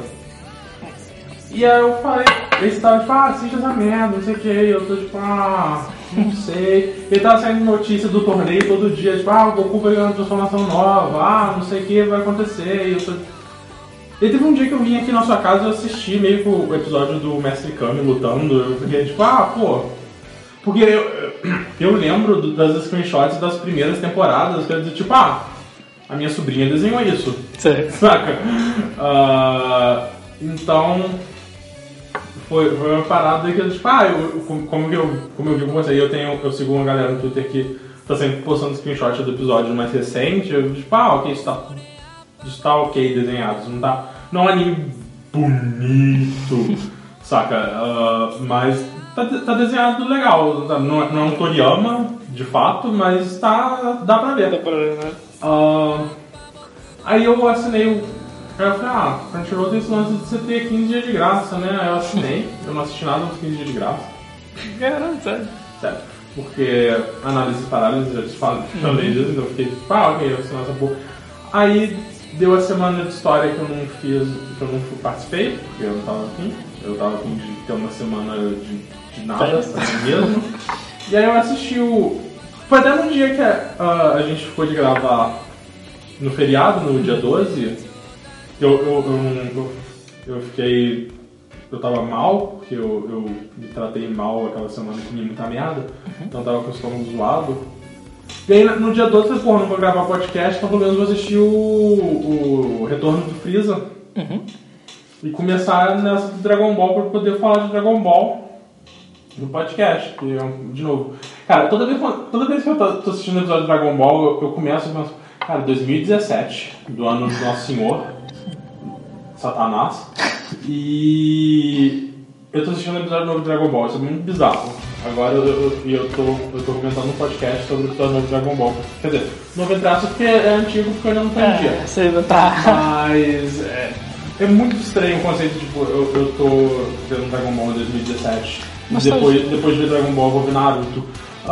E aí eu falei, eles tava tipo, ah, assiste essa merda, não sei o que, eu tô tipo, ah, não sei. Ele tava saindo notícia do torneio todo dia, tipo, ah, o Goku vai ganhar uma transformação nova, ah, não sei o que vai acontecer, e eu tô... E teve um dia que eu vim aqui na sua casa e eu assisti meio que o episódio do Mestre Kami lutando, eu fiquei tipo, ah, pô... Porque eu, eu lembro das screenshots das primeiras temporadas, que eu dizia tipo, ah, a minha sobrinha desenhou isso. Sim. Saca? Uh, então... Foi, foi uma parada que eu, tipo, ah, eu, como, eu, como eu vi com você, eu, tenho, eu sigo uma galera no Twitter que tá sempre postando screenshot do episódio mais recente, eu tipo, ah, ok, isso tá, isso tá ok desenhado, isso não tá, não é um anime bonito, saca, uh, mas tá, tá desenhado legal, tá, não, não é um Toriyama, de fato, mas tá, dá pra ver. Dá pra ver, né? Uh, aí eu assinei o... Aí eu falei, ah, Crunchyroll tem esse lance de você ter quinze dias de graça, né? Aí eu assinei, eu não assisti nada nos quinze dias de graça. Caramba, sério? Sério. Porque análise e parálise já te falei, falei disso, então eu fiquei tipo, ah, ok, eu assinei essa porra. Aí deu a semana de história que eu não fiz, que eu não participei, porque eu não tava afim. Eu tava afim de ter uma semana de, de nada, assim mesmo. E aí eu assisti o... Foi até no dia que uh, a gente ficou de gravar no feriado, no dia doze... Eu, eu, eu, eu, eu fiquei... Eu tava mal, porque eu, eu me tratei mal aquela semana que comi muita merda. Uhum. Então eu tava com o estômago zoado. E aí no dia doze eu falei, porra, não vou gravar podcast, então pelo menos vou assistir o, o Retorno do Freeza. Uhum. E começar nessa do Dragon Ball pra poder falar de Dragon Ball no podcast. Que, de novo... Cara, toda vez, toda vez que eu tô assistindo o episódio de Dragon Ball, eu, eu começo e penso... Cara, dois mil e dezessete, do ano do Nosso Senhor... Satanás. E eu tô assistindo um episódio novo de Dragon Ball, isso é muito bizarro. Agora eu, eu, eu, tô, eu tô comentando um podcast sobre o episódio novo de Dragon Ball. Quer dizer, novo entre aspas porque é antigo, porque eu ainda não tô em dia. É, você ainda tá. Mas é, é muito estranho o conceito de tipo, eu, eu tô vendo Dragon Ball em dois mil e dezessete. Mas depois, tá... depois de ver Dragon Ball eu vou ver Naruto.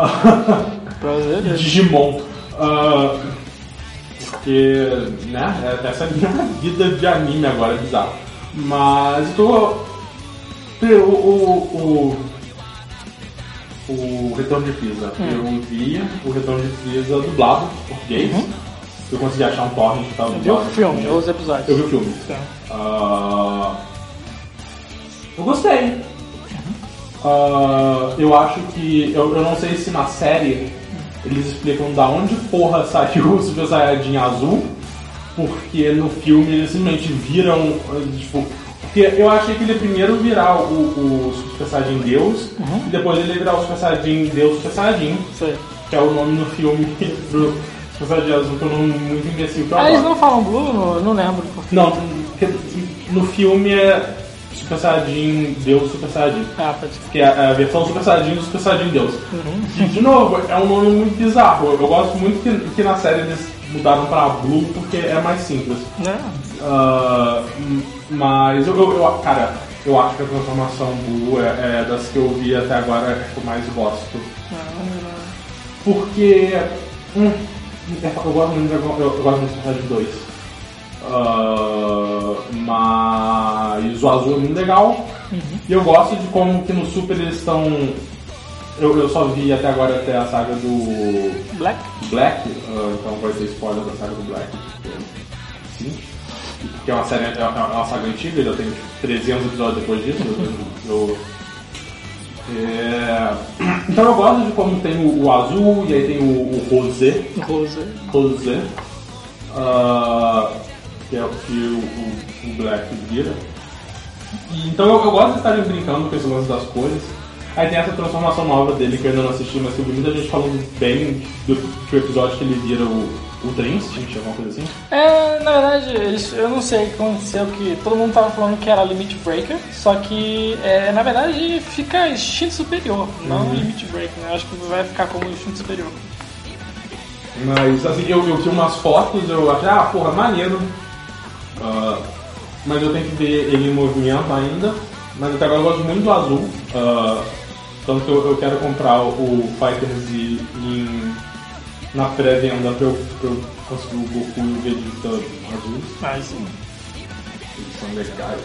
Prazer. Digimon. Uh, Porque, né, essa é a minha vida de anime agora, é bizarro. Mas tô... O, o, o, o Retorno de Freeza. Hum. Eu vi o Retorno de Freeza dublado, português. Uhum. Eu consegui achar um torrent que tava dublado. Eu vi o filme, eu vi os episódios. Eu vi o filme. Uh, eu gostei. Uhum. Uh, eu acho que... Eu, eu não sei se na série... Eles explicam da onde porra saiu o Super Saiyajin azul, porque no filme eles simplesmente viram, tipo... Porque eu achei que ele ia primeiro virar o, o Super Saiyajin Deus, uhum. e depois ele ia virar o Super Saiyajin Deus Super Saiyajin, Sei. que é o nome no filme do Super Saiyajin azul, que eu não muito imbecil que eu Ah, eles não falam Blue? Não, não lembro. Porque... Não, no filme é... Super Saiyajin Deus Super Saiyajin. Ah, pode ser. Que é a versão Super Saiyajin do Super Saiyajin Deus. Uhum. E, de novo, é um nome muito bizarro. Eu gosto muito que, que na série eles mudaram pra Blue porque é mais simples. É. Uh, mas, eu, eu, eu, cara, eu acho que a transformação Blue é, é das que eu vi até agora é que eu mais gosto. Uhum. Porque... Hum, eu gosto muito de Dragon, eu, eu gosto muito de Super Saiyajin dois. Uh, mas o azul é muito legal. Uhum. E eu gosto de como que no Super eles estão. Eu, eu só vi até agora até a saga do Black, Black uh, então vai ser spoiler da saga do Black. Sim. Que é uma série, é uma saga antiga, já tem trezentos episódios depois disso. eu, eu, é... Então eu gosto de como tem o, o azul e aí tem o, o rosé. Rosé. Rosé. Uh, que é o que o, o, o Black vira. E, então eu, eu gosto de estarem brincando com esse lance das cores. Aí tem essa transformação nova dele que eu ainda não assisti, mas que eu vi muita gente falando bem do, do episódio que ele vira o, o Trem Instinct, alguma coisa assim. É, na verdade, eles, eu não sei o que aconteceu, que todo mundo tava falando que era Limit Breaker, só que é, na verdade fica instinto superior, não uhum. Limit Breaker, né? Eu acho que vai ficar como instinto superior. Mas, assim, eu, eu vi umas fotos, eu achei, ah, porra, maneiro. Uh, mas eu tenho que ver ele em movimento ainda. Mas até agora eu gosto muito do azul. Uh, tanto que eu, eu quero comprar o Fighter Z em, na pré-venda pra eu, pra eu conseguir o Goku e o Vegeta azuis. Ah, sim. Eles são legais.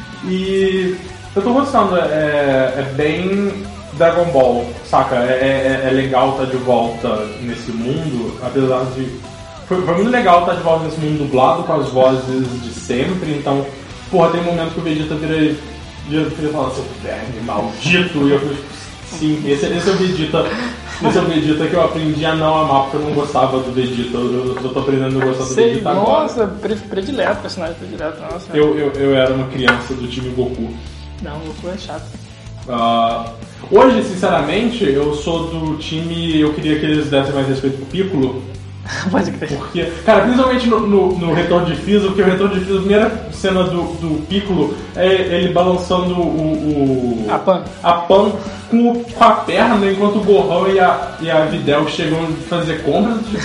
E eu tô gostando, é, é bem Dragon Ball, saca? É, é, é legal estar de volta nesse mundo, apesar de... Foi, foi muito legal estar de volta nesse mundo dublado com as vozes de sempre, então, porra, tem momentos que o Vegeta vira, vira, vira e fala, seu verme maldito, e eu fico, sim, esse, esse é o Vegeta, esse é o Vegeta que eu aprendi a não amar porque eu não gostava do Vegeta, eu, eu tô aprendendo a gostar do Sei, Vegeta agora. Nossa, predileto, personagem predileto, nossa. Eu, eu, eu era uma criança do time Goku. Não, o Goku é chato. Uh, hoje, sinceramente, eu sou do time. Eu queria que eles dessem mais respeito pro Piccolo. Pode crer. Porque, cara, principalmente no, no, no Retorno de Frieza, porque o Retorno de Frieza, a primeira cena do, do Piccolo é ele balançando o. o a Pan. A Pan com, o, com a perna, enquanto o Gohan e a, e a Videl chegam a fazer compras. Tipo,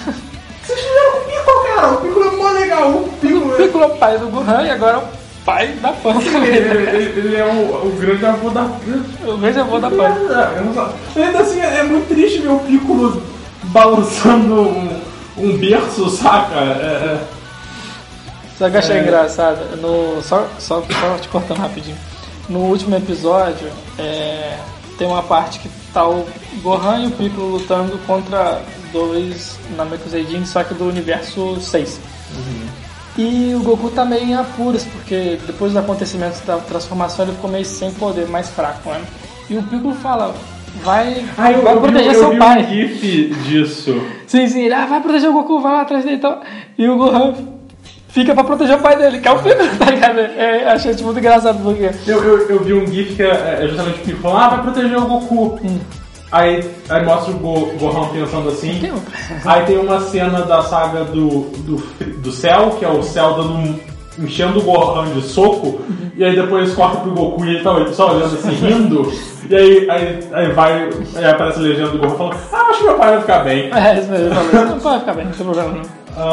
vocês fizeram com o Piccolo, cara? O Piccolo é mó legal. O Piccolo é... O Piccolo é o pai do Gohan e agora é pai da Pan. ele, ele, ele é o, o grande avô da Pan. O grande avô da Pan. Ainda assim, é muito triste ver o Piccolo balançando um, um berço, saca? É, é... Só que eu achei é... engraçado, no, só, só, só te cortando rapidinho. No último episódio, é, tem uma parte que tá o Gohan e o Piccolo lutando contra dois Namekuseidin, só que do universo seis. Uhum. E o Goku tá meio em apuros, porque depois dos acontecimentos da transformação ele ficou meio sem poder, mais fraco, né? E o Piccolo fala, vai, ah, eu, vai eu proteger vi, seu eu vi pai. Um gif disso. Sim, sim, ele ah, vai proteger o Goku, vai lá atrás dele e tal. E o Gohan fica pra proteger o pai dele, que é o Piccolo, tá ligado? É, achei tipo, muito engraçado porque... Eu, eu, eu vi um gif que é, é justamente o Piccolo falando, ah, vai proteger o Goku. Hum. Aí, aí mostra o Go, Gohan pensando assim. Aí tem uma cena da saga do, do, do Cell, que é o Cell dando um, enchendo o Gohan de soco. Uhum. E aí depois corta pro Goku e ele tá só olhando assim, rindo. E aí, aí, aí vai, aí aparece a legenda do Gohan falando, ah, acho que meu pai vai ficar bem. É, isso mesmo, meu pai vai ficar bem, não tem problema não.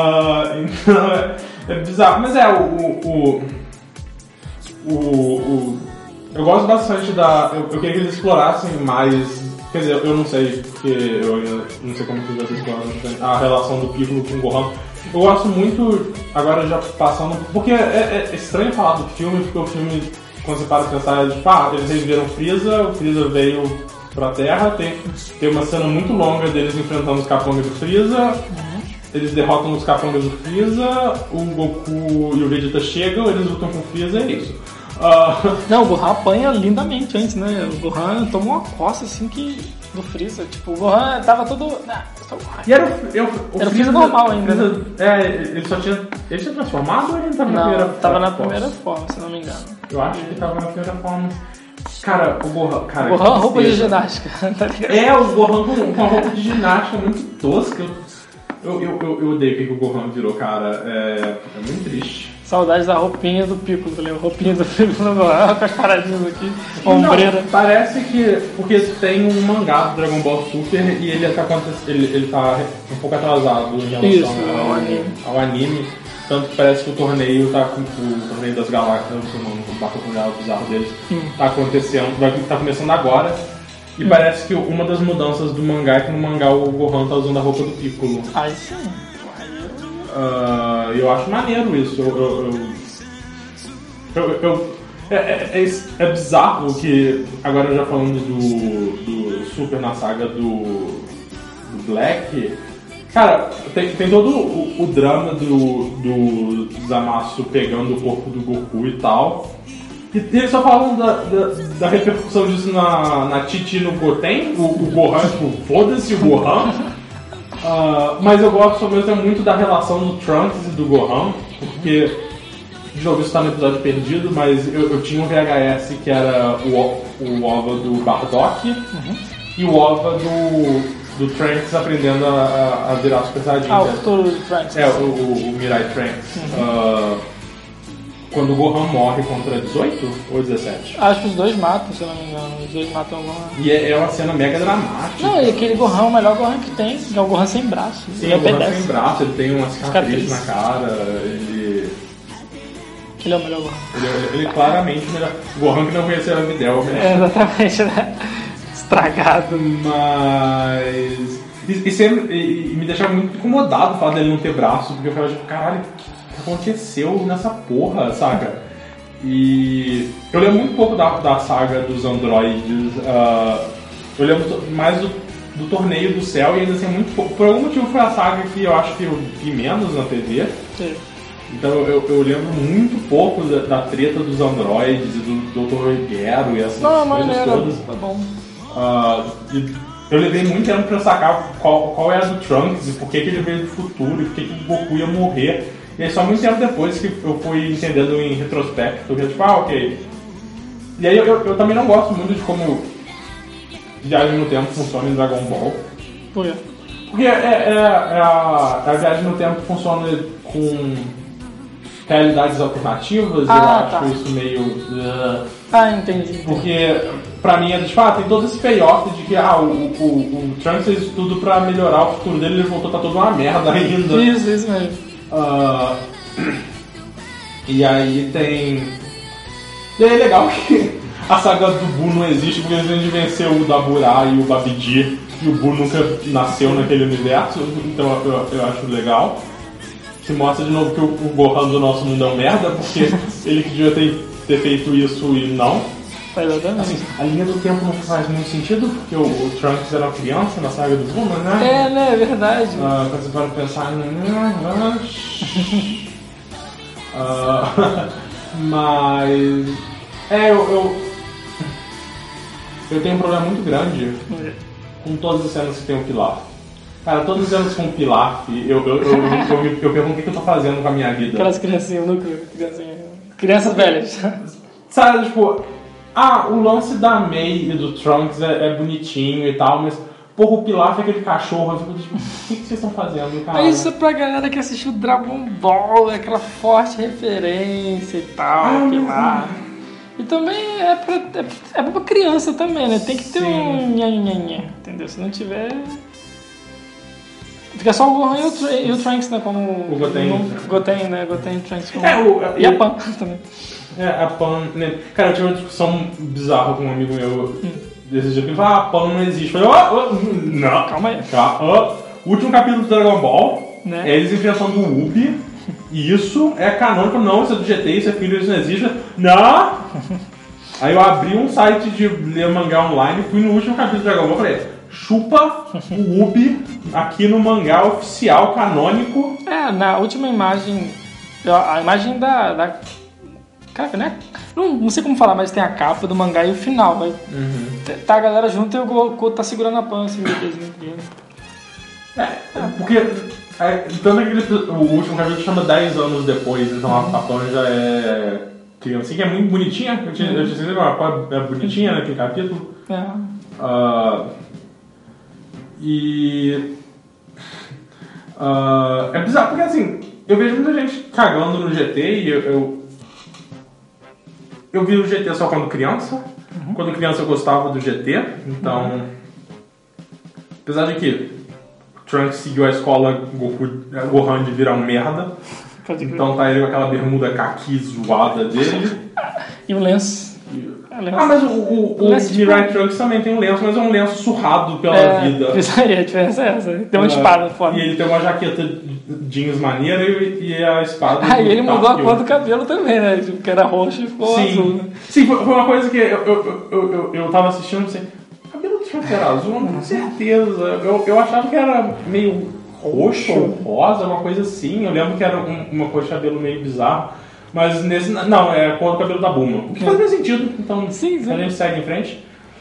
Uh, então é, é bizarro. Mas é, o... o, o, o, o eu gosto bastante da... Eu, eu queria que eles explorassem mais... Quer dizer, eu não sei, porque eu ainda não sei como que eles exploram a relação do Piccolo com o Gohan. Eu gosto muito, agora já passando... Porque é, é estranho falar do filme, porque o filme, quando você para de pensar, é tipo, ah, eles reviveram Frieza, o Frieza veio pra Terra, tem, tem uma cena muito longa deles enfrentando os capangas do Frieza, eles derrotam os capangas do Frieza, o Goku e o Vegeta chegam, eles lutam com o Frieza, é isso. Uh... Não, o Gohan apanha lindamente antes, né? O Gohan tomou uma coça assim que... do Freeza, tipo, o Gohan tava todo... Ah, tô... E era o, eu, o era o Freeza normal ainda, Freeza, né? É, ele só tinha... Ele tinha transformado ou ele tava não, na primeira forma? Tava na forma? primeira forma, se não me engano. Eu acho que tava na primeira forma. Cara, o Gohan... Cara, o Gohan roupa de ginástica, tá ligado? É, o Gohan com, com a roupa de ginástica muito tosca. Eu, eu, eu, eu odeio o que o Gohan virou, cara. É, é muito triste. Saudades da roupinha do Piccolo, tá ligado? Roupinha do Piccolo com as paradinhas aqui, ombreira. Não, parece que... Porque tem um mangá do Dragon Ball Super e ele tá, ele, ele tá um pouco atrasado em relação Isso, ao, ao anime. ao anime. Tanto que parece que o torneio tá com o torneio das galáxias, não sei o nome, o Battle Royale bizarro deles, hum. tá acontecendo, vai, tá começando agora. E hum. parece que uma das mudanças do mangá é que no mangá o Gohan tá usando a roupa do Piccolo. Aí sim. Uh, eu acho maneiro isso. Eu, eu, eu, eu, eu é, é, é bizarro que, agora já falando do, do Super na saga do, do Black, cara, tem, tem todo o, o drama do, do Zamasu pegando o corpo do Goku e tal. E eles só falam da, da, da repercussão disso na, na Titi e no Goten, o, o Gohan, tipo, foda-se o Gohan. Uh, mas eu gosto mesmo muito da relação do Trunks e do Gohan, porque, de novo, isso tá no episódio perdido, mas eu, eu tinha um V H S que era o, o OVA do Bardock uhum. e o OVA do, do Trunks aprendendo a, a virar Super Saiyajin. Ah, o futuro do Trunks. É, o, o, o Mirai Trunks. Uhum. Uh, quando o Gohan morre contra dezoito ou dezessete? Acho que os dois matam, se eu não me engano. Os dois matam o Gohan. E é, é uma cena mega dramática. Não, e aquele Gohan é o melhor Gohan que tem, que é o Gohan sem braço. Sim, é o Gohan sem braço, ele tem uma cicatriz Cicatriz. na cara, ele... Ele é o melhor Gohan. Ele, ele claramente melhor. O Gohan que não conheceu a Videl, né? É, exatamente, né? Estragado. Mas... E, e, sempre, e, e me deixava muito incomodado o fato dele não ter braço, porque eu ficava tipo, caralho, o que aconteceu nessa porra, saca? E eu lembro muito pouco da, da saga dos androides, uh, eu lembro mais do, do torneio do céu e ainda assim muito pouco. Por algum motivo foi a saga que eu acho que eu vi menos na T V. Sim. Então eu, eu lembro muito pouco da, da treta dos androides e do doutor Gero e essas Não, coisas mas era, todas. foi bom. Uh, e eu levei muito tempo pra sacar qual, qual é a do Trunks e por que, que ele veio do futuro e por que, que o Goku ia morrer. E aí só muito tempo depois que eu fui entendendo em retrospecto, que é tipo, ah, ok. E aí eu, eu, eu também não gosto muito de como viagem no tempo funciona em Dragon Ball. Por quê? Porque é, é, é a, a viagem no tempo funciona com realidades alternativas, Ah, eu tá. acho isso meio... Uh, Ah, entendi. porque pra mim é tipo, ah, tem todo esse payoff de que ah, o, o, o Trunks fez tudo pra melhorar o futuro dele, ele voltou, tá toda uma merda ainda. Isso, isso mesmo. Uh, e aí tem... E aí é legal que a saga do Buu não existe porque eles vêm de vencer o Daburá e o Babidi e o Buu nunca nasceu naquele universo, então eu, eu acho legal. Que mostra de novo que o, o Gohan do nosso mundo é um merda, porque ele que devia ter, ter feito isso e não. Exatamente. Assim, a linha do tempo não faz muito sentido, porque o, o Trunks era uma criança na saga do Buu, né? É, né? É verdade. Uh, quando você para pensar... uh, mas... É, eu, eu... Eu tenho um problema muito grande com todas as cenas que tem o Pilaf. Cara, todas as cenas com o Pilaf, eu, eu, eu, eu, eu, eu pergunto o que eu tô fazendo com a minha vida. Aquelas criancinhas, núcleo, criancinhas. Crianças velhas. Sabe, tipo... Ah, o lance da Mei e do Trunks é, é bonitinho e tal, mas... Porra, o Pilaf é aquele cachorro, eu fico tipo, o que, que vocês estão fazendo, cara? É isso pra galera que assistiu Dragon Ball, é aquela forte referência e tal, Ah, Pilaf. E também é pra, é, é pra criança também, né? Tem que ter Sim. um nhanhanhanha, entendeu? Se não tiver... Fica só o Gohan e o, Tr- e o Trunks, né? Como O Goten. o Goten, né? Goten e Trunks. Como... É, o- e a o- Pan também. É, a Pan... Né? Cara, eu tive uma discussão bizarra com um amigo meu desses dias que ele falou, ah, a Pan não existe. Eu falei, oh, oh, não. Calma aí. Calma. O último capítulo do Dragon Ball Né? é eles enfrentando o Ubi. E isso é canônico, não, isso é do G T, isso é filho, isso não existe. Não! Aí eu abri um site de ler mangá online, fui no último capítulo do Dragon Ball e falei, chupa o Ubi aqui no mangá oficial, canônico. É, na última imagem, a imagem da... da... Caraca, né? Não, não sei como falar, mas tem a capa do mangá e o final. Vai... Uhum. Tá a galera junto e o Goku tá segurando a Pan, assim, meu Deus, meu Deus. É, porque é, tanto que ele- o último capítulo chama dez anos depois, então a, a Pan já é criancinha, que é muito bonitinha. Eu tinha, eu tinha certeza que a Pan é bonitinha naquele capítulo. É. Ah, e ah, é bizarro, porque assim, eu vejo muita gente cagando no G T e eu, eu, eu vi o G T só quando criança. Quando criança eu gostava do G T, então apesar de que Trunks seguiu a escola Goku, Gohan de virar um merda, Pode crer. então tá ele com aquela bermuda caqui zoada dele. E o lenço. É, lenço. Ah, mas o, o, o Lenço de Mirai pano. Trunks também tem um lenço, mas é um lenço surrado pela É, vida. Isso aí, a diferença é essa. Tem uma Ah, espada fora. E ele tem uma jaqueta jeans maneira e, e a espada. Ah, e ele do mudou a Takeo. cor do cabelo também, né? Tipo, que era roxo e ficou Sim, azul, né? Sim, foi foi uma coisa que eu, eu, eu, eu, eu tava assistindo assim. O cabelo do Trunks era azul, não tenho certeza. Eu, eu achava que era meio roxo ou rosa, uma coisa assim. Eu lembro que era um- uma cor de cabelo meio bizarro. Mas nesse. Não, é a cor do cabelo da Bulma. O que faz mais sentido, então Sim, sim. a gente segue em frente.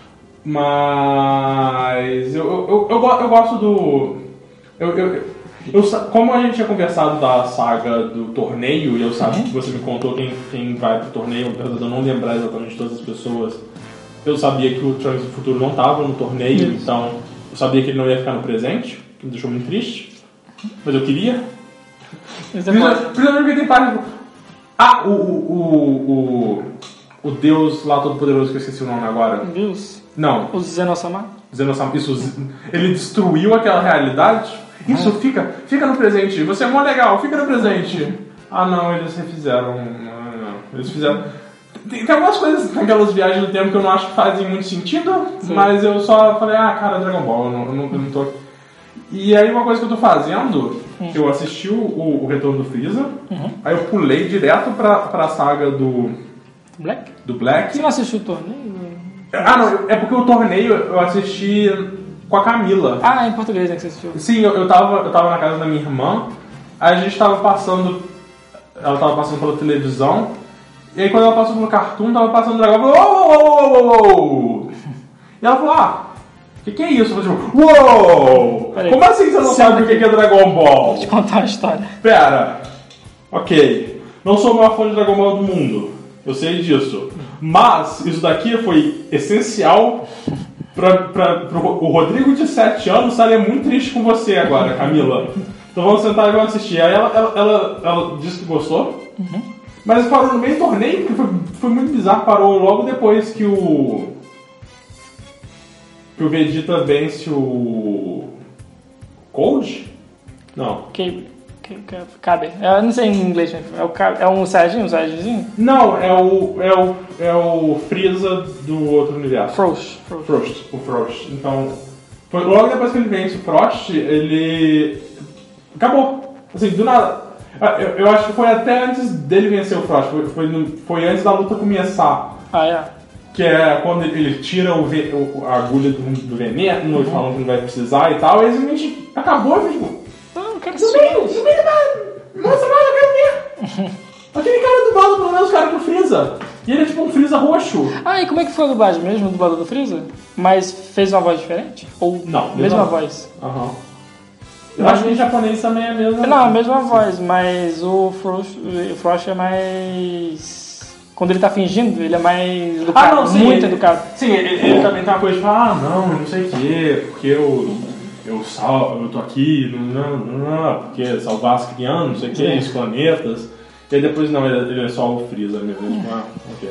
Mas eu, eu, eu, eu, go- eu gosto do. Eu, eu, eu, sa- como a gente tinha conversado da saga do torneio, e eu sabia que você me contou quem, quem vai pro torneio, apesar de eu não lembrar exatamente todas as pessoas, eu sabia que o Trunks do futuro não estava no torneio, Isso. então eu sabia que ele não ia ficar no presente, que me deixou muito triste, mas eu queria. Isso é bom. Principalmente porque tem parte. Ah, o, o, o, o, o deus lá todo-poderoso que eu esqueci o nome agora. Deus? Não. O Zeno-sama? Zeno-sama, isso, ele destruiu aquela realidade. Isso, ah. fica, fica no presente. Você é mó legal, fica no presente. Ah, não, eles refizeram. Não, não. Eles fizeram... Tem, tem algumas coisas naquelas viagens do tempo que eu não acho que fazem muito sentido, sim, mas eu só falei, ah, cara, Dragon Ball, eu não, eu não, eu não tô... E aí uma coisa que eu tô fazendo, hum. eu assisti o, o Retorno do Freeza, uhum. aí eu pulei direto pra, pra saga do... Black? Do Black. Você não assistiu o torneio? Ah, não, é porque o torneio eu assisti com a Camila. Ah, em português é que você assistiu? Sim, eu, eu, tava, eu tava na casa da minha irmã, aí a gente tava passando, ela tava passando pela televisão, e aí quando ela passou pelo Cartoon, tava passando o Dragon Ball, uou, uou, uou, uou. E ela falou, ah, o que, que é isso? Eu falei, tipo, uou! Peraí, como assim você não sabe o que, que é Dragon Ball? Vou te contar uma história. Pera, ok, não sou o maior fã de Dragon Ball do mundo, eu sei disso, mas isso daqui foi essencial pra, pra, pro o Rodrigo de sete anos estaria muito triste com você agora, Camila. Então vamos sentar e vamos assistir. Aí ela, ela, ela, ela disse que gostou. Uhum. Mas parou no meio do torneio, porque foi, foi muito bizarro, parou logo depois que o... que o Vegeta vence o... Cold? Não. Cable. Cabe. Eu não sei em inglês, né? É, o, é um Saiyajin, um Saiyajinzinho? Não, é o, é o, é o Freeza do outro universo. Frost. Frost. Frost, o Frost. Então, foi logo depois que ele vence o Frost, ele... acabou. Assim, do nada... Eu, eu acho que foi até antes dele vencer o Frost, foi, foi, no, foi antes da luta começar. Ah, é? Que é quando ele, ele tira o, ve, o, a agulha do, do veneno, uhum. falando que não vai precisar e tal, e simplesmente acabou e tipo... Não, eu quero que meio, no meio da... Mostra mais, eu quero ver! Aquele cara dublado pelo menos cara do Freeza. E ele é tipo um Freeza roxo. Ah, e como é que foi a dublagem mesmo, o dublador do Freeza? Mas fez uma voz diferente? Ou não, mesma, mesma voz? Aham. Uhum. Eu acho que em japonês também é a mesma. Não, a mesma voz, mas o Frost, o Frost é mais... Quando ele tá fingindo, ele é mais educado, ah, não, sim, muito ele, educado. Sim, ele, ele também tem uma coisa de falar, ah, não, não sei o quê, porque eu, eu, sal, eu tô aqui, não, não, não, porque salvar as crianças, não sei o quê, os planetas. E aí depois, não, ele, ele é só o Freeza mesmo. Hum. Ah, ok.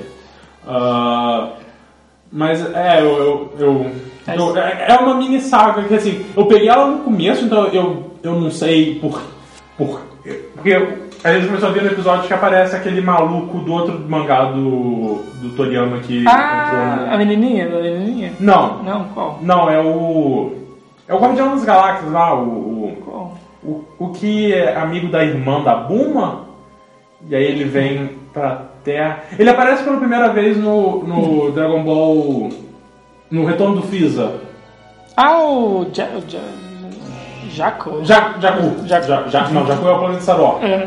Uh, mas, é, eu... eu, eu Eu, é uma mini saga que assim, eu peguei ela no começo, então eu, eu não sei por, por. Porque a gente começou a ver no episódio que aparece aquele maluco do outro mangá do, do Toriyama que ah, entrou no... a menininha? A menininha? Não. Não, qual? Não, é o. É o Guardião das Galáxias lá, o. o qual? O, o que é amigo da irmã da Bulma, e aí ele vem pra Terra. Ele aparece pela primeira vez no, no Dragon Ball. No Retorno do Freeza. Ah, o... Ja, ja, Jaco? Ja, Jacu. Ja, ja, ja, não, Jacu é o planeta Saró. É.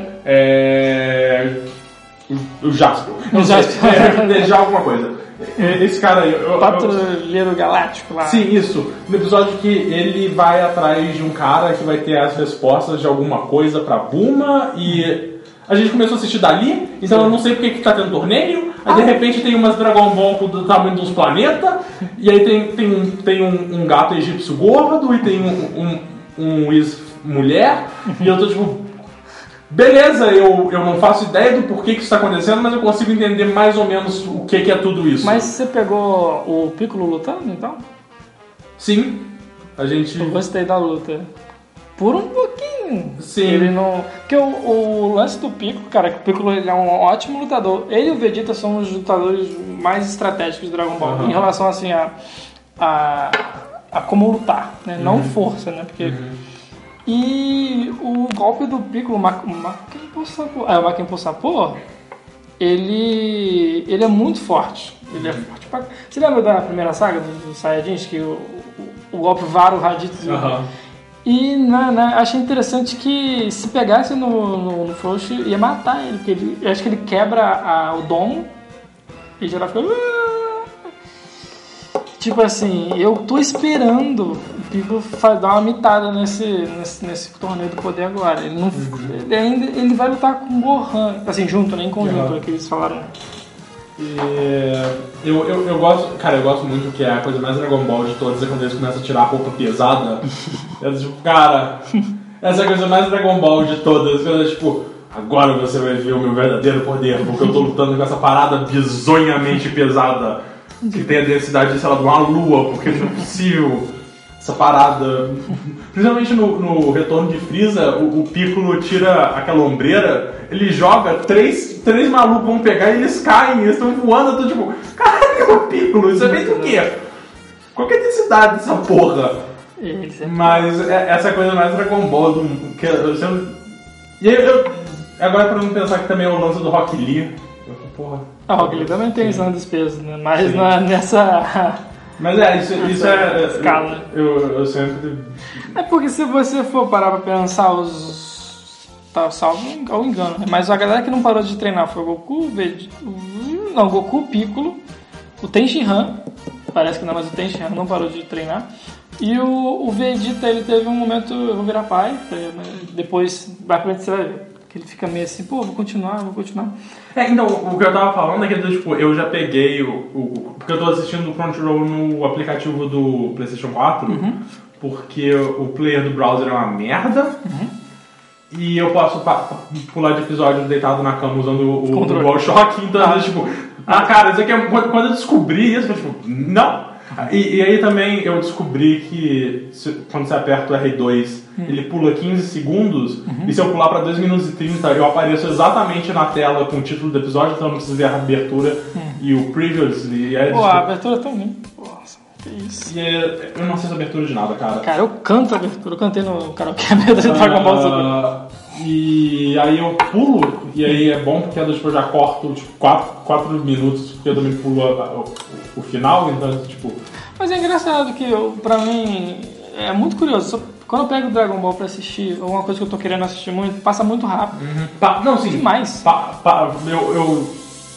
é... O, o Jasper. O Jasper. É, já alguma coisa. Esse cara aí... Eu, Patrulheiro eu... Galáctico lá. Sim, isso. No episódio que ele vai atrás de um cara que vai ter as respostas de alguma coisa pra Bulma e... A gente começou a assistir dali, então sim, eu não sei porque que tá tendo torneio. Aí ah, de repente tem umas Dragon Ball do tamanho dos planetas, e aí tem, tem, um, tem um, um gato egípcio gordo, e tem um, um, um ex-mulher, e eu tô tipo... Beleza, eu, eu não faço ideia do porquê que isso tá acontecendo, mas eu consigo entender mais ou menos o que, que é tudo isso. Mas você pegou o Piccolo lutando, então? Sim, a gente... Eu gostei da luta. Por um pouquinho. Sim. Ele não... Porque o, o lance do Piccolo, cara, que o Piccolo ele é um ótimo lutador. Ele e o Vegeta são os lutadores mais estratégicos do Dragon Ball. Uhum. Em relação, assim, a... a, a como lutar, né? Uhum. Não força, né? Porque... Uhum. E o golpe do Piccolo, o Makenpo Sapô... É, o Makenpo Sapô... Ele... Ele é muito forte. Ele é forte pra... Você lembra da primeira saga dos do Saiyajins? Que o, o, o golpe Varo Raditsu... Uhum. E né, né, achei interessante que se pegasse no, no, no Frost ia matar ele, porque ele, eu acho que ele quebra a, o dom e já fica... Tipo assim, eu tô esperando o Piccolo dar uma mitada nesse, nesse, nesse torneio do poder agora. Ele, não, uhum. ele ainda ele vai lutar com o Gohan, assim, junto, né, em conjunto, uhum. que eles falaram. E eu, eu, eu gosto, cara, eu gosto muito que é a coisa mais Dragon Ball de todas é quando eles começam a tirar a roupa pesada. Eu tipo, cara, essa é a coisa mais Dragon Ball de todas. Eu, tipo, agora você vai ver o meu verdadeiro poder, porque eu tô lutando com essa parada bizonhamente pesada, que tem a densidade, sei lá, de uma lua, porque não é possível essa parada. Principalmente no, no retorno de Frieza, o, o Piccolo tira aquela ombreira, ele joga, três, três malucos vão pegar e eles caem, eles estão voando, eu tô tipo, caralho, o Piccolo, isso é feito o quê? Qual que é a densidade dessa porra? Mas é, essa coisa mais Dragon Ball, do, que eu sempre... E aí, eu, agora pra não pensar que também é o lance do Rock Lee, eu, porra... A Rock Lee também tem esse dos pesos, né? Mas na, nessa... Mas é, isso, isso é... escala. Eu, eu sempre... É porque se você for parar pra pensar os... Tá, salvo ou engano, né? Mas a galera que não parou de treinar foi o Goku, o Vegeta... Não, o Goku, o Piccolo, o Tenshinhan, parece que não, mas o Tenshinhan não parou de treinar. E o, o Vegeta, ele teve um momento, eu vou virar pai, depois, vai pra frente você vai ver. Que ele fica meio assim, pô, vou continuar, vou continuar. É, então, o que eu tava falando é que, tipo, eu já peguei o... o porque eu tô assistindo o Crunchyroll no aplicativo do PlayStation quatro, uhum. Porque o player do browser é uma merda, uhum. E eu posso pa- pular de episódio deitado na cama usando o, o DualShock, então, ah. tipo... Ah, cara, isso aqui é... Quando eu descobri isso, eu tipo, não... E, e aí também eu descobri que se, quando você aperta o R dois, hum. ele pula quinze segundos, uhum. E se eu pular para dois minutos e trinta, eu apareço exatamente na tela com o título do episódio, então eu não preciso ver a abertura hum. e o previously. E aí, Pô, a abertura é tão ruim. Nossa, que isso. E é, eu não sei a abertura de nada, cara. Cara, eu canto a abertura, eu cantei no karaokê a abertura de Dragon Ball Z. E aí eu pulo, e aí é bom porque eu já corto tipo, quatro minutos, porque eu também pulo a, a, o, o final, então tipo... Mas é engraçado que eu, pra mim é muito curioso, só, quando eu pego o Dragon Ball pra assistir, alguma coisa que eu tô querendo assistir muito, passa muito rápido. Uhum. Pa, não, sim. Demais. Pa, pa, eu, eu,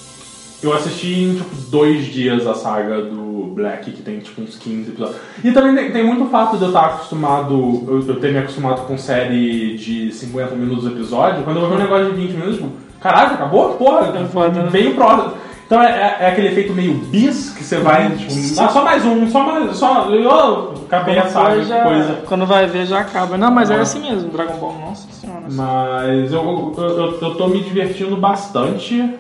eu assisti em tipo, dois dias a saga do Black, que tem tipo uns quinze episódios. E também tem, tem muito fato de eu estar acostumado, eu, eu ter me acostumado com série de cinquenta minutos o episódio, quando eu vou ver um negócio de vinte minutos, tipo, caralho, acabou? Porra, é foda, né? Veio próximo. Então é, é, é aquele efeito meio bis, que você vai, tipo, ah, só mais um, só mais, só, oh, acabei a saga, já, coisa. Quando vai ver já acaba. Não, mas ah. é assim mesmo, Dragon Ball, nossa senhora. Mas eu, eu, eu, eu tô me divertindo bastante,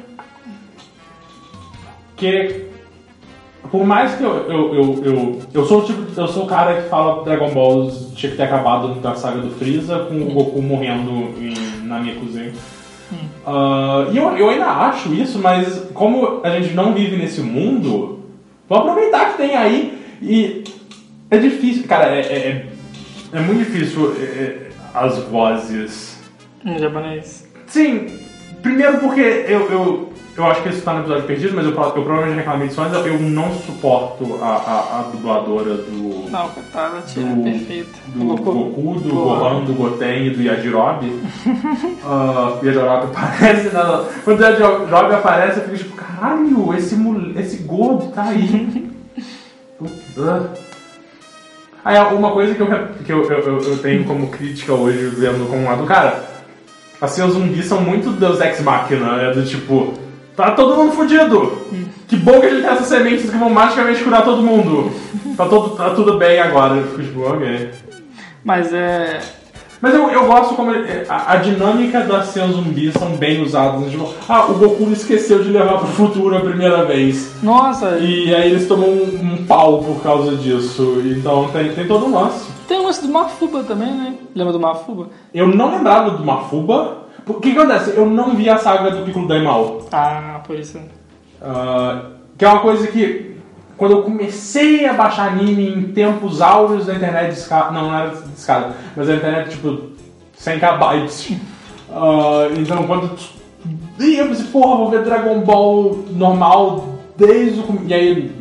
que... Por mais que eu, eu, eu, eu, eu sou o tipo, eu sou o cara que fala que Dragon Ball tinha que ter acabado na saga do Freeza com o Goku morrendo em, na minha cozinha. Hum. Uh, e eu, eu ainda acho isso, mas como a gente não vive nesse mundo, vamos aproveitar que tem aí. E é difícil, cara, é, é, é muito difícil é, é, as vozes. Em japonês? Sim, primeiro porque eu... eu Eu acho que isso tá no episódio perdido, mas eu, eu provavelmente reclamei disso antes. Eu não suporto a, a, a dubladora do... Não, coitada, tia, é perfeita. Do Goku, Goku do Gohan, do Goten e do Yajirobe. uh, o Yajirobe aparece na... Quando o Yajirobe aparece, eu fico tipo, caralho, esse, mole... esse gordo tá aí. uh. Aí, uma coisa que, eu, que eu, eu, eu tenho como crítica hoje, vendo como um lado... Cara, assim, os zumbis são muito Deus Ex Machina, né? Do tipo... Tá todo mundo fudido! Hum. Que bom que a gente tem essas sementes que vão magicamente curar todo mundo! Tá, todo, tá tudo bem agora. Eu fico tipo, ok. Mas é... Mas eu, eu gosto como... Ele, a, a dinâmica das cenas zumbis são bem usadas. Tipo, ah, o Goku esqueceu de levar pro futuro a primeira vez. Nossa! E aí eles tomam um, um pau por causa disso. Então tem, tem todo um lance. Tem o lance do Mafuba também, né? Lembra do Mafuba? Eu não lembrava do Mafuba. O que, que acontece? Eu não vi a saga do Piccolo Daimao. Ah, por isso. Uh, que é uma coisa que, quando eu comecei a baixar anime em tempos áureos da internet discada, não, não era discada, mas a internet tipo cem kilobytes. Uh, então quando e eu pensei, porra, vou ver Dragon Ball normal desde o começo. E aí.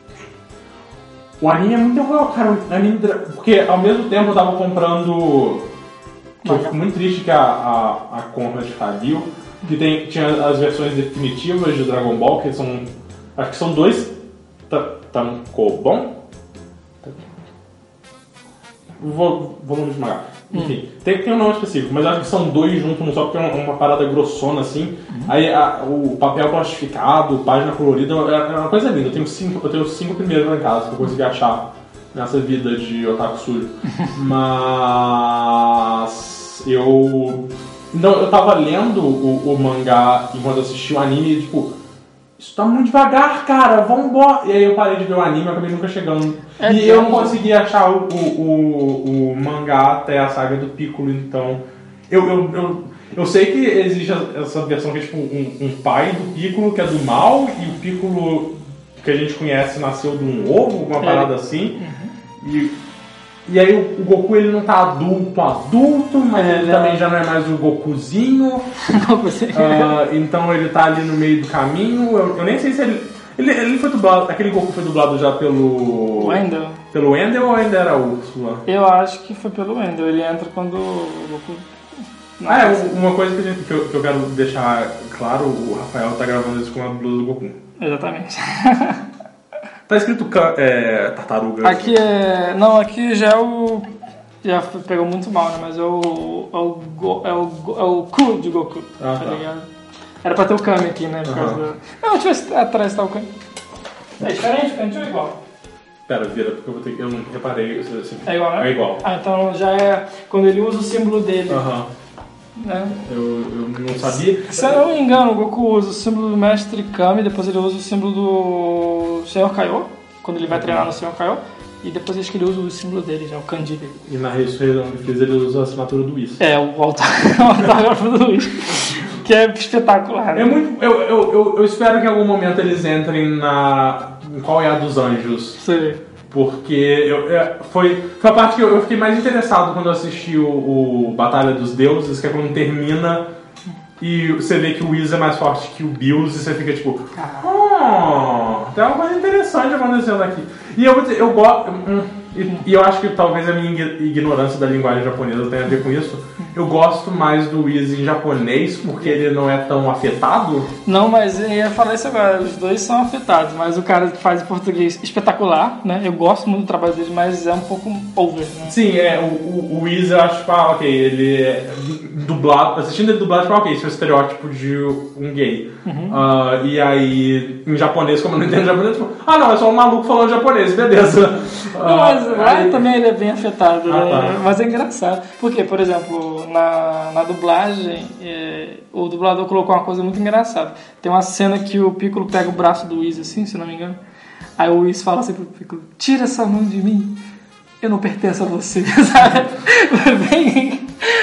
O anime é muito legal, cara. O anime, porque ao mesmo tempo eu tava comprando. Eu fico muito triste que a, a, a Conrad faliu, que tem, tinha as versões definitivas de Dragon Ball, que são, acho que são dois tankobon? Vou, volume de mangá. Enfim, hum. tem, tem um nome específico, mas acho que são dois juntos num só, porque é uma, uma parada grossona assim. Uhum. Aí a, o papel plastificado, página colorida, é uma coisa linda. Eu tenho cinco, eu tenho cinco primeiros lá em casa que eu consegui achar nessa vida de otaku sujo. Mas eu Então, eu tava lendo o, o mangá enquanto eu assisti o anime e, tipo, isso tá muito devagar, cara, vambora. E aí eu parei de ver o anime e acabei nunca chegando. É e eu não grande. consegui achar o, o, o, o mangá até a saga do Piccolo, então... Eu, eu, eu, eu sei que existe essa versão que é tipo um, um pai do Piccolo que é do mal e o Piccolo que a gente conhece nasceu de um ovo, alguma parada assim. Uhum. E, e aí o, o Goku ele não tá adulto, adulto, mas é, ele não. também já não é mais o Gokuzinho. uh, então ele tá ali no meio do caminho. Eu, eu nem sei se ele... Ele, ele foi dublado... Aquele Goku foi dublado já pelo... Wendell. Pelo Wendell ou ainda era a Úrsula? Eu acho que foi pelo Wendell. Ele entra quando o Goku... Não, ah, é, uma coisa que, a gente, que, eu, que eu quero deixar claro, o Rafael tá gravando isso com a blusa do Goku. Exatamente. Tá escrito é, tartaruga. Aqui é... Não, aqui já é o... Já pegou muito mal, né? Mas é o... É o, Go, é o, é o Ku de Goku, ah, tá, tá ligado? Era pra ter o Kami aqui, né? Por uhum. causa do... Não, eu tivesse atrás tá o Kami. É diferente, a gente é igual. Pera, vira, porque eu vou ter que... Eu não reparei. Assim, é igual, né? É igual. Ah, então já é... Quando ele usa o símbolo dele. Aham. Uhum. Né? Eu, eu não sabia. Se eu não me engano, o Goku usa o símbolo do Mestre Kami, depois ele usa o símbolo do Senhor Kaiô, quando ele vai treinar no Senhor Kaiô, e depois acho que ele usa o símbolo dele, já, o kanji dele. E na ressurreição do Freeza ele usa a assinatura do Whis. É, o autógrafo do Whis, que é espetacular. Né? É muito. Eu, eu, eu, eu espero que em algum momento eles entrem na. Em Qual é a dos Anjos? Sim. Porque eu, é, foi, foi a parte que eu, eu fiquei mais interessado quando eu assisti o, o Batalha dos Deuses, que é quando termina e você vê que o Whis é mais forte que o Bills e você fica tipo, oh, tem uma coisa interessante acontecendo aqui. E eu, eu gosto. E, e eu acho que talvez a minha ignorância da linguagem japonesa tenha a ver com isso. Eu gosto mais do Whis em japonês porque ele não é tão afetado. Não, mas eu ia falar isso agora. Os dois são afetados, mas o cara que faz em português espetacular, né? Eu gosto muito do trabalho dele, mas é um pouco over, né? Sim, é, o, o, o Whis eu acho que, ah, ok, ele é dublado, assistindo ele dublado, tipo, ah, ok, isso é o estereótipo de um gay. Uhum. Uh, e aí, em japonês, como eu não entendo japonês, tipo, ah, não, é só um maluco falando japonês, beleza. Não, mas uh, lá aí... também ele é bem afetado, ah, né? tá. Mas é engraçado. Porque, por exemplo, na, na dublagem, é, o dublador colocou uma coisa muito engraçada. Tem uma cena que o Piccolo pega o braço do Whis, assim, se não me engano. Aí o Whis fala assim pro Piccolo, tira essa mão de mim, eu não pertenço a você, sabe? Bem...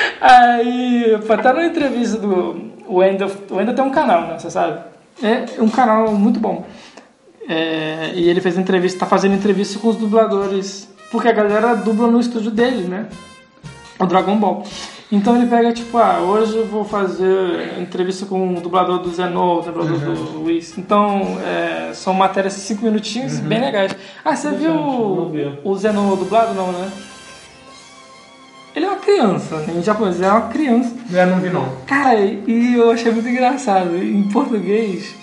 Aí, até na entrevista do Wendell, o Wendell tem um canal, né, você sabe? É um canal muito bom. É, e ele fez entrevista, tá fazendo entrevista com os dubladores, porque a galera dubla no estúdio dele, né? O Dragon Ball. Então ele pega, tipo, ah, hoje eu vou fazer entrevista com o dublador do Zenô, o dublador uhum. do Whis. Então, é, são matérias de cinco minutinhos, uhum. bem legais. Ah, você viu o, o Zenô dublado? Não, né? Ele é uma criança, né? Em japonês ele é uma criança. Eu não vi, não. Cara, e eu achei muito engraçado. Em português,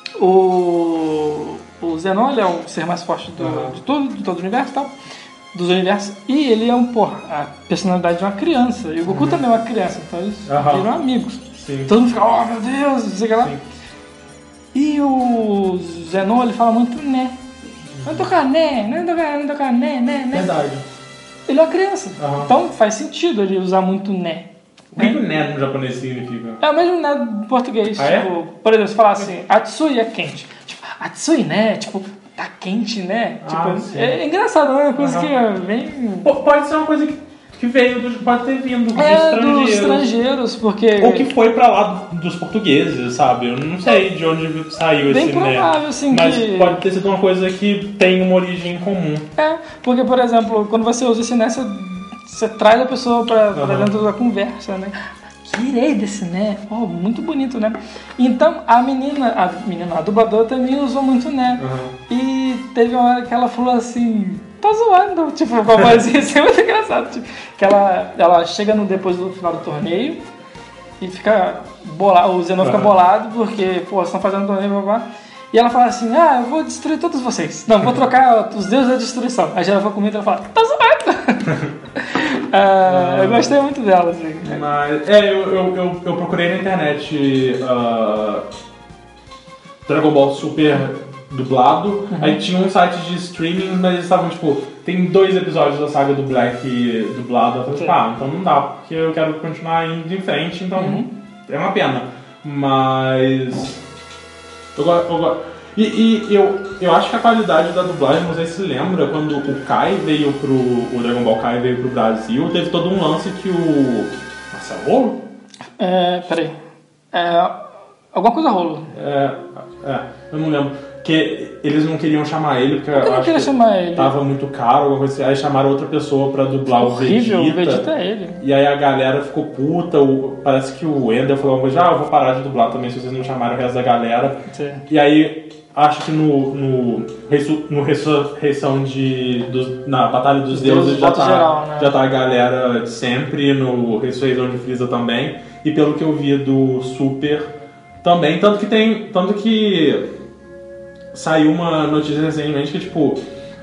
o, o Zenon, ele é o ser mais forte do, uhum. de, todo, de todo o universo e tal. Dos universos. E ele é um, porra, a personalidade de uma criança. E o Goku uhum. também é uma criança, então eles uhum. viram amigos. Sim. Todo mundo fica, oh meu Deus, não sei o que lá. Sim. E o Zenon, ele fala muito né. Não tocar né, não tocar, não tocar né, né, né. Verdade. Ele é uma criança. Uhum. Então faz sentido ele usar muito né. O que o né no japonês significa? É o mesmo né do português. Ah, tipo, é? por exemplo, você fala assim, Atsui é quente. Tipo, Atsui né? Tipo, tá quente, né? Ah, tipo, é, é engraçado, né? Uma coisa uhum. que é bem... P- pode ser uma coisa que, que veio, dos, pode ter vindo dos é, estrangeiros. dos estrangeiros, porque... Ou que foi pra lá dos portugueses, sabe? Eu não sei de onde saiu bem esse provável, né. assim, Mas que... pode ter sido uma coisa que tem uma origem comum. É, porque, por exemplo, quando você usa esse né, você, você traz a pessoa pra, uhum. pra dentro da conversa, né? Que irei desse né? Oh, muito bonito, né? Então, a menina, a menina, a dubladora também usou muito né. Uhum. E teve uma hora que ela falou assim, tô zoando, tipo, com a vozinha assim, muito engraçado. Tipo, que ela, ela chega no, depois do final do torneio e fica bolado, o Zenon uhum. fica bolado porque, pô, vocês estão fazendo torneio, blá, blá. E ela fala assim, ah, eu vou destruir todos vocês. Não, vou trocar os deuses da destruição. Aí ela vai comigo e ela fala, tá zoando. Uh, eu gostei muito dela, assim. Mas, é, eu, eu, eu, eu procurei na internet uh, Dragon Ball Super dublado, uhum. aí tinha um site de streaming, mas eles estavam tipo tem dois episódios da saga do Black dublado. Eu falei, tipo, ah, então não dá, porque eu quero continuar indo em frente, então uhum. é uma pena. Mas... Eu gosto... E, e eu, eu acho que a qualidade da dublagem, não sei se lembra, quando o Kai veio pro... O Dragon Ball Kai veio pro Brasil, teve todo um lance que o... Nossa, é Rolo? É, peraí. É, alguma coisa Rolo. É, é, eu não lembro. Que eles não queriam chamar ele, porque eu acho que chamar ele. tava muito caro, alguma coisa assim. Aí chamaram outra pessoa pra dublar o Vegeta. O Vegeta é ele. E aí a galera ficou puta. O, parece que o Ender falou alguma coisa, ah, eu vou parar de dublar também se vocês não chamarem o resto da galera. Sim. E aí, acho que no, no, no ressurreição de, do, na Batalha dos Deuses, Deus, já, tá, geral, né? já tá a galera de sempre, no ressurreição de Frieza também. E pelo que eu vi do Super também, tanto que tem... Tanto que... Saiu uma notícia recentemente que, tipo,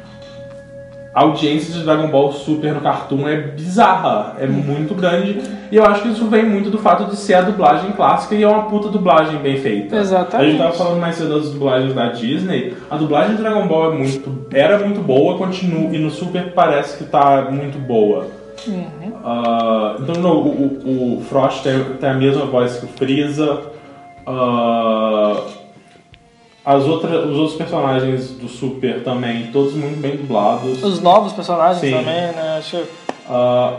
a audiência de Dragon Ball Super no Cartoon é bizarra, é muito grande. E eu acho que isso vem muito do fato de ser a dublagem clássica e é uma puta dublagem bem feita. Exatamente. A gente tava falando mais cedo das dublagens da Disney. A dublagem de Dragon Ball é muito, era muito boa, continua, e no Super parece que tá muito boa. Uhum. Uh, então, no, o, o Frost tem, tem a mesma voz que o Frieza. Uh, As outras, os outros personagens do Super também, todos muito bem dublados. Os novos personagens Sim. também, né? Acho... Uh,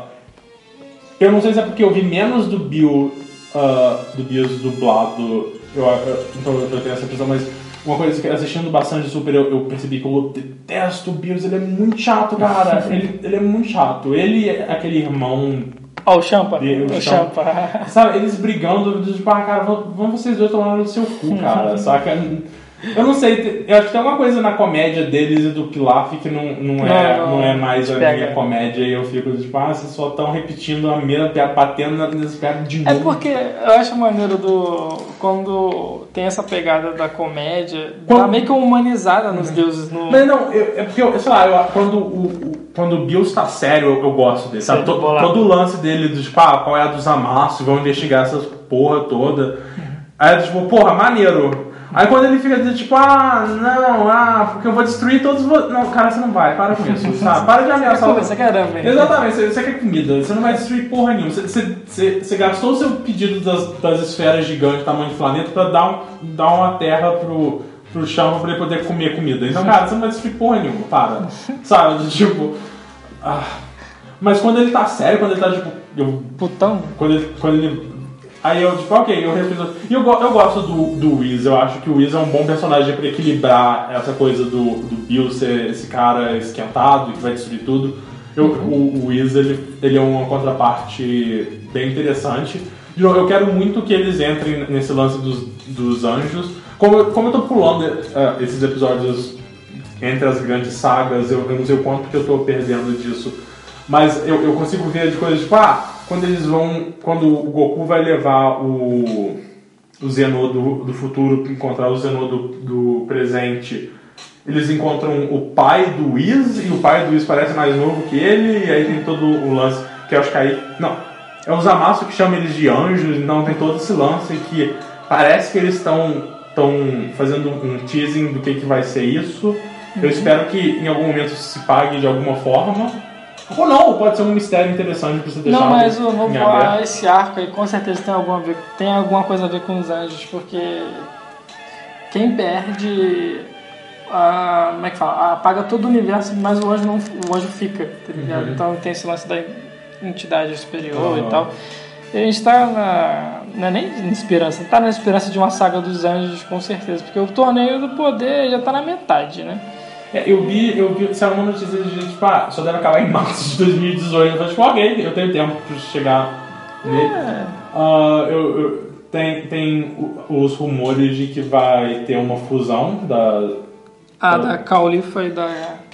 eu não sei se é porque eu vi menos do Bill, uh, do Bills dublado, eu, eu, então eu tenho essa impressão, mas uma coisa que assistindo bastante Super, eu, eu percebi que eu detesto o Bills, ele é muito chato, cara. ele, ele é muito chato. Ele é aquele irmão... Ó, oh, o Champa. Dele, o, o Champa. Champa. Sabe, eles brigando, tipo, ah, cara, vamos vocês dois tomar no seu cu, cara, saca? Eu não sei, eu acho que tem uma coisa na comédia deles e do Pilaf que não, não, é, não, não, não é mais a pega. minha comédia e eu fico tipo, ah, vocês só estão repetindo a mesma piada, batendo nessas piadas de novo. É porque eu acho maneiro do... quando tem essa pegada da comédia, quando... tá meio que humanizada nos uhum. deuses. No... Mas não, eu, é porque, eu, sei lá, eu, quando, o, quando o Bills tá sério, eu, eu gosto dele, sabe? Todo, todo o lance dele, do, tipo, ah, qual é a dos amassos, vão investigar essas porra toda. Uhum. Aí, tipo, porra, maneiro. Aí quando ele fica dizendo, tipo, ah, não, ah, porque eu vou destruir todos os... Não, cara, você não vai, para com isso, sabe? Para de ameaçar o... Você quer caramba, hein? Exatamente, você, você quer comida, você não vai destruir porra nenhuma. Você, você, você, você gastou o seu pedido das, das esferas gigantes, tamanho de planeta, pra dar, um, dar uma terra pro, pro chão pra ele poder comer comida. Então, cara, você não vai destruir porra nenhuma, para. Sabe, tipo... Ah. Mas quando ele tá sério, quando ele tá, tipo... Eu, Putão. Quando ele... Quando ele Aí eu, tipo, ok, eu respeito. E eu, eu gosto do, do Whis, eu acho que o Whis é um bom personagem pra equilibrar essa coisa do, do Bill ser esse cara esquentado que vai destruir tudo. Eu, uhum. O, o Whis, ele, ele é uma contraparte bem interessante. Eu quero muito que eles entrem nesse lance dos, dos anjos. Como, como eu tô pulando uh, esses episódios entre as grandes sagas, eu, eu não sei o quanto que eu tô perdendo disso. Mas eu, eu consigo ver de coisas tipo, ah, quando eles vão. Quando o Goku vai levar o, o Zenô do, do futuro para encontrar o Zenô do, do presente, eles encontram o pai do Whis, e o pai do Whis parece mais novo que ele, e aí tem todo o lance que eu acho que aí. Não, é o Zamasu que chama eles de anjos, então tem todo esse lance que parece que eles estão fazendo um teasing do que, que vai ser isso. Uhum. Eu espero que em algum momento se pague de alguma forma. Ou não, pode ser um mistério interessante pra você deixar. Não, mas eu vou falar, esse arco aí com certeza tem alguma, ver, tem alguma coisa a ver com os anjos, porque quem perde, a, como é que fala, apaga todo o universo, mas o anjo, não, o anjo fica, tá ligado? Uhum. Então tem esse lance da entidade superior uhum. e tal. E a gente tá na, não é nem na esperança, tá na esperança de uma saga dos anjos com certeza, porque o torneio do poder já tá na metade, né? É, eu vi, eu vi, saiu uma notícia de gente, tipo, ah, só deve acabar em março de dois mil e dezoito. Eu falei, tipo, ok, eu tenho tempo pra chegar nele. É. Uh, eu, eu, tem, tem os rumores de que vai ter uma fusão da... Ah, da, da Caulifa e da...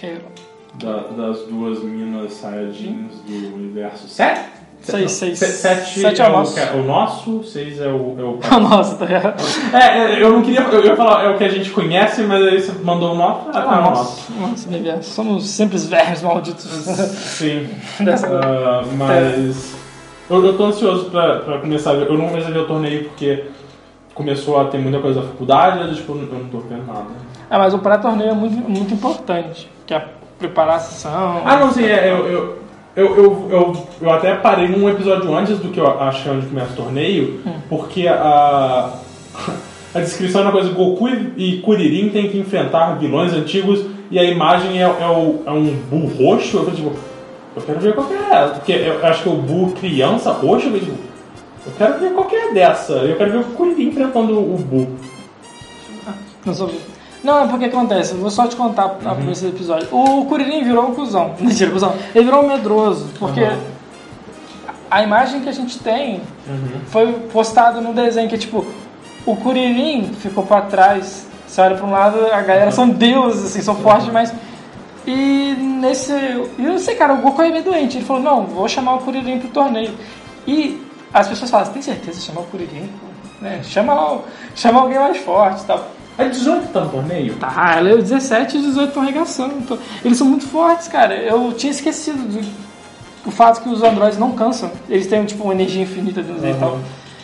da das duas minas Saiyajins do universo sete? Seis, seis. Sete, sete é, é o nosso. É o nosso, seis é o... É o, é o nosso, tá ligado? É, eu não queria... Eu ia falar é o que a gente conhece, mas aí você mandou o nosso. Ah, é o nosso. Nosso universo. Somos simples velhos malditos. Sim. Dessa uh, mas... Eu, eu tô ansioso pra, pra começar a ver. Eu não comecei a ver o torneio porque começou a ter muita coisa da faculdade, eu, tipo, eu não tô vendo nada. Ah, mas o pré-torneio é muito, muito importante. Que é preparar a sessão. Ah, não, sim, é, eu, eu, eu, eu, eu, eu até parei um episódio antes do que eu acho que é onde começa o torneio, hum. porque a, a descrição é uma coisa: Goku e Kuririn têm que enfrentar vilões antigos e a imagem é, é, o, é um Buu roxo. Eu falei, tipo, eu quero ver qual que é, porque eu acho que o Buu criança roxo, eu falei, tipo, eu quero ver qual que é dessa, eu quero ver o Kuririn enfrentando o Buu. Não soube. Não, é porque acontece, eu vou só te contar uhum. por esse episódio. O Kuririn virou um cuzão. Mentira, cuzão. Ele virou um medroso, porque uhum. a imagem que a gente tem uhum. foi postada no desenho, que é tipo, o Kuririn ficou pra trás. Você olha pra um lado, a galera uhum. são deuses, assim, são fortes demais. E nesse... Eu não sei, cara, o Goku é meio doente. Ele falou, não, vou chamar o Kuririn pro torneio. E as pessoas falam, você tem certeza de chamar o Kuririn? Né? Chama, chama alguém mais forte e tal. A dezoito tá no torneio? Tá, ela é o dezessete e o dezoito estão arregaçando. Eles são muito fortes, cara. Eu tinha esquecido do, do fato que os androides não cansam. Eles têm, tipo, uma energia infinita dentro deles e tal.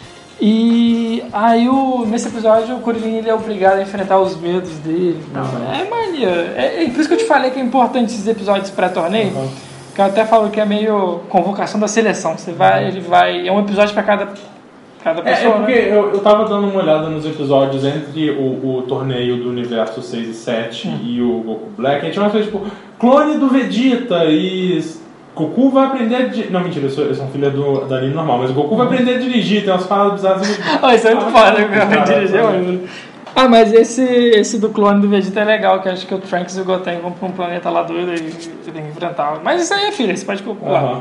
E aí, o, nesse episódio, o Kuririn ele é obrigado a enfrentar os medos dele. Uhum. É mania. É, é por isso que eu te falei que é importante esses episódios pré-torneio. Uhum. Que eu até falo que é meio convocação da seleção. Você vai, uhum. ele vai... É um episódio pra cada... Cada pessoa, é, é porque né? eu, eu tava dando uma olhada nos episódios entre o, o torneio do universo seis e sete hum. e o Goku Black. A gente vai falar, tipo, clone do Vegeta e Goku vai aprender a dirigir. Não, mentira, eu sou um filho do, da linha normal, mas o Goku vai aprender a dirigir, tem umas paradas bizarras. Oh, isso é muito foda, eu aprender a dirigir, mano. Ah, mas esse, esse do clone do Vegeta é legal, que acho que o Trunks e o Goten vão pra um planeta lá doido e tem que enfrentar. Mas isso aí é filho, você pode calcular. Uhum.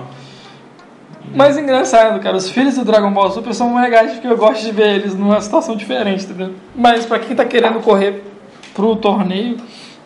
Mas engraçado, cara, os filhos do Dragon Ball Super são legais porque eu gosto de ver eles numa situação diferente, entendeu? Mas pra quem tá querendo correr pro torneio,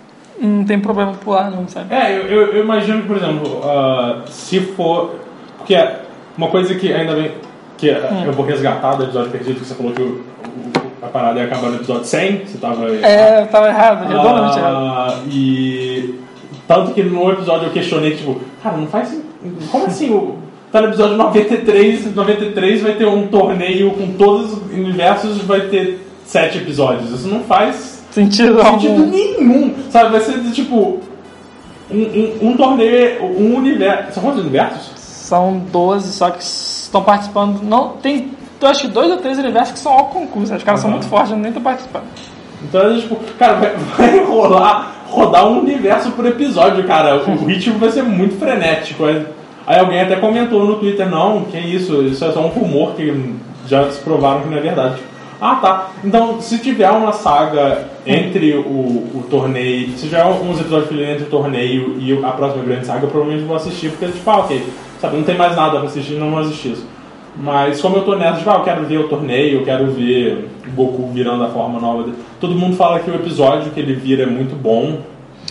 não tem problema pular, não, sabe? É, eu, eu, eu imagino que, por exemplo, uh, se for... Porque uma coisa que ainda bem... Que hum. eu vou resgatar do episódio perdido, que você falou que o, o, a parada ia acabar no episódio cem, você tava... É, eu tava errado, redondamente uh, errado. E... Tanto que no episódio eu questionei, tipo, cara, não faz... Como assim o... Tá no episódio noventa e três, noventa e três vai ter um torneio com todos os universos, vai ter sete episódios. Isso não faz sentido, sentido nenhum, sabe? Vai ser tipo um, um, um torneio, um universo. São quantos universos? São doze, só que estão participando. Não, tem, eu acho que dois ou três universos que são ao concurso. Os caras uhum. são muito fortes, nem estão participando. Então, tipo, cara, vai, vai rolar, rodar um universo por episódio, cara. O ritmo vai ser muito frenético. Aí alguém até comentou no Twitter, não, que isso, isso é só um rumor que já se provaram que não é verdade. Ah, tá. Então, se tiver uma saga entre o, o torneio, se tiver uns episódios entre o torneio e a próxima grande saga, eu provavelmente vou assistir, porque, tipo, ah, ok, sabe, não tem mais nada pra assistir, não vou assistir isso. Mas como eu tô nessa, tipo, ah, eu quero ver o torneio, eu quero ver o Goku virando a forma nova dele. Todo mundo fala que o episódio que ele vira é muito bom.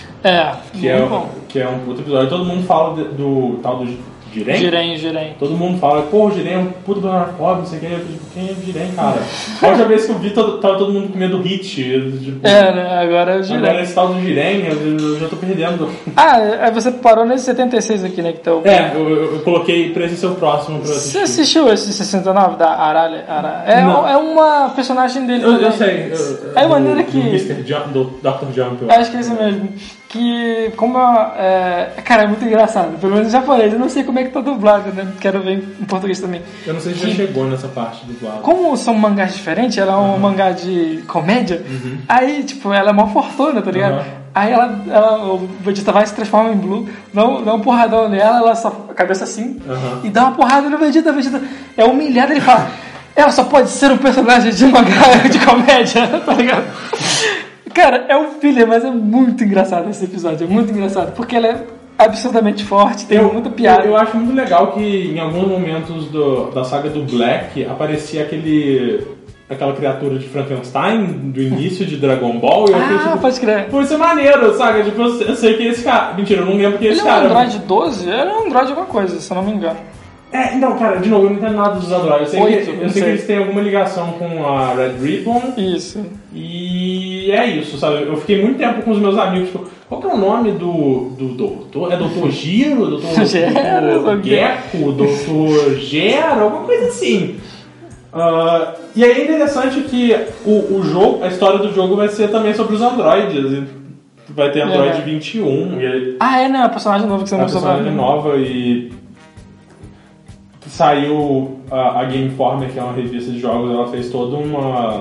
É, que é, bom. Que é um puto episódio. Todo mundo fala de, do tal do Jiren? Jiren, Jiren. Todo mundo fala, pô, o Jiren é um puto personagem foda, não sei o que. Eu tipo, quem é o Jiren, cara? A última vez que eu vi, todo, tava todo mundo com medo do Hit. Tipo, é, né? Agora é o Jiren. Agora esse tal do Jiren, eu, eu já tô perdendo. Ah, você parou nesse setenta e seis aqui, né? Que tá o... É, eu, eu, eu coloquei pra esse ser o próximo pra assistir. Você assistiu esse sessenta e nove da Arale? Ara... É, é uma personagem dele eu, também. Eu sei. Eu, é a maneira que... Do mister Jump, do doutor Jump. Eu acho que é isso mesmo. Que, como é... Cara, é muito engraçado. Pelo menos em japonês. Eu não sei como é que tá dublado, né? Quero ver em português também. Eu não sei se que, já chegou nessa parte dublado. Como são mangás diferentes, ela é um uhum. mangá de comédia, uhum. aí, tipo, ela é uma fortuna, tá ligado? Uhum. Aí ela, ela, o Vegeta vai se transforma em Blue, dá um, dá um porradão nela, ela só, a cabeça assim, uhum. e dá uma porrada no Vegeta, o Vegeta é humilhado, ele fala, ela só pode ser um personagem de mangá de comédia, tá ligado? Cara, é um filler, mas é muito engraçado esse episódio, é muito engraçado, porque ela é absurdamente forte, tem eu, muita piada. Eu, eu acho muito legal que em alguns momentos do, da saga do Black aparecia aquele... aquela criatura de Frankenstein do início de Dragon Ball. E eu ah, fiquei, tipo, pode crer. Pô, isso é maneiro, sabe? Tipo, eu, eu sei que esse cara... Mentira, eu não lembro que esse ele cara... Ele é um Android doze? Ele é um Android alguma coisa, se eu não me engano. É, então, cara, de novo, eu não entendo nada dos Androids. Eu sei, Oito, que, eu sei, sei que eles têm alguma ligação com a Red Ribbon. Isso. E é isso, sabe? Eu fiquei muito tempo com os meus amigos, tipo, qual que é o nome do, do doutor? É doutor Giro? doutor Gero? Gecko? doutor Gero? Alguma coisa assim. Uh, e aí é interessante que o, o jogo, a história do jogo vai ser também sobre os androides. vai ter Android É. vinte e um. E Ah, é, né? A personagem nova que você é uma mostrou pra personagem mim. nova e saiu a, a Game Informer, que é uma revista de jogos, ela fez toda uma...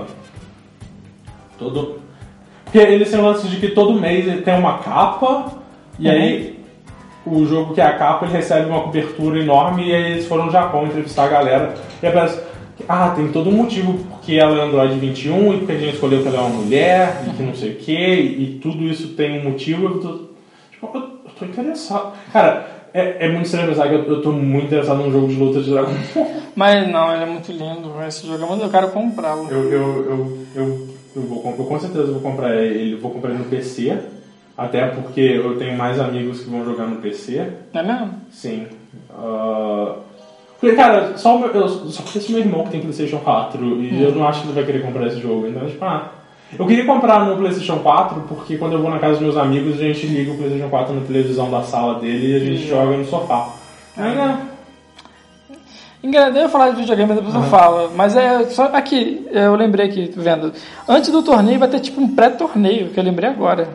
Todo... Porque eles têm o lance de que todo mês ele tem uma capa e Uhum. aí o jogo que é a capa ele recebe uma cobertura enorme e aí eles foram no Japão entrevistar a galera e aparece ah, tem todo um motivo porque ela é Android vinte e um e porque a gente escolheu que ela é uma mulher e que não sei o que e tudo isso tem um motivo. Eu tô, tipo, eu, eu tô interessado. Cara, é, é muito estranho pensar que eu, eu tô muito interessado num jogo de luta de Dragon Ball. Mas não, ele é muito lindo. Esse jogo é muito... Eu quero comprá-lo. Eu, eu, eu, eu, eu, vou, eu com certeza vou comprar ele, vou comprar ele no P C, até porque eu tenho mais amigos que vão jogar no P C. Não é mesmo? Sim. Uh, porque, cara, só, o meu, eu, só porque esse meu irmão que tem PlayStation quatro e hum. eu não acho que ele vai querer comprar esse jogo. Então, tipo, ah, eu queria comprar no PlayStation quatro porque quando eu vou na casa dos meus amigos a gente liga o PlayStation quatro na televisão da sala dele e a gente hum. joga no sofá. Aí, né? Engraçado, eu ia falar de videogame, mas depois uhum. eu falo. Mas é só aqui, eu lembrei aqui, vendo. Antes do torneio vai ter tipo um pré-torneio, que eu lembrei agora.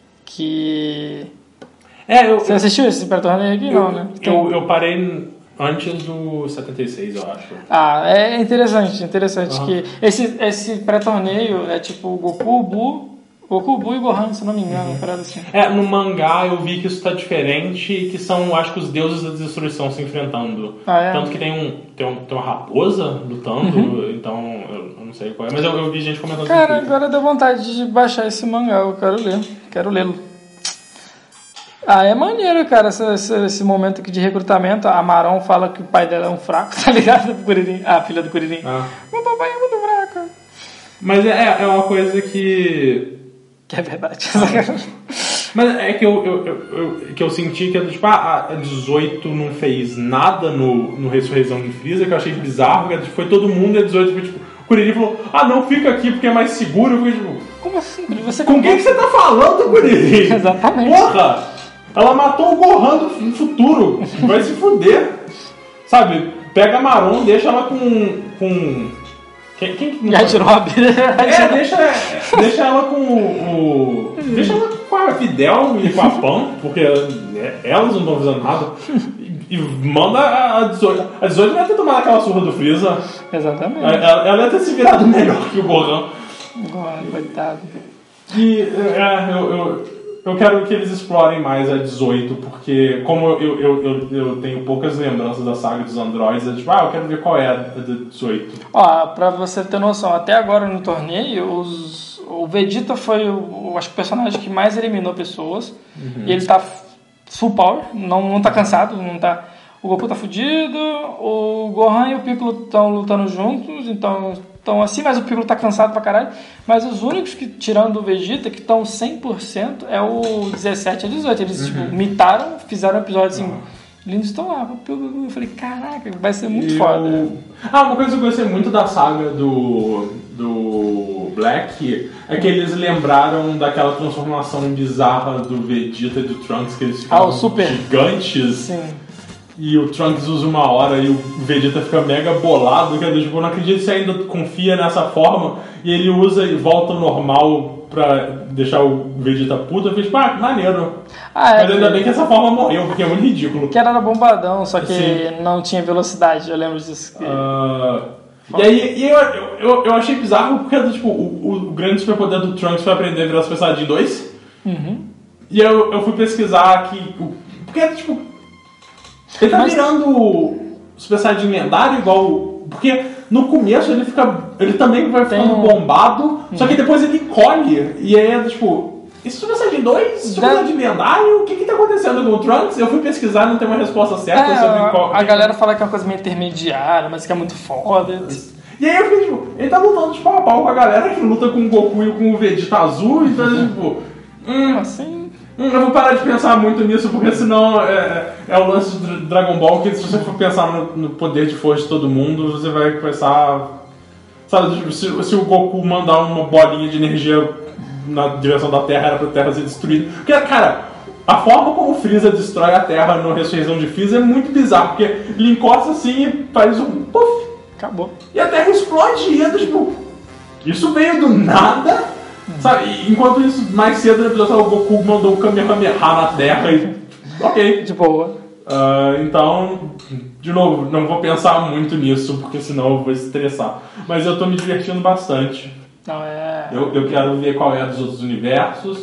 Que. É, eu, Você assistiu esse pré-torneio aqui? Eu, não, né? Eu, eu parei antes do setenta e seis, eu acho. Ah, é interessante, interessante uhum. que esse, esse pré-torneio é tipo Goku, Buu. Goku, Buu e Gohan, se não me engano, uhum. parada assim. É, no mangá eu vi que isso tá diferente e que são, acho que os deuses da destruição se enfrentando. Ah, é? Tanto que tem, um, tem, um, tem uma raposa lutando, uhum. então eu, eu não sei qual é, mas eu, eu vi gente comentando. Cara, agora deu vontade de baixar esse mangá, eu quero ler, quero lê-lo. Ah, é maneiro, cara, esse, esse, esse momento aqui de recrutamento. A Maron fala que o pai dela é um fraco, tá ligado? Kuririn. Ah, a filha do Kuririn. Ah. Meu papai é muito fraco. Mas é, é uma coisa que... Que é verdade. Mas é que eu, eu, eu, eu, que eu senti que tipo, a dezoito não fez nada no, no Ressurreição de Freeza, que eu achei bizarro, porque foi todo mundo e a dezoito foi tipo, o Kuririn falou, ah não, fica aqui porque é mais seguro. Eu fiquei tipo, como assim? Você com quem que você tá falando, Kuririn? Exatamente. Porra! Ela matou o Gohan do futuro, vai se fuder. Sabe, pega a Maron, deixa ela com... com... Quem, quem que não Yajirobe. É, deixa, deixa ela com o, o... Deixa ela com a Fidel e com a Pan, porque elas não estão fazendo nada. E, e manda a dezoito. A dezoito vai ter tomado aquela surra do Freeza. Exatamente. Ela, ela ia ter se virado melhor que o Gohan. Gohan, coitado. E é, eu, eu, eu quero que eles explorem mais a dezoito, porque como eu, eu, eu, eu tenho poucas lembranças da saga dos androides, é tipo, ah, eu quero ver qual é a da dezoito. Ó, pra você ter noção, até agora no torneio, os, o Vegeta foi o, acho que o personagem que mais eliminou pessoas. Uhum. E ele tá full power, não, não tá cansado, não tá... O Goku tá fudido, o Gohan e o Piccolo estão lutando juntos, então estão assim, mas o Piccolo tá cansado pra caralho. Mas os únicos que, tirando o Vegeta, que estão cem por cento é o dezessete e dezoito. Eles, uhum. tipo, mitaram, fizeram um episódio assim, uhum. lindos estão lá. Eu falei, caraca, vai ser muito e foda. Eu... Ah, uma coisa que eu gostei muito da saga do, do Black é que eles lembraram daquela transformação bizarra do Vegeta e do Trunks, que eles ficaram ah, o super. gigantes. Sim. E o Trunks usa uma hora e o Vegeta fica mega bolado, que tipo, eu não acredito que você ainda confia nessa forma, e ele usa e volta ao normal pra deixar o Vegeta puto. Eu fiz, tipo, ah, que maneiro. Ah, é, mas ainda bem que essa forma morreu, porque é muito ridículo. Que era bombadão, só que Sim. não tinha velocidade, eu lembro disso. Que... Uh, e aí e eu, eu, eu achei bizarro, porque tipo, o, o grande superpoder do Trunks foi aprender a virar Super Saiyajin dois. Uhum. E eu, eu fui pesquisar aqui, porque tipo... Ele tá Mas... virando Super Saiyajin lendário igual... Porque no começo ele fica... Ele também vai ficando um... bombado, hum. só que depois ele colhe. E aí é tipo... Esse Super Saiyajin dois? Super Saiyajin lendário? O que que tá acontecendo com o Trunks? Eu fui pesquisar, não tem uma resposta certa é, sobre qual... A galera fala que é uma coisa meio intermediária, mas que é muito foda. E aí eu fiquei tipo... Ele tá lutando de pau a pau com a galera que luta com o Goku e com o Vegeta azul. Então tipo... Hum, assim... Eu vou parar de pensar muito nisso, porque senão é, é o lance do Dragon Ball, que se você for pensar no, no poder de força de todo mundo, você vai começar... Sabe, se, se o Goku mandar uma bolinha de energia na direção da Terra, era pra Terra ser destruída. Porque, cara, a forma como o Freeza destrói a Terra no Ressurreição de Freeza é muito bizarro, porque ele encosta assim e faz um puff. Acabou. E a Terra explode e entra, tipo... Isso veio do nada... Sabe, enquanto isso, mais cedo no episódio, o Goku mandou o Kamehameha na Terra e... Ok. De boa. Uh, então, de novo, não vou pensar muito nisso, porque senão eu vou estressar. Mas eu tô me divertindo bastante. Não, é... Eu, eu quero ver qual é dos outros universos.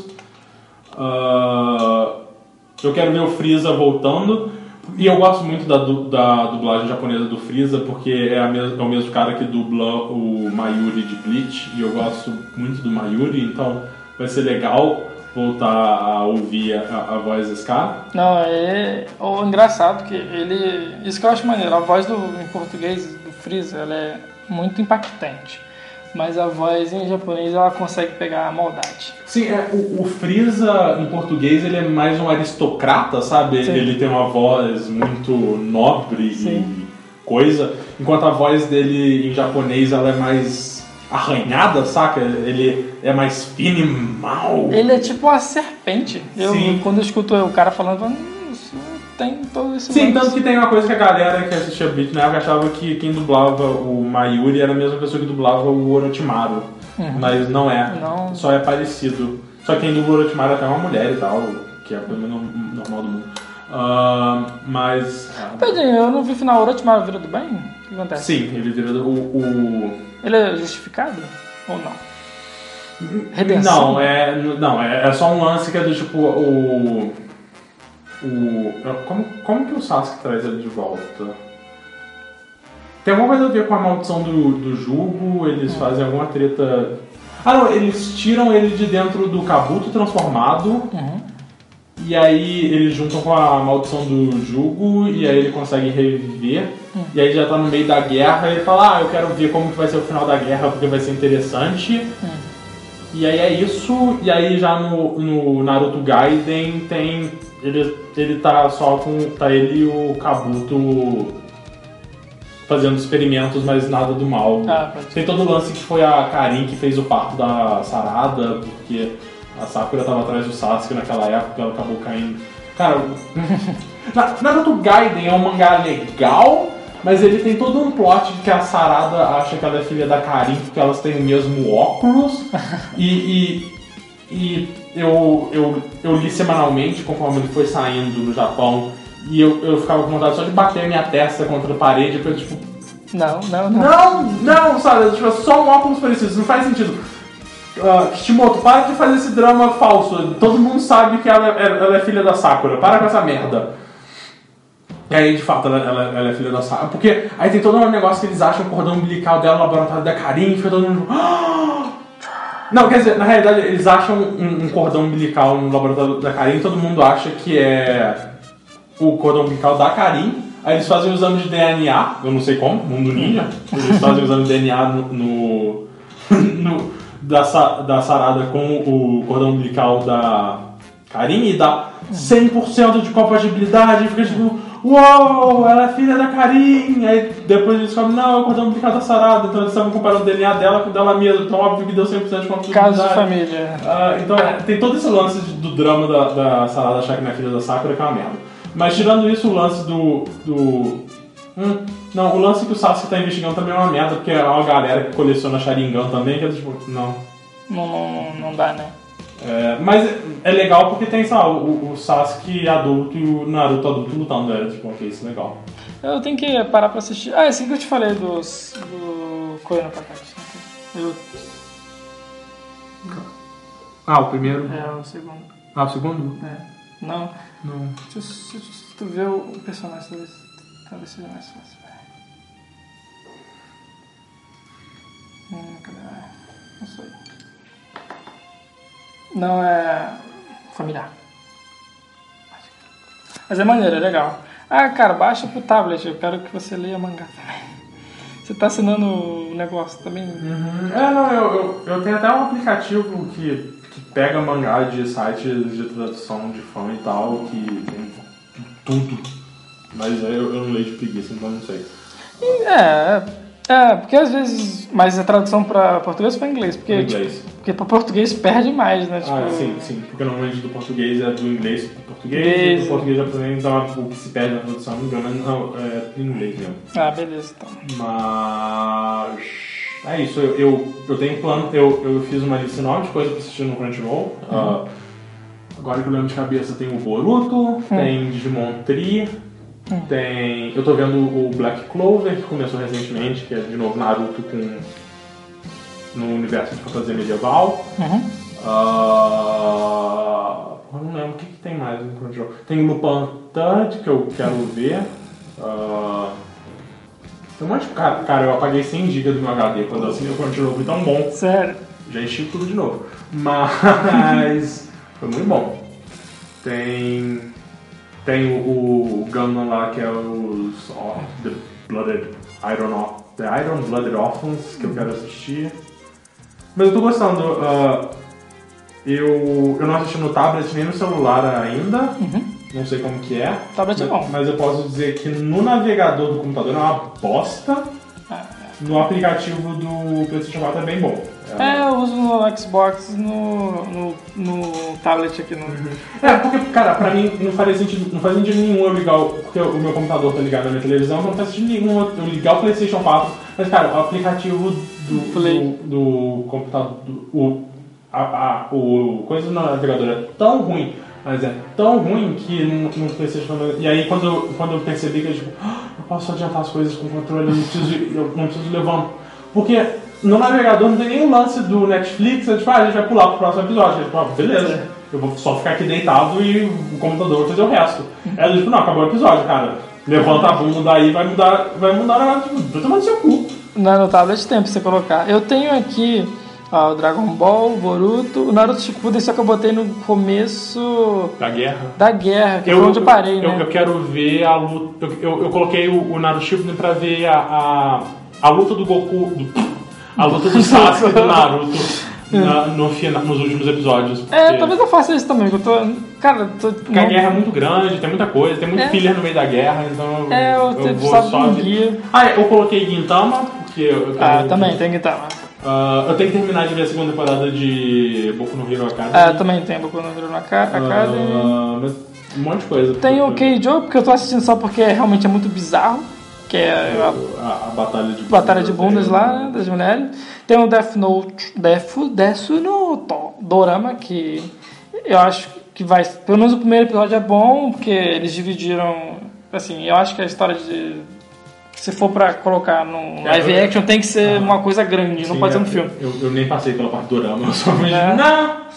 Uh, eu quero ver o Freeza voltando. E eu gosto muito da, da dublagem japonesa do Freeza, porque é, a mes- é o mesmo cara que dubla o Mayuri de Bleach. E eu gosto muito do Mayuri, então vai ser legal voltar a ouvir a, a voz desse cara. Não, é o engraçado que ele... Isso que eu acho maneiro. A voz do, em português do Freeza, ela é muito impactante. Mas a voz em japonês, ela consegue pegar a maldade. Sim, é, o, o Freeza em português, ele é mais um aristocrata, sabe? Sim. Ele tem uma voz muito nobre Sim. e coisa. Enquanto a voz dele em japonês, ela é mais arranhada, saca? Ele é mais fino e mal. Ele é tipo uma serpente. Eu, Sim. quando eu escuto o cara falando, eu falo, hum, isso tem todo esse Sim, lance. tanto que tem uma coisa que a galera que assistia Bleach na época achava que quem dublava o Mayuri era a mesma pessoa que dublava o Orochimaru. Uhum. Mas não é. Não. Só é parecido. Só que quem dubla o Orochimaru é até uma mulher e tal, que é a coisa no- normal do mundo. Ah, mas... Tadinho, eu não vi o final. O Orochimaru vira do bem? O que acontece? Sim, ele vira o... o... Ele é justificado? Ou não? Redenção? Não, é, não é, é só um lance que é do tipo o... o como, como que o Sasuke traz ele de volta? Tem alguma coisa a ver com a maldição do, do jugo, eles Hum. fazem alguma treta... Ah não, eles tiram ele de dentro do Kabuto transformado, Uhum. e aí eles juntam com a maldição do jugo, e aí ele consegue reviver, Hum. e aí já tá no meio da guerra, e ele fala, ah, eu quero ver como que vai ser o final da guerra, porque vai ser interessante. Hum. E aí é isso, e aí já no, no Naruto Gaiden tem... Ele, ele tá só com... Tá ele e o Kabuto fazendo experimentos, mas nada do mal. Ah, pode ser. Tem todo o lance que foi a Karin que fez o parto da Sarada, porque a Sakura tava atrás do Sasuke naquela época, ela acabou caindo. Cara, Na- Naruto Gaiden é um mangá legal, mas ele tem todo um plot de que a Sarada acha que ela é filha da Karin porque elas têm o mesmo óculos. e e, e eu, eu, eu li semanalmente conforme ele foi saindo no Japão. E eu, eu ficava com vontade só de bater a minha testa contra a parede, porque tipo, Não, não, não. não, não, sabe? Tipo, é só um óculos parecido, isso não faz sentido. Uh, Kishimoto, para de fazer esse drama falso. Todo mundo sabe que ela, é- ela é filha da Sakura. Para com essa merda. E aí, de fato, ela, ela- ela é filha da Sakura. Porque aí tem todo um negócio que eles acham o cordão umbilical dela no laboratório da Karin. Fica todo mundo... Não, quer dizer, na realidade, eles acham um, um cordão umbilical no laboratório da Karin. Todo mundo acha que é o cordão umbilical da Karin. Aí eles fazem o exame de D N A. Eu não sei como, mundo ninja. Eles fazem o exame de D N A no... no, no da, Sa- da Sarada com o cordão umbilical da Karin e dá cem por cento de compatibilidade e fica tipo, uou, ela é filha da Karin. Aí depois eles falam, não, é o cordão umbilical da Sarada. Então eles estavam comparando o D N A dela com o dela mesma. Então óbvio que deu cem por cento de compatibilidade. Caso de família. Ah, então é, tem todo esse lance de- do drama da, da Sarada achar que não é filha da Sakura, que é uma merda. Mas tirando isso, o lance do... do hum, não, o lance que o Sasuke tá investigando também é uma merda, porque é uma galera que coleciona Sharingan também, que é tipo, não. Não, não, não dá, né? É, mas é legal porque tem, sei lá, o, o Sasuke adulto e o Naruto adulto lutando, é tipo, ok, isso é legal. Eu tenho que parar pra assistir. Ah, esse que eu te falei dos, do Koino Kakashi. Eu, Ah, o primeiro? é o segundo. Ah, o segundo? É. Não. Não. Deixa, eu- se, se tu ver o personagem, talvez, talvez seja mais fácil. Hum, cadê? Ah, não sei. Não é familiar. Mas é maneiro, é legal. Ah, cara, baixa pro tablet. Eu quero que você leia mangá também. Você tá assinando o negócio também? Uhum. É, não, eu, eu, eu tenho até um aplicativo que, que pega mangá de sites de tradução de fã e tal, que tem tudo. Mas aí eu, eu não leio de preguiça, então não sei. É, é, porque às vezes. Mas a tradução pra português ou pra inglês? Porque, Inglês. Tipo, porque pra português perde mais, né? Tipo, Ah, sim, sim. Porque normalmente do português é do inglês pro português, Inglês. e do português japonês, então o que se perde na tradução, não me engano, não, é em inglês mesmo. Ah, beleza, então. Mas... é isso, eu, eu, eu tenho plano, eu, eu fiz uma lista nova de coisas pra assistir no Crunchyroll. Uhum. Uh, agora que eu lembro de cabeça tem o Boruto, uhum. tem Digimon Tree, uhum. tem... Eu tô vendo o Black Clover, que começou recentemente, que é de novo Naruto com... no universo de fantasia medieval. Uhum. Uh, eu não lembro o que, que tem mais no Crunchyroll. Tem o Lupin Third, que eu quero ver. Uh, tem um monte de... Cara, cara, eu apaguei cem gigabytes do meu H D quando eu assinei o Crunchyroll, foi tão bom. Sério? Já enchi tudo de novo. Mas foi muito bom. Tem... Tem o, o Gundam lá, que é os... Oh, The Blooded Iron... The Iron Blooded Orphans, que eu quero assistir. Mas eu tô gostando. Uh, eu, eu não assisti no tablet nem no celular ainda. Uhum. Não sei como que é. O tablet mas, é bom. Mas eu posso dizer que no navegador do computador é uma bosta. Ah, no aplicativo do PlayStation quatro é bem bom. É, é eu uso no Xbox no, no, no tablet aqui no... Uhum. É, porque, cara, pra mim não faz sentido, não faz sentido nenhum eu ligar o... Porque o meu computador tá ligado na minha televisão, então não faz sentido nenhum eu ligar o PlayStation quatro. Mas, cara, o aplicativo do, do, do computador... Do, o, a, a, o coisa do navegador é tão ruim, mas é tão ruim que no, no PlayStation... E aí, quando eu, quando eu percebi que eu, tipo, ah, eu posso adiantar as coisas com o controle, eu não preciso, eu não preciso levantar. Porque... No navegador não tem nenhum lance do Netflix, é tipo, ah, a gente vai pular pro próximo episódio. Tipo, ah, beleza, eu vou só ficar aqui deitado e o computador vai fazer o resto. Aí eu tipo, não, acabou o episódio, cara. Levanta a bunda daí, vai mudar, vai mudar, tipo, vai tomar no seu cu. Não, no tablet tem pra você colocar. Eu tenho aqui ó, o Dragon Ball, o Boruto, o Naruto Shippuden, só que eu botei no começo... Da guerra? Da guerra, que eu, foi onde eu parei, eu, né? Eu quero ver a luta... Eu, eu, eu coloquei o, o Naruto Shippuden pra ver a, a, a luta do Goku... Do, a luta do Sasuke e do Naruto na, no final, nos últimos episódios. Porque... É, talvez eu faça isso também, que eu tô... Cara, tô... Porque a guerra é muito grande, tem muita coisa, tem muito é. filler no meio da guerra, então é, eu, eu vou só... Um guia. Ah, eu coloquei Gintama, porque... Eu, eu ah, também, tem Gintama. Uh, eu tenho que terminar de ver a segunda temporada de Boku no Hero Academy. Ah, também tem Boku no Hero Academy. Uh, mas um monte de coisa. Tem o Keijo, porque eu tô assistindo só porque realmente é muito bizarro. Que é a, a, a batalha de batalha de bundas lá, né, das mulheres. Tem o Death Note, Death, Death Note, Dorama, que eu acho que vai... Pelo menos o primeiro episódio é bom, porque eles dividiram... Assim, eu acho que a história de... Se for pra colocar num live é, action, tem que ser ah, uma coisa grande, sim, não pode ser um filme. Eu, eu nem passei pela parte do Dorama, eu só me é. Não!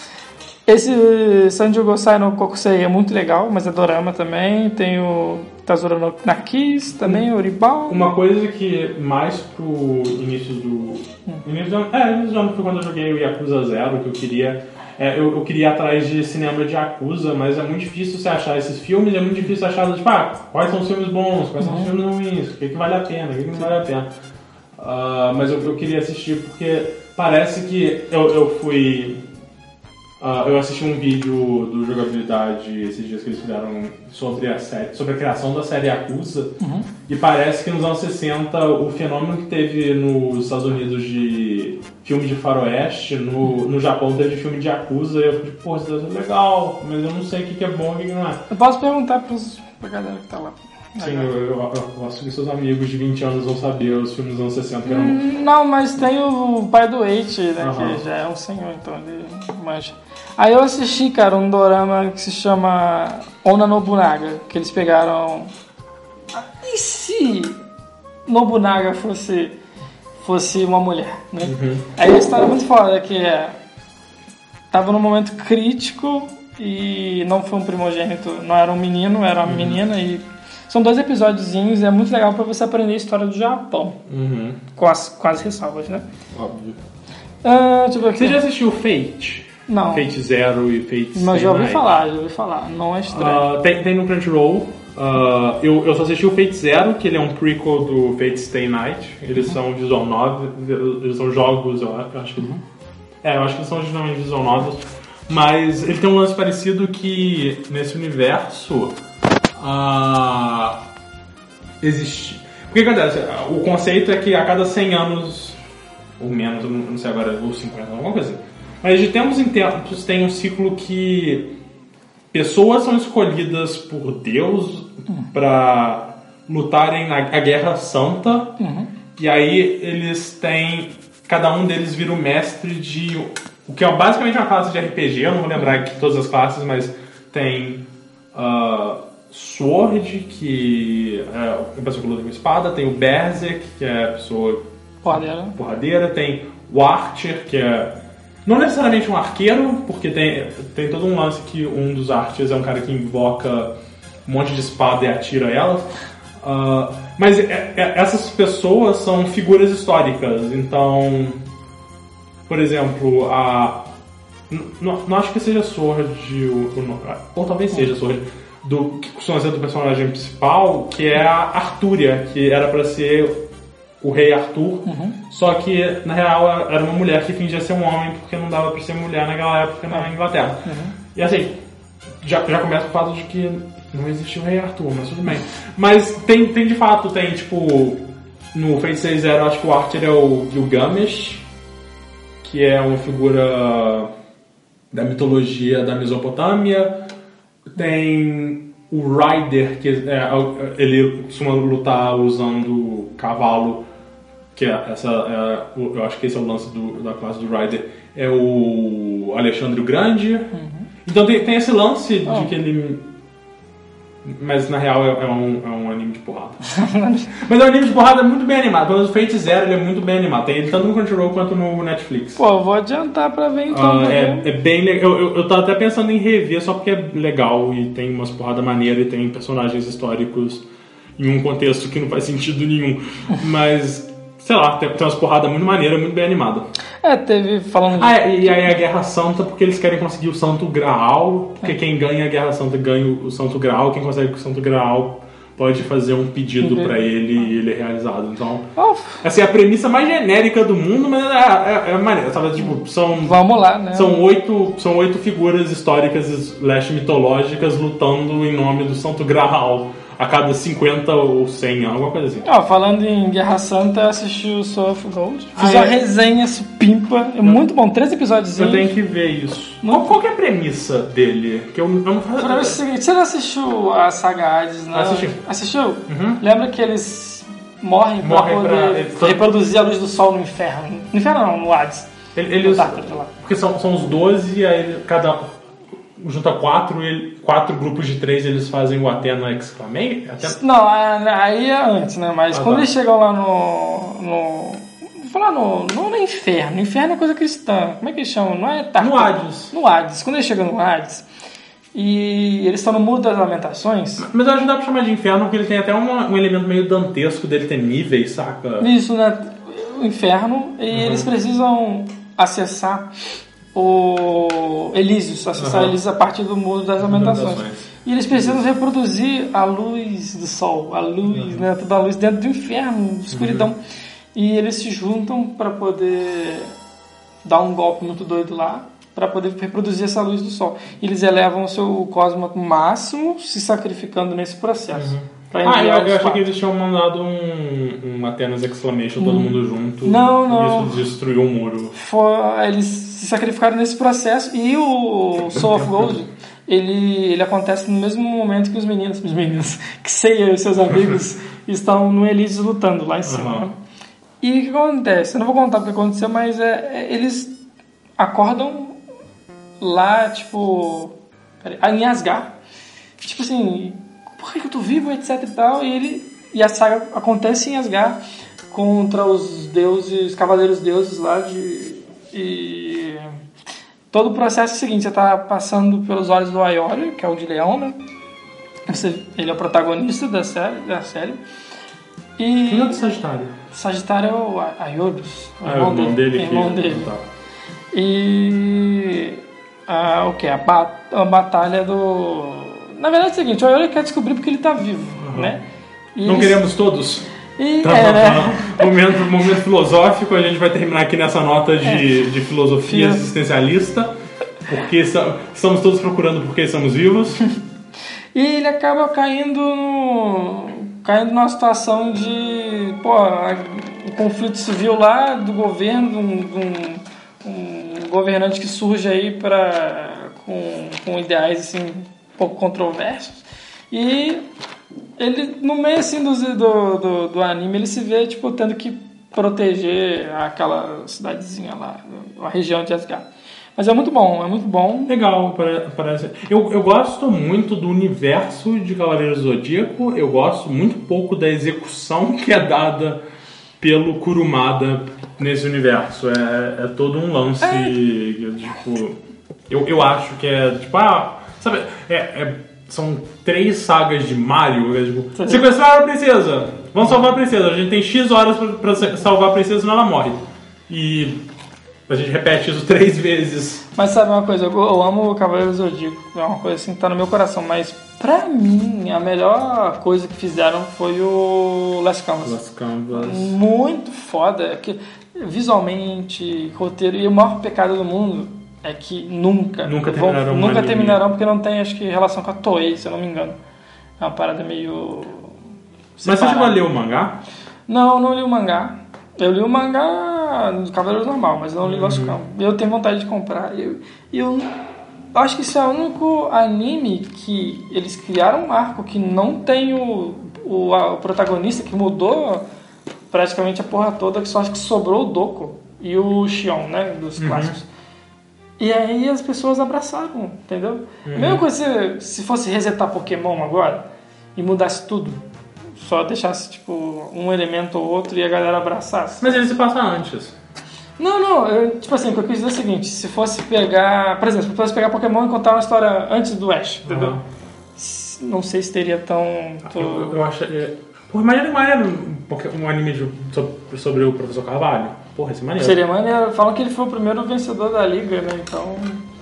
Esse Sanjo Gosai no Kokusei é muito legal, mas é dorama também. Tem o Tazura no Nakis também, o Ribal. Uma coisa que mais pro início do... Hum. Início do ano, é, início do ano foi quando eu joguei o Yakuza Zero, que eu queria... É, eu, eu queria ir atrás de cinema de Yakuza, mas é muito difícil você achar esses filmes, é muito difícil achar, tipo, ah, quais são os filmes bons, quais uhum. são os filmes ruins, o que, que vale a pena, o que, que não vale a pena. Uh, mas eu, eu queria assistir porque parece que eu, eu fui... Uh, eu assisti um vídeo do Jogabilidade esses dias que eles fizeram sobre a, série, sobre a criação da série Yakuza, uhum. e parece que nos anos sessenta o fenômeno que teve nos Estados Unidos de filme de faroeste, no, no Japão teve filme de Yakuza, e eu falei, pô, isso deve ser legal, mas eu não sei o que, que é bom e o que, que não é. Eu posso perguntar pros, pra galera que tá lá. Sim, eu, eu, eu acho que seus amigos de vinte anos vão saber os filmes dos anos sessenta que eram... Hum, não, mas tem o pai do Eiichi, né, uhum. que já é um senhor, então ele manja. Aí eu assisti, cara, um dorama que se chama Onna Nobunaga, que eles pegaram... E se Nobunaga fosse, fosse uma mulher, né? Uhum. Aí a história é muito foda, que é... Tava num momento crítico e não foi um primogênito, não era um menino, era uma uhum. menina e... São dois episódiozinhos e é muito legal pra você aprender a história do Japão. Uhum. Com, as, com as ressalvas, né? Óbvio. Ah, deixa eu ver aqui. Você já assistiu Fate? Não. Fate Zero e Fate Stay Mas já ouvi Night. falar, já ouvi falar. Não é estranho. Uh, tem, tem no Crunchyroll. Uh, eu, eu só assisti o Fate Zero, que ele é um prequel do Fate Stay Night. Eles uhum. são visual novels, eles são jogos, eu acho que... Uhum. É, eu acho que eles são originalmente visual novels. Mas ele tem um lance parecido que, nesse universo... Uh, existe. O que acontece? O conceito é que a cada cem anos, ou menos, eu não sei agora, ou cinquenta, alguma coisa assim. Mas de tempos em tempos tem um ciclo que pessoas são escolhidas por Deus uhum. para lutarem na a Guerra Santa. Uhum. E aí eles têm cada um deles vira o mestre de o que é basicamente uma classe de R P G. Eu não vou lembrar aqui todas as classes, mas tem uh, Sword, que é a pessoa que luta com espada, tem o Berserk, que é a pessoa porradeira, porradeira. Tem o Archer, que é não necessariamente um arqueiro, porque tem, tem todo um lance que um dos Archers é um cara que invoca um monte de espada e atira elas. Uh, mas é, é, essas pessoas são figuras históricas, então, por exemplo, a não, não acho que seja Sword o, o, ou talvez seja Sword do que costuma ser do personagem principal, que é a Artúria, que era pra ser o rei Arthur, uhum. Só que na real era uma mulher que fingia ser um homem porque não dava pra ser mulher naquela época na Inglaterra. Uhum. E assim, já, já começa o fato de que não existiu o rei Arthur, mas tudo bem. Mas tem, tem de fato, tem tipo, no Fate seis zero acho que o Archer é o Gilgamesh, que é uma figura da mitologia da Mesopotâmia. Tem o Rider, que é, ele costuma lutar usando cavalo, que é essa, é, eu acho que esse é o lance do, da classe do Rider, é o Alexandre o Grande. Uhum. Então tem, tem esse lance oh. de que ele... Mas na real é, é, um, é um anime de porrada. Mas é um anime de porrada muito bem animado. Pelo menos o Fate Zero ele é muito bem animado. Tem ele tanto no Crunchyroll quanto no Netflix. Pô, eu vou adiantar pra ver então. Uh, é, é bem legal. Eu, eu, eu tava até pensando em rever só porque é legal e tem umas porradas maneiras e tem personagens históricos em um contexto que não faz sentido nenhum. Mas, sei lá, tem, tem umas porradas muito maneiras, muito bem animadas. É, teve falando... Ah, e aí a Guerra Santa, porque eles querem conseguir o Santo Graal, porque é. Quem ganha a Guerra Santa ganha o Santo Graal, quem consegue o Santo Graal pode fazer um pedido uhum. pra ele e ele é realizado. Então, oh. essa é a premissa mais genérica do mundo, mas é, é, é maneiro, sabe? Tipo, são... Vamos lá, né? São oito, são oito figuras históricas slash mitológicas lutando em nome do Santo Graal a cada cinquenta ou cem, alguma coisa assim. Ó, falando em Guerra Santa, eu assisti o Soul of Gold. Fiz ah, uma é? resenha supimpa. É muito bom, três episódios. Eu tenho que ver isso. Qual, qual que é a premissa dele? Que eu, eu não faço... É o seguinte, você não assistiu a saga Hades, né? Assisti. Assistiu? Uhum. Lembra que eles morrem pra morrem poder pra... reproduzir a luz do sol no inferno? No inferno não, no Hades. Eles... Porque são, são os doze e aí cada... junta quatro, ele, quatro grupos de três, eles fazem o Athena Exclamation? Athena... Não, aí é antes, né? Mas ah, quando tá. eles chegam lá no... no vou falar no... não no inferno. No inferno é coisa cristã. Como é que eles chamam? Não é Tartar. No Hades. No Hades. Quando eles chegam no Hades e eles estão no Muro das Lamentações... Mas eu acho que dá pra chamar de inferno porque ele tem até um, um elemento meio dantesco dele ter níveis, saca? Isso, né? O inferno. E uhum. eles precisam acessar... o Elísios, acessar uhum. Elísios a partir do Muro das Lamentações. E eles precisam reproduzir a luz do sol, a luz, uhum. né, toda a luz dentro do inferno, escuridão. Uhum. E eles se juntam para poder dar um golpe muito doido lá, para poder reproduzir essa luz do sol. E eles elevam o seu cosmo ao máximo, se sacrificando nesse processo. Uhum. Ah, eu, eu achei que eles tinham mandado um, um Athena's Exclamation, todo hum. mundo junto. Não, não. E isso destruiu o muro. For, eles se sacrificaram nesse processo e o Soul of Gold, ele, ele acontece no mesmo momento que os meninos, os meninos, que Seiya e seus amigos estão no Elísios lutando lá em cima. Uhum. E o que acontece? Eu não vou contar o que aconteceu, mas é, é, eles acordam lá, tipo, em Asgard. Tipo assim... por que eu tô vivo, etc e tal, e ele e a saga acontece em Asgard contra os deuses, cavaleiros deuses lá de e todo o processo é o seguinte, você tá passando pelos olhos do Aiori, que é o de leão, né? Você, ele é o protagonista da série, da série. E quem é o de Sagitário? Sagitário é o Aiorus, o ah, irmão, irmão dele, dele, irmão que... dele. Tá. E a, o que a, bat, a batalha do na verdade é o seguinte, o Aiori quer descobrir porque ele está vivo, uhum. né? E não eles... queremos todos? E, tá, é, tá, né? tá. Momento, momento filosófico, a gente vai terminar aqui nessa nota de, é. de filosofia Sim. existencialista, porque estamos todos procurando porque estamos vivos. E ele acaba caindo no, caindo numa situação de pô, um conflito civil lá do governo, um, um, um governante que surge aí pra, com, com ideais assim pouco controversos, e ele no meio assim do, do, do, do anime ele se vê tipo tendo que proteger aquela cidadezinha lá, a região de Asgard. Mas é muito bom, é muito bom. Legal, parece. Eu, eu gosto muito do universo de Cavaleiros do Zodíaco, eu gosto muito pouco da execução que é dada pelo Kurumada nesse universo. É, é todo um lance, é. tipo... Eu, eu acho que é, tipo, ah... Sabe, é, é, são três sagas de Mario, é, tipo... Sequestraram a princesa! Vamos salvar a princesa. A gente tem X horas pra, pra salvar a princesa, senão ela morre. E... A gente repete isso três vezes. Mas sabe uma coisa, eu, eu amo o Cavaleiro do Zodíaco, é uma coisa assim que tá no meu coração, mas pra mim a melhor coisa que fizeram foi o Last Canvas. Last Canvas. Muito foda, que visualmente, roteiro, e o maior pecado do mundo é que nunca nunca terminarão, vão, nunca terminarão porque não tem, acho que, relação com a Toei, se eu não me engano. É uma parada meio... Mas você chegou a ler o mangá? Não, não li o mangá. Eu li o mangá do Cavaleiro normal, mas não li Lost Canvas. Eu tenho vontade de comprar. Eu, eu acho que esse é o único anime que eles criaram um arco que não tem o, o, a, o protagonista, que mudou praticamente a porra toda, que só acho que sobrou o Doko e o Xion, né, dos clássicos. Uhum. E aí as pessoas abraçaram, entendeu? Uhum. A mesma coisa se, se fosse resetar Pokémon agora e mudasse tudo. Só deixasse, tipo, um elemento ou outro e a galera abraçasse. Mas ele se passa antes. Não, não. Eu, tipo assim, o que eu quis dizer é o seguinte. Se fosse pegar... Por exemplo, se fosse pegar Pokémon e contar uma história antes do Ash, entendeu? Uhum. Não sei se teria tão... Tô... Eu, eu acho... É... Porra, imagina maneiro um anime de, sobre, sobre o Professor Carvalho. Porra, isso é maneiro. Seria maneiro. Falam que ele foi o primeiro vencedor da Liga, né? Então...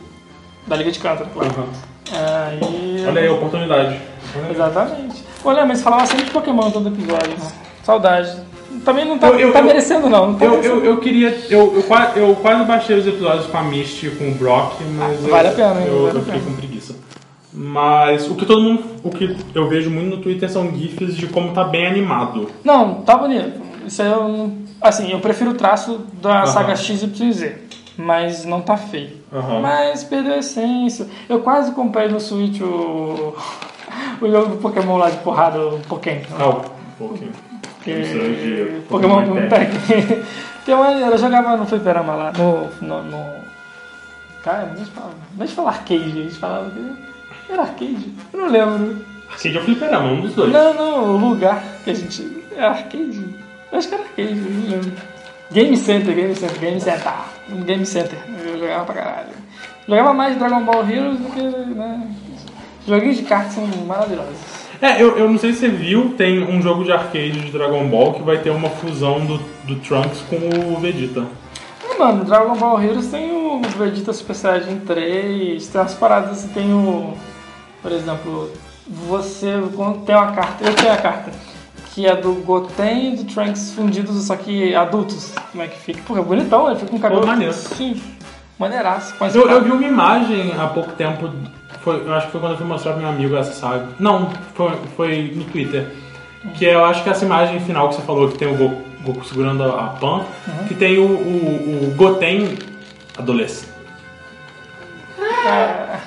Da Liga de Cântaro, claro. Uhum. Aí... Olha aí a oportunidade. Exatamente. Olha, mas falava sempre de Pokémon todo episódio, né? Saudade. Também não tá, eu, eu, não tá eu, merecendo, não. não tá eu, merecendo. Eu, eu queria... Eu, eu, quase, eu quase baixei os episódios com a Misty e com o Brock, mas... Ah, vale eu, a pena, hein? Eu, vale eu fiquei com preguiça. Mas o que todo mundo... O que eu vejo muito no Twitter são gifs de como tá bem animado. Não, tá bonito. Isso aí eu... Assim, eu prefiro o traço da uh-huh. saga X Y Z. Mas não tá feio. Uh-huh. Mas perdeu a essência. Eu quase comprei no Switch o... o jogo do Pokémon lá de porrada, o Pokémon. Ah, o Pokémon. Que... Pokémon Pack. Que eu, eu jogava no fliperama lá, no... no, no... Cara, deixa eu falar. Deixa eu falar arcade, a gente falava que era arcade. Eu não lembro. Arcade ou fliperama, um dos dois. Não, não, o lugar que a gente... É arcade? Eu acho que era arcade, não lembro. Game Center, Game Center, Game Center. Game Center, eu jogava pra caralho. Jogava mais Dragon Ball Heroes do que, né... Joguinhos de cartas são maravilhosos. É, eu, eu não sei se você viu, tem um jogo de arcade de Dragon Ball que vai ter uma fusão do, do Trunks com o Vegeta. É, mano, Dragon Ball Heroes tem o Vegeta Super Saiyajin três, tem umas paradas assim, tem o... Por exemplo, você tem uma carta, eu tenho a carta, que é do Goten e do Trunks fundidos, só que adultos. Como é que fica? Pô, é bonitão, ele fica com um cabelo... Pô, maneiro. Sim, maneiraço. Eu, eu vi uma imagem há pouco tempo... Foi, eu acho que foi quando eu fui mostrar pro meu amigo essa saga. Não, foi, foi no Twitter. Que eu acho que essa imagem final que você falou, que tem o Goku, Goku segurando a, a Pan, uhum. que tem o, o, o Goten adolescente. Ah.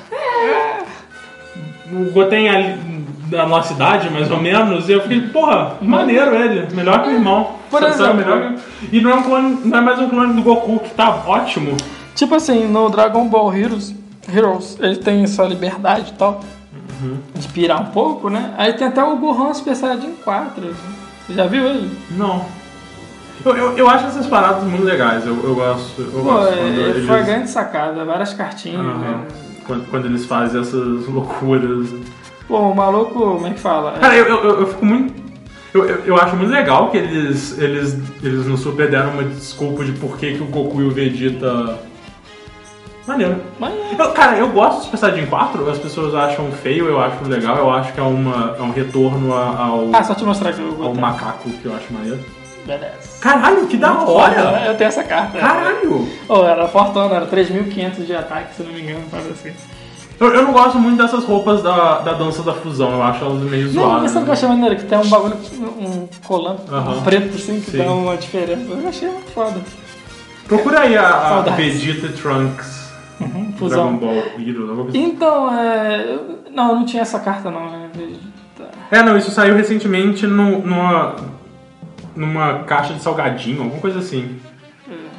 O Goten ali da nossa idade, mais ou menos, e eu fiquei, porra, maneiro ele, melhor que o irmão. Por exemplo, melhor que... E não é, um clone, não é mais um clone do Goku, que tá ótimo. Tipo assim, no Dragon Ball Heroes, Heroes, ele tem essa liberdade e tal, uhum. de pirar um pouco, né? Aí tem até o Gohan Super Saiyajin quatro. Você já viu ele? Não. Eu, eu, eu acho essas paradas muito legais, eu, eu gosto. Eu Pô, gosto é, eles... foi a grande sacada, várias cartinhas. Uhum. Né? Quando, quando eles fazem essas loucuras. Pô, o maluco, como é que fala? Cara, eu, eu, eu fico muito... Eu, eu, eu acho muito legal que eles, eles, eles no Super deram uma desculpa de por que, que o Goku e o Vegeta... Maneiro. Eu, cara, eu gosto de Super Saiyajin quatro, as pessoas acham feio, eu acho legal, eu acho que é, uma, é um retorno ao... Ah, só te mostrar que eu vou ao macaco, que eu acho maneiro. Beleza. Caralho, que da Muito hora! Foda, eu tenho essa carta. Caralho! Oh, era fortona, era três mil e quinhentos de ataque, se não me engano, para assim. Eu, eu não gosto muito dessas roupas da, da dança da fusão, eu acho elas meio zoadas. Não, mas sabe o que eu achei maneiro? Que tem um bagulho, um colante uh-huh. um preto assim, que Sim. dá uma diferença. Eu achei muito foda. Procura aí a, a Vegeta Trunks. Uhum, fusão. Dragon Ball Hero, assim. Então, é... Eu... Não, eu não tinha essa carta não, né? É, não, isso saiu recentemente no, numa... numa caixa de salgadinho, alguma coisa assim. É.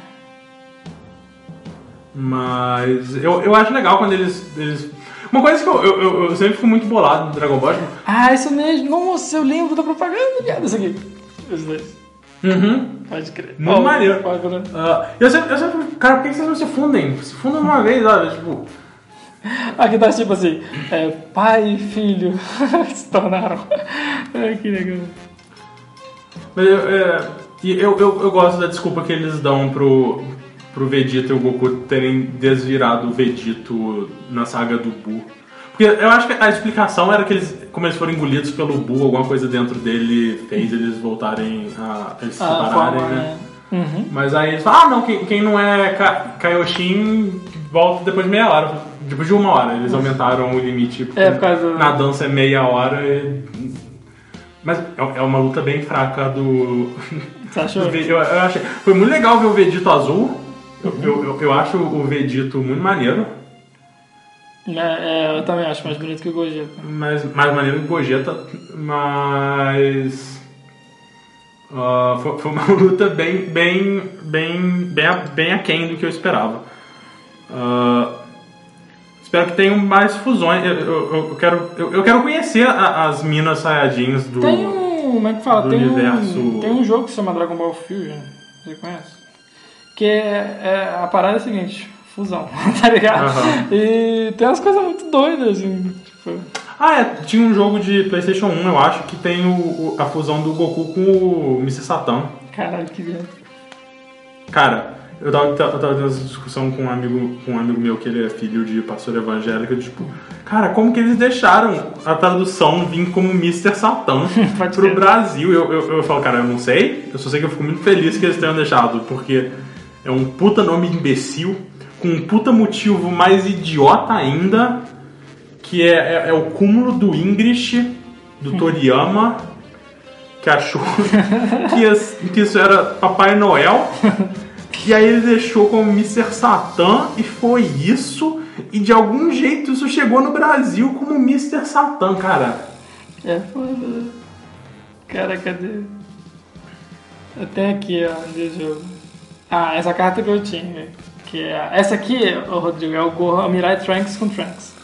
Mas eu, eu acho legal quando eles... eles... Uma coisa que eu, eu, eu sempre fico muito bolado no Dragon Ball... Ah, isso mesmo. Nossa, eu lembro da propaganda, viado, isso aqui. Os dois. Uhum. Pode crer. Muito oh, maneiro. Pode, né? uh, eu, sempre, eu sempre... Cara, por que vocês não se fundem? Se fundam uma vez, olha, tipo... Aqui tá tipo assim, é, pai e filho se tornaram. Ai, que legal. Mas eu, é, eu, eu, eu gosto da desculpa que eles dão pro, pro Vegeta e o Goku terem desvirado o Vegito na saga do Buu. Porque eu acho que a explicação era que eles, como eles foram engolidos pelo Buu, alguma coisa dentro dele fez eles voltarem a eles se Ah, separarem, forma, né? Uhum. Mas aí eles falam, ah não, quem, quem não é Ka- Kaioshin volta depois de meia hora. Depois de uma hora, eles aumentaram o limite. É, por causa do... Na dança é meia hora. E... Mas é uma luta bem fraca do. Você achou? do Ve- eu, eu achei... Foi muito legal ver o Vegito azul. Eu, eu, eu, eu acho o Vegito muito maneiro. É, é, eu também acho mais bonito que o Gogeta. Mas, mais maneiro que o Gogeta. Mas. Uh, foi, foi uma luta bem, bem, bem, bem, bem aquém do que eu esperava. Uh, espero que tenham mais fusões. Eu, eu, eu, quero, eu, eu quero conhecer a, as minas Saiyajins do. Tem um. Como é que fala? do Tem universo. um, tem um jogo que se chama Dragon Ball Fusion. Você conhece? Que é, é a parada é a seguinte: fusão, tá ligado? Uhum. E tem umas coisas muito doidas, assim. Tipo. Ah, é, tinha um jogo de PlayStation um, eu acho, que tem o, o- a fusão do Goku com o mister Satan. Caralho, que viado. Cara, eu tava, eu tava tendo essa discussão com um, amigo, com um amigo meu que ele é filho de pastor evangélico, tipo, cara, como que eles deixaram a tradução vir como mister Satan Pode pro ser. Brasil? Eu, eu, eu falo, cara, eu não sei, eu só sei que eu fico muito feliz que eles tenham deixado, porque é um puta nome imbecil, com um puta motivo mais idiota ainda, que é, é, é o cúmulo do English, do Toriyama, que achou que, as- que isso era Papai Noel, e aí ele deixou como mister Satan, e foi isso, e de algum jeito isso chegou no Brasil como mister Satan, cara. É foda. Cara, cadê? Eu tenho aqui, ó, de jogo. Ah, essa carta que eu tinha. Que é, essa aqui, ô Rodrigo, é o Gohan Mirai Trunks com Trunks.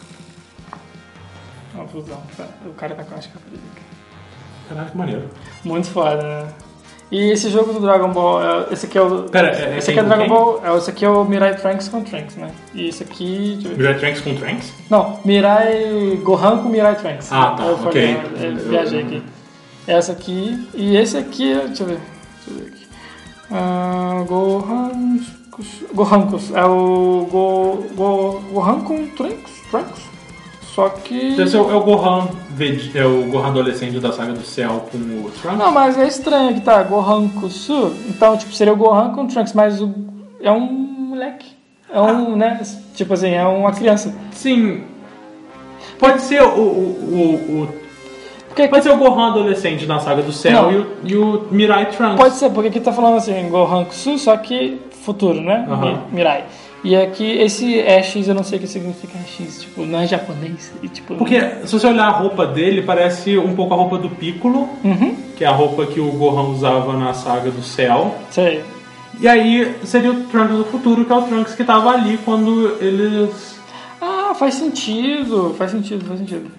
Uma fusão. Tá? O cara tá com as cartas dele aqui. Caraca, que maneiro. Muito foda, né? E esse jogo do Dragon Ball, é- esse aqui é o. Pera, é- é esse quem aqui é o com Dragon quem? Ball. É, esse aqui é o Mirai Trunks com Trunks, né? E esse aqui. Deixa eu ver. Mirai Trunks com Trunks? Não, Mirai Gohan com Mirai Trunks. Ah, tá, Eu falei, ok. eu, eu viajei aqui. Essa aqui. E esse aqui, deixa eu ver. Deixa eu ver aqui. Ah, Gohan. Gohancos. É o Go, Go, Gohan com Trunks. Trunks. Só que. Esse é o, é o Gohan, Veg- é o Gohan adolescente da saga do Cell com o Trunks? Não, mas é estranho que tá Gohan Kusu. Então, tipo, seria o Gohan com Trunks, mas o, é um moleque. É um, né? Tipo assim, é uma criança. Sim. Pode ser o, o, o, o- Porque pode ser o Gohan adolescente na saga do Cell Não. e o, e o Mirai Trunks. Pode ser, porque aqui tá falando assim, Gohan Kusu, só que futuro, né? Aham. Mi- Mirai. E aqui, esse é X, eu não sei o que significa X, tipo, não é japonês. E, tipo, Porque se você olhar a roupa dele, parece um pouco a roupa do Piccolo, Uhum, que é a roupa que o Gohan usava na saga do Cell. sei. E aí seria o Trunks do futuro, que é o Trunks que tava ali quando eles... Ah, faz sentido, faz sentido, faz sentido.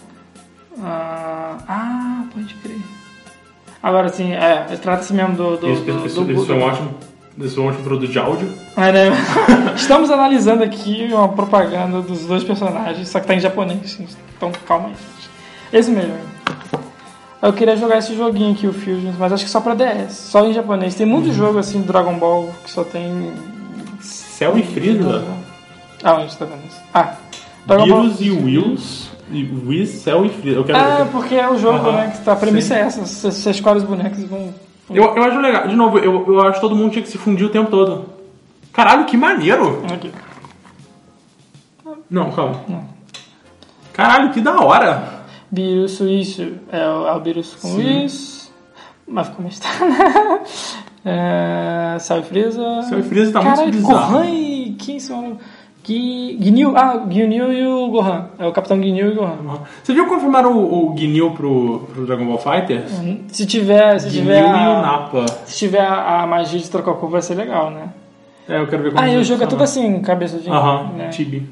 Ah, ah pode crer. Agora sim, é, trata-se mesmo do... do, Isso, do, isso, do- isso do- foi um ótimo, isso foi um ótimo produto de áudio. Ah, né? Estamos analisando aqui uma propaganda dos dois personagens, só que tá em japonês. Então calma aí, gente. Esse mesmo. Eu queria jogar esse joguinho aqui, o Fusion, mas acho que só pra D S, só em japonês. Tem muito jogo assim do Dragon Ball que só tem. Cell e Frieza. Ah, onde tá vendo isso? Ah, Dragon Ball. Beerus e Wills. E Whis, Cell e Frieza. Eu quero... Ah, porque é o jogo, Aham, né? Que tá, a premissa sim. é essa. Você, você escolhe os bonecos e vão. Eu, eu acho legal. De novo, eu, eu acho que todo mundo tinha que se fundir o tempo todo. Caralho, que maneiro! Aqui. Não, calma. Não. Caralho, que da hora! Beerus, isso. É o, é o Beerus com Sim. isso. Mas ficou meio estranho. é, Cell e Frieza. Cell e Frieza tá muito Caralho, bizarro. Gohan e quem são? Gui, Ginyu, ah, Ginyu e o Gohan. É o Capitão Ginyu e o Gohan. Você viu confirmar o, o Ginyu pro, pro Dragon Ball Fighter? Se tiver, se Ginyu tiver e o a, Nappa. se tiver a, a magia de trocar o corpo vai ser legal, né? É, eu quero ver como Ah, e o vai jogo é funcionar. tudo assim, cabeça de... Aham, né? Chibi.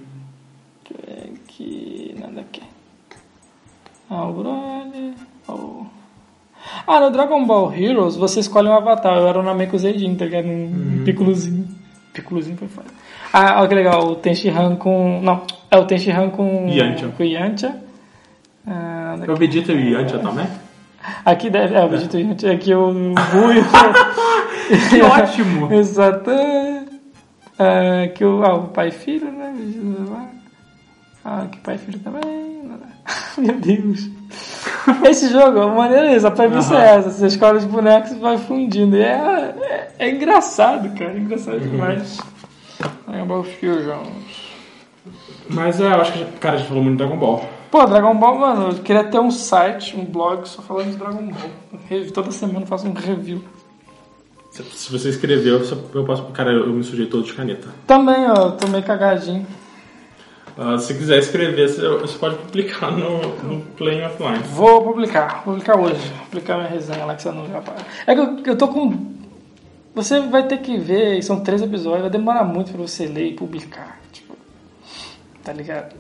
Que nada aqui. Ah, o Broly. Oh. Ah, no Dragon Ball Heroes você escolhe um avatar. Eu era o Nameku Zeidin, tá ligado? Um Uhum. Piccolozinho. Piccolozinho foi foda. Ah, olha que legal. O Tenshinhan com. Não, é o Tenshinhan com. Yantia. Com Yantia. Ah, É o Vegeta e o Yantia também? aqui deve. É o Vegeta e o Yantia. Aqui o Buu e o. Que ótimo! Exato. Ah, aqui o, ah, o pai e filho, né? Ah, aqui pai e filho também. Meu Deus. Esse jogo, a maneira é essa, a premissa é essa. Você escolhe os bonecos e vai fundindo. E é, é, é engraçado, cara. É engraçado demais. Dragon Ball Fusion. Mas é, eu acho que, cara, a gente falou muito de Dragon Ball. Pô, Dragon Ball, mano, eu queria ter um site, um blog só falando de Dragon Ball. Toda semana eu faço um review. Se, se você escreveu, eu posso... Cara, eu me sujei todo de caneta. Também, ó, eu tô meio cagadinho. Uh, se quiser escrever, você, você pode publicar no, no Playing Offline. Vou publicar, vou publicar hoje. Vou publicar minha resenha lá que você não já para. É que eu, eu tô com... Você vai ter que ver, são três episódios, vai demorar muito pra você ler e publicar. Tipo, tá ligado?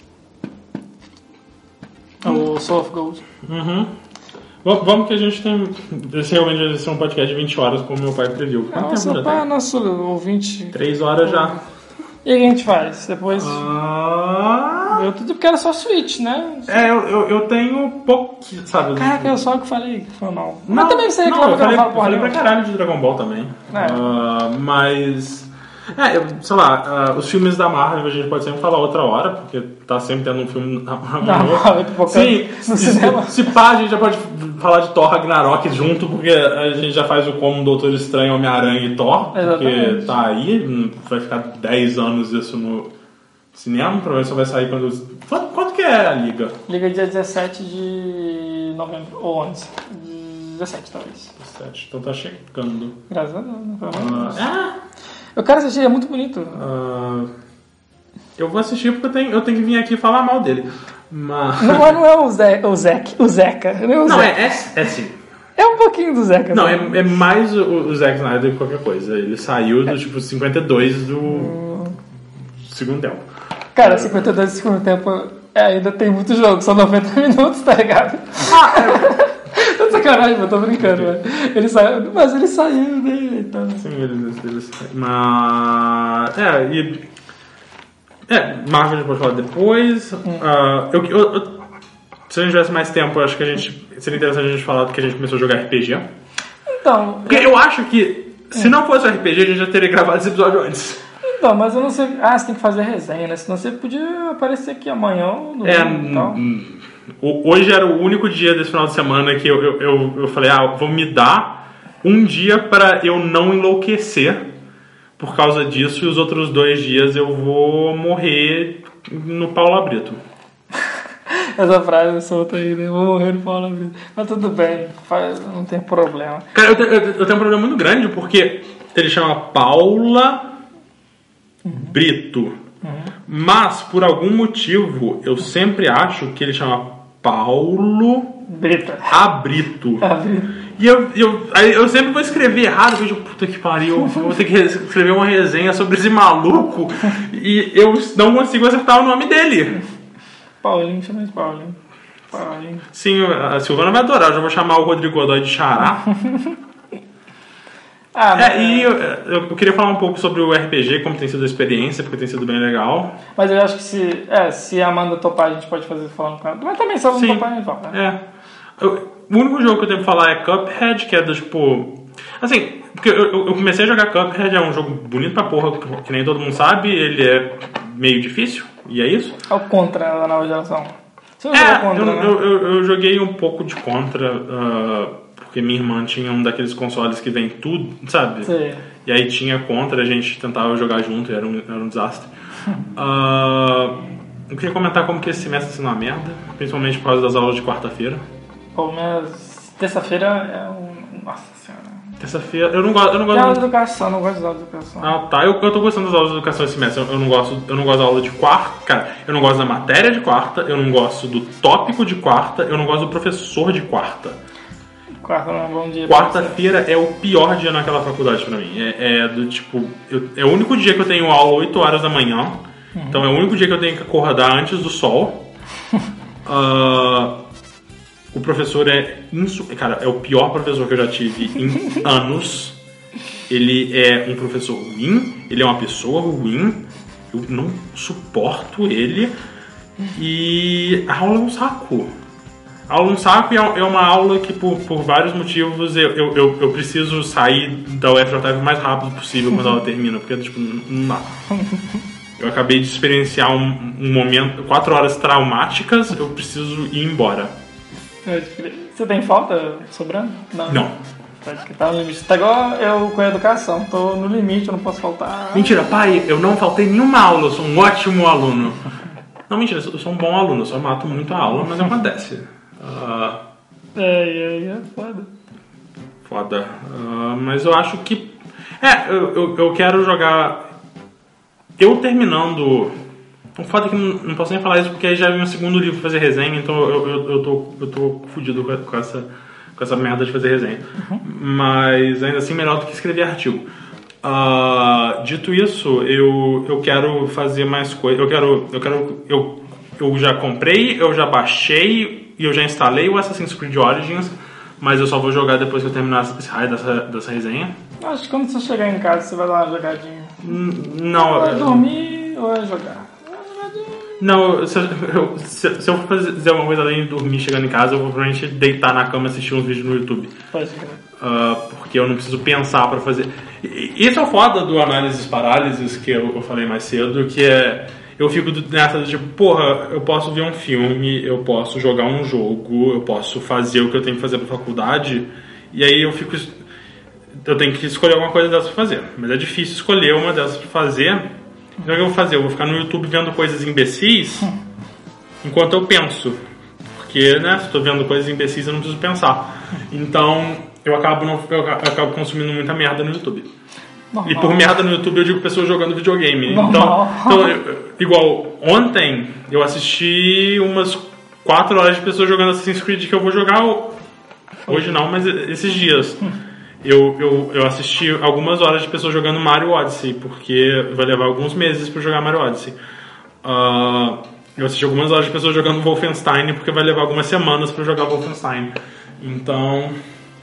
O Soul of Gold. Uhum. Vamos vamos que a gente tem... Esse realmente vai ser um podcast de vinte horas, como meu pai previu. Quanto Nossa, tempo já pai, tem? nosso ouvinte. Três horas já. E o que a gente faz? Depois... Ah... Eu tudo porque era só Switch, né? É, eu, eu, eu tenho pouquinho, sabe? Caraca, eu só que falei que foi mal. Não, Mas também você não, reclama eu que eu falei, não falo eu porra falei pra nenhuma. caralho de Dragon Ball também. É. Ah, mas... É, eu, sei lá, ah, os filmes da Marvel a gente pode sempre falar outra hora, porque tá sempre tendo um filme da Marvel Da novo. Marvel pipocando Sim, no se, cinema. se pá, a gente já pode falar de Thor Ragnarok junto, porque a gente já faz o como Doutor Estranho, Homem-Aranha e Thor, porque Exatamente. tá aí, vai ficar dez anos isso no cinema, provavelmente só vai sair quando... Quanto, quanto que é a Liga? Liga dia dezessete de novembro, ou onze. dezessete, talvez. sete, então tá chegando. Graças a Deus, né? Pelo menos. Ah, Eu quero assistir, é muito bonito. ah, eu vou assistir porque eu tenho, eu tenho que vir aqui falar mal dele. Mas... Não, mas não é o, Zé, o, Zek, o Zeca. Não, é, o Não, Zeca. é, é, é sim. É um pouquinho do Zeca. Não, né? é, é mais o, o Zack Snyder do que qualquer coisa. Ele saiu do tipo cinquenta e dois do segundo tempo. Cara, cinquenta e dois do segundo tempo é, ainda tem muito jogo, são noventa minutos, tá ligado? Ah, é. Tá sacanagem, eu tô brincando, velho. Ele saiu, mas ele saiu dele, então. Sim, eles, eles, mas... É, e... É, Marvel a gente pode falar depois. Ah, eu, eu, eu, se a gente tivesse mais tempo, eu acho que a gente... Seria interessante a gente falar que a gente começou a jogar R P G. Então, Porque eu acho que, se não fosse o R P G, a gente já teria gravado esse episódio antes. então, mas eu não sei. Ah, você tem que fazer resenha, né? Senão você podia aparecer aqui amanhã ou no É, domingo e tal. hum, o- hoje era o único dia desse final de semana que eu, eu, eu, eu falei, ah, vou me dar um dia para eu não enlouquecer por causa disso, e os outros dois dias eu vou morrer no Paulo Brito. Essa frase solta aí, né? Vou morrer no Paulo Brito. Mas tudo bem, faz- não tem problema. Cara, eu, te- eu, eu tenho um problema muito grande porque ele chama Paula Brito. Mas, por algum motivo, eu sempre acho que ele chama Paulo Brita. Abrito. Ah, Brita. E eu, eu, aí eu sempre vou escrever errado, eu vejo, puta que pariu, eu vou ter que escrever uma resenha sobre esse maluco e eu não consigo acertar o nome dele. Paulinho, chama de Paulinho. Paulinho. Sim, a Silvana vai adorar, eu já vou chamar o Rodrigo Godoy de Xará. Ah, mas, É, e eu, eu queria falar um pouco sobre o R P G, como tem sido a experiência, porque tem sido bem legal. mas eu acho que se, é, se a Amanda topar, a gente pode fazer falando com ela. Mas também se ela não Sim. topar, a gente fala, né? É. Eu- o único jogo que eu tenho pra falar é Cuphead, que é do tipo. Assim, porque eu, eu- eu comecei a jogar Cuphead, é um jogo bonito pra porra, que- que nem todo mundo sabe, ele é meio difícil, e é isso. É o contra da nova geração. Você não É, jogou contra, eu, né? eu, eu- eu joguei um pouco de contra, ah, porque minha irmã tinha um daqueles consoles que vem tudo, sabe? Sei. E aí tinha contra, a gente tentava jogar junto e era um, era um desastre. Ah, eu queria comentar como que esse semestre está sendo uma merda, principalmente por causa das aulas de quarta-feira. Pô, mas terça-feira é um... Nossa senhora. Terça-feira, eu não gosto. Eu não gosto Tem aula de de educação, não gosto de aula de educação. Ah, tá. Eu, eu tô gostando das aulas de educação esse semestre. Eu, eu não gosto, eu não gosto da aula de quarta. Cara, eu não gosto da matéria de quarta, eu não gosto do tópico de quarta, eu não gosto do professor de quarta. Quarta não é um bom dia. Quarta-feira é o pior dia naquela faculdade pra mim. É, é do tipo. Eu, é o único dia que eu tenho aula oito horas da manhã. Uhum. Então é o único dia que eu tenho que acordar antes do sol. uh, o professor é. Insu... Cara, é o pior professor que eu já tive em anos. Ele é um professor ruim, ele é uma pessoa ruim, eu não suporto ele e a aula é um saco. A aula é um saco e é uma aula que por, por vários motivos eu, eu, eu, eu preciso sair da U F J F o mais rápido possível quando ela termina, porque tipo, não dá. Eu acabei de experienciar um, um momento, quatro horas traumáticas, eu preciso ir embora. Você tem falta sobrando? Não. Não. Tá no limite. Tá igual eu com a educação. Tô no limite, eu não posso faltar. Mentira, pai, eu não faltei nenhuma aula, eu sou um ótimo aluno. Não, mentira, eu sou um bom aluno, eu só mato muito a aula, mas acontece. Uh... É, é, é, foda. Foda. Uh, mas eu acho que... É, eu, eu, eu quero jogar... Eu terminando... O foda é que não, não posso nem falar isso porque aí já vem o segundo livro pra fazer resenha, então eu, eu, eu, tô, eu tô fudido com, com essa... com essa merda de fazer resenha. Uhum. Mas ainda assim melhor do que escrever artigo. Uh, dito isso, eu, eu quero fazer mais coisas. Eu quero. Eu quero. Eu, eu já comprei, eu já baixei e eu já instalei o Assassin's Creed Origins, mas eu só vou jogar depois que eu terminar esse raio dessa, dessa resenha. Acho que quando você chegar em casa você vai dar uma jogadinha. N- não. Ou é dormir ou é jogar? Não, se eu, se, se eu for fazer alguma coisa além de dormir chegando em casa, eu vou provavelmente deitar na cama e assistir uns vídeos no YouTube. Pode ser. Uh, porque eu não preciso pensar pra fazer. E, isso é o foda do análises parálises que eu, eu falei mais cedo, que é. Eu fico nessa de tipo, porra, eu posso ver um filme, eu posso jogar um jogo, eu posso fazer o que eu tenho que fazer pra faculdade, e aí eu fico. Eu tenho que escolher alguma coisa dessas pra fazer. Mas é difícil escolher uma dessas pra fazer. Então o que eu vou fazer? Eu vou ficar no YouTube vendo coisas imbecis enquanto eu penso. Porque, né, se eu tô vendo coisas imbecis eu não preciso pensar. Então eu acabo, não, eu acabo consumindo muita merda no YouTube. Normal. E por merda no YouTube eu digo pessoas jogando videogame. Normal. Então, então eu, igual ontem eu assisti umas quatro horas de pessoas jogando Assassin's Creed que eu vou jogar hoje não, mas esses dias. Eu, eu, eu assisti algumas horas de pessoas jogando Mario Odyssey, porque vai levar alguns meses pra jogar Mario Odyssey. Uh, eu assisti algumas horas de pessoas jogando Wolfenstein, porque vai levar algumas semanas pra jogar Wolfenstein. Então...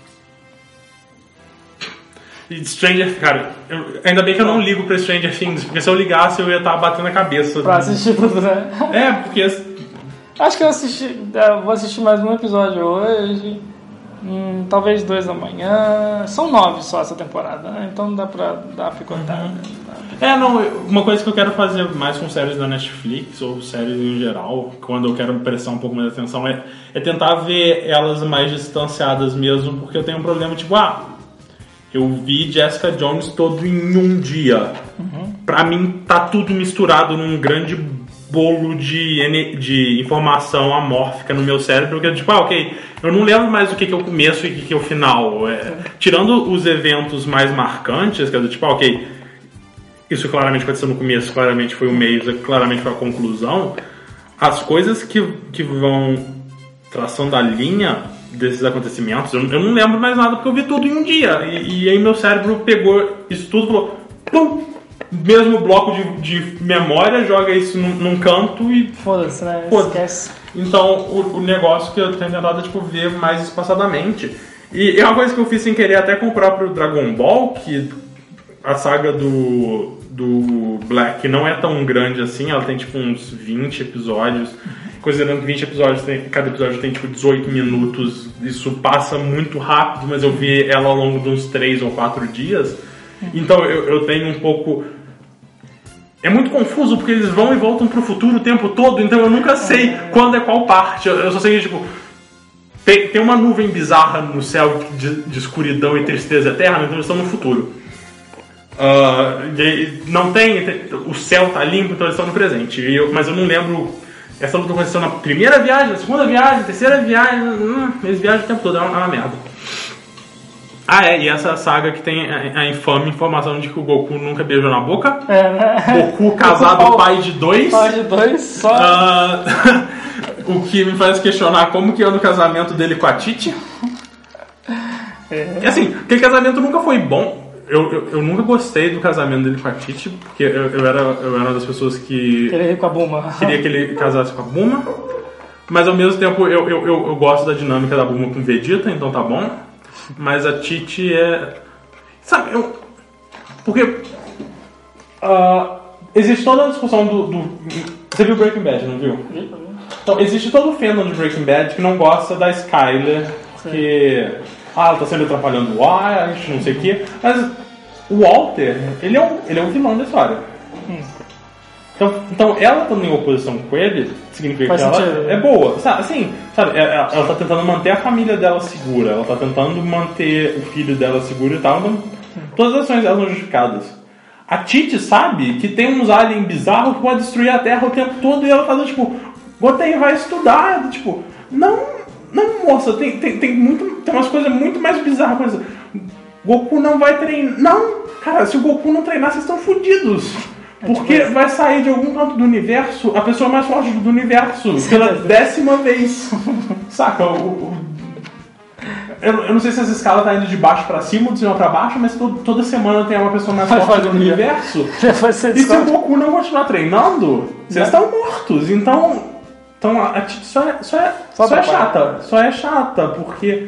E Stranger... Cara, eu, ainda bem que eu não ligo pra Stranger Things, porque se eu ligasse eu ia estar batendo a cabeça. Pra assistir tudo, né? É, porque... Acho que eu assisti... Eu vou assistir mais um episódio hoje... Hum, talvez dois amanhã. São nove só essa temporada, né? Então dá pra dar uma picotada. Uhum. É, não, uma coisa que eu quero fazer mais com séries da Netflix ou séries em geral, quando eu quero prestar um pouco mais de atenção, é, é tentar ver elas mais distanciadas mesmo, porque eu tenho um problema tipo, ah, eu vi Jessica Jones todo em um dia. Uhum. Pra mim tá tudo misturado num grande bolo de, de informação amórfica no meu cérebro, que é tipo, ah, ok, eu não lembro mais o que, que é o começo e o que, que é o final. É, tirando os eventos mais marcantes, que é do tipo, ah, ok, isso claramente aconteceu no começo, claramente foi o meio, claramente foi a conclusão, as coisas que, que vão traçando a linha desses acontecimentos, eu, eu não lembro mais nada porque eu vi tudo em um dia. E, e aí meu cérebro pegou isso tudo e falou, pum! Mesmo bloco de, de memória, joga isso num, num canto e... Foda-se, né? Foda-se. Esquece. Então, o, o negócio que eu tenho tentado é, tipo, ver mais espaçadamente. E é uma coisa que eu fiz sem querer até com o próprio Dragon Ball, que a saga do, do Black não é tão grande assim, ela tem, tipo, uns vinte episódios. Considerando que vinte episódios, tem, cada episódio tem, tipo, dezoito minutos. Isso passa muito rápido, mas eu vi ela ao longo de uns três ou quatro dias. Então, eu, eu tenho um pouco... É muito confuso porque eles vão e voltam pro futuro o tempo todo, então eu nunca sei quando é qual parte. Eu só sei que, tipo, tem, tem uma nuvem bizarra no céu de, de escuridão e tristeza eterna, então eles estão no futuro. Uh, não tem, tem, o céu tá limpo, então eles estão no presente. E eu, mas eu não lembro, essa luta aconteceu na primeira viagem, na segunda viagem, na terceira viagem, hum, eles viajam o tempo todo, é uma, é uma merda. Ah, é, e essa saga que tem a, a infame informação de que o Goku nunca beijou na boca. É, né? Goku casado, Goku, pai de dois. Pai de dois, só... Uh, o que me faz questionar como que é o casamento dele com a Titi. É. Assim, aquele casamento nunca foi bom. Eu, eu, eu nunca gostei do casamento dele com a Titi, porque eu, eu, era, eu era uma das pessoas que... Queria ir com a Buma. Queria que ele casasse com a Buma. Mas ao mesmo tempo eu, eu, eu, eu gosto da dinâmica da Buma com o Vegeta, então tá bom. Mas a Titi é... Sabe, eu... Porque... Uh, existe toda a discussão do, do... Você viu Breaking Bad, não viu? Então, existe todo o fandom de Breaking Bad que não gosta da Skyler, porque... Ah, ela tá sempre atrapalhando o Wyatt, não sei o quê. Mas o Walter, ele é um, ele é um vilão da história. Hum. Então, então, ela estando em oposição com ele, significa Faz que ela sentido. é boa. Sabe, assim, sabe, ela, ela tá tentando manter a família dela segura, ela tá tentando manter o filho dela seguro e tal, então todas as ações dela são justificadas. A Titi sabe que tem uns aliens bizarros que podem destruir a Terra o tempo todo e ela tá tipo, Goten vai estudar, tipo, não, não moça, tem, tem, tem, muito, tem umas coisas muito mais bizarras, coisa. Goku não vai treinar, não, cara, se o Goku não treinar, vocês estão fodidos. Porque vai sair de algum canto do universo a pessoa mais forte do universo pela décima vez. Saca? O, o, eu, eu não sei se essa escala tá indo de baixo pra cima ou de cima pra baixo, mas todo, toda semana tem uma pessoa mais forte do universo. E se o Goku não continuar treinando, vocês estão mortos. Então, então a Titi só é, só é, só só é chata. Só é chata, porque...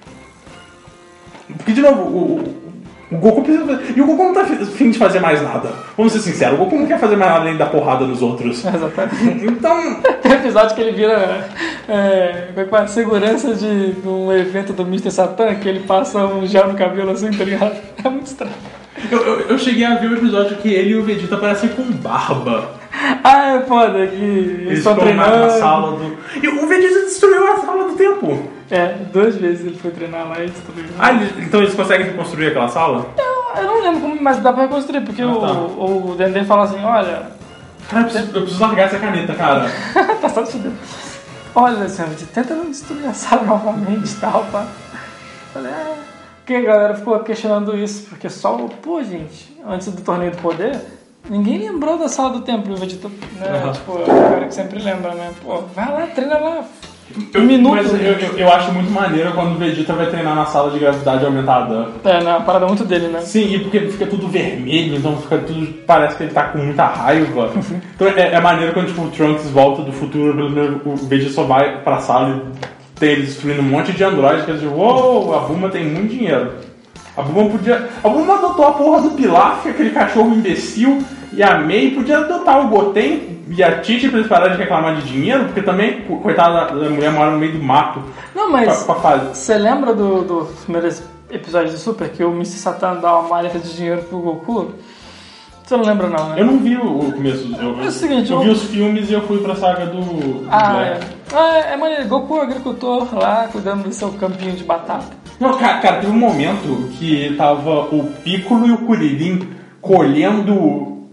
Porque, de novo, o... O Goku precisa fazer... E o Goku não tá afim de fazer mais nada. Vamos ser sinceros, o Goku não quer fazer mais nada além da porrada nos outros. Exatamente. Então... Tem episódio que ele vira é, com a segurança de, de um evento do mister Satan, que ele passa um gel no cabelo assim, tá ligado? É muito estranho. Eu, eu, eu cheguei a ver o episódio que ele e o Vegeta parecem com barba. Ah, é foda, que eles estão treinando. Na sala do... E o Vegeta destruiu a sala do tempo. É, duas vezes ele foi treinar lá e destruiu. Ah, então eles conseguem reconstruir aquela sala? Eu, eu não lembro como, mas dá pra reconstruir, porque ah, tá. o, o Dendê fala assim, olha... Cara, eu preciso, eu preciso largar essa caneta, cara. Tá só te dando. Olha, senhor, tenta não destruir a sala novamente e tal, pá. Falei, é... Porque a galera ficou questionando isso, porque só, pô, gente, antes do Torneio do Poder... Ninguém lembrou da sala do templo, o Vegeta, né? Uhum. Tipo, é o cara que sempre lembra, né? Pô, vai lá, treina lá. Um eu, minuto. Mas eu, eu, eu acho muito maneiro quando o Vegeta vai treinar na sala de gravidade aumentada. É, na parada muito dele, né? Sim, e porque fica tudo vermelho, então fica tudo, parece que ele tá com muita raiva. Então é, é maneiro quando tipo, o Trunks volta do futuro, o Vegeta só vai pra sala e tem ele destruindo um monte de androides, que eles dizem, uou, a Bulma tem muito dinheiro. A Bulma podia. A Bulma adotou a porra do Pilaf, aquele cachorro imbecil, e a Mei podia adotar o Goten e a Titi pra eles pararem de reclamar de dinheiro, porque também, coitada da mulher, mora no meio do mato. Não, mas. Você lembra do, do primeiros episódios de Super que o mister Satan dá uma maleta de dinheiro pro Goku? Você não lembra, não, né? Eu não vi o começo. Eu, é o seguinte, eu eu vi os filmes e eu fui pra saga do. do ah, é. Ah, é, é maneiro. Goku, agricultor, lá, cuidando do seu campinho de batata. Não, cara, cara, teve um momento que tava o Piccolo e o Kuririn colhendo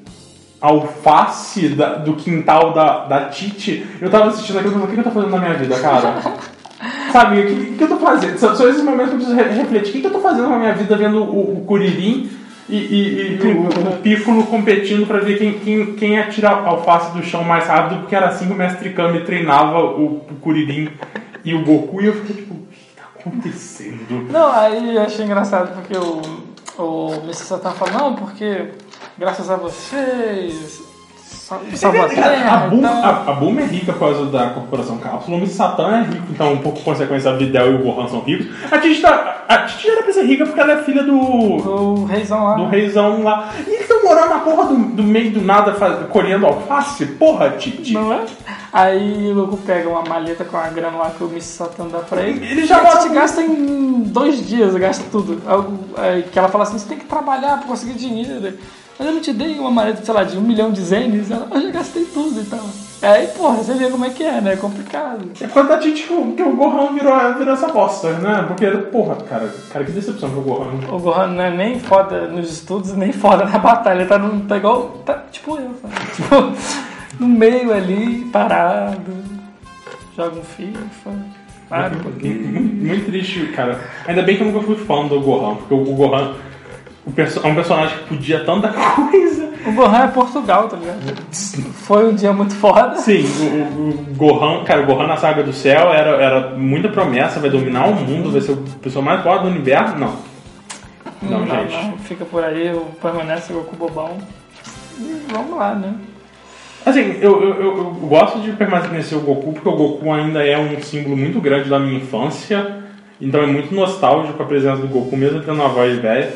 alface da, do quintal da, da Titi. Eu tava assistindo aquilo e falei, o que eu tô fazendo na minha vida, cara? Sabe, o que, que eu tô fazendo? São, são esses momentos que eu preciso refletir. O que, que eu tô fazendo na minha vida vendo o, o Kuririn e, e, e o, o Piccolo competindo pra ver quem, quem, quem ia tirar a alface do chão mais rápido, porque era assim que o Mestre Kami treinava o, o Kuririn e o Goku, e eu fiquei tipo... acontecendo. Não, aí eu achei engraçado porque o, o mister Satan falou, não, porque graças a vocês salvou a Terra. A Bulma, a, a Bulma é rica por causa da Corporação Cápsula, o mister Satan é rico, então um pouco consequência a Videl e o Gohan são ricos. A Titi, tá, a Titi era pra ser rica porque ela é filha do... do reizão lá. Do reizão lá. E eles estão morando na porra do, do meio do nada faz, colhendo alface? Porra, Titi. Não é? Aí o Goku pega uma maleta com a grana lá que o mister Satan dá pra ele. Ele já e a Titi gasta em dois dias, gasta tudo. Aí, que ela fala assim, você tem que trabalhar pra conseguir dinheiro. Mas eu não te dei uma maleta, sei lá, de um milhão de zenes. Ela, eu já gastei tudo e tal. Aí, porra, você vê como é que é, né? É complicado. É quando a Titi que o, que o Gohan virou, virou essa bosta, né? Porque, porra, cara, cara, que decepção pro Gohan. O Gohan não é nem foda nos estudos, nem foda na batalha. Ele tá, no, tá igual, tá, tipo eu, sabe? Tipo, no meio ali, parado. Joga um FIFA. Para um pouquinho. Muito, muito triste, cara. Ainda bem que eu nunca fui fã do Gohan, porque o Gohan o perso- é um personagem que podia tanta coisa. O Gohan é Portugal, tá ligado? Foi um dia muito foda. Sim, o, o, o Gohan, cara, o Gohan na Saga do Céu era, era muita promessa, vai dominar o mundo, vai ser a pessoa mais forte do universo. Não. Não, não, gente. não, fica por aí, permanece o Goku bobão. E vamos lá, né? Assim, eu, eu, eu, eu gosto de permanecer o Goku, porque o Goku ainda é um símbolo muito grande da minha infância. Então é muito nostálgico a presença do Goku, mesmo tendo uma voz velha.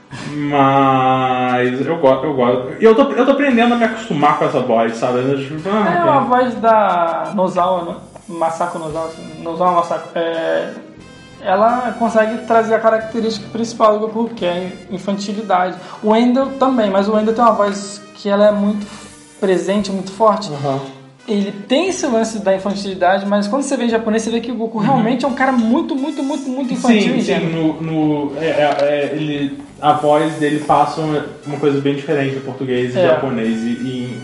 Mas eu gosto, eu gosto. E eu tô, eu tô aprendendo a me acostumar com essa voz, sabe? Eu, tipo, ah, É okay. uma voz da Nozawa, né? Masako Nozawa, assim, Nozawa Masako. É... Ela consegue trazer a característica principal do Goku, que é a infantilidade. O Wendell também, mas o Wendell tem uma voz que ela é muito presente, muito forte. Uhum. Ele tem esse lance da infantilidade, mas quando você vê em japonês, você vê que o Goku uhum. realmente é um cara muito, muito, muito, muito infantil. Sim, sim, no, no, é, é, ele, a voz dele passa uma, uma coisa bem diferente do português e é. japonês. E, e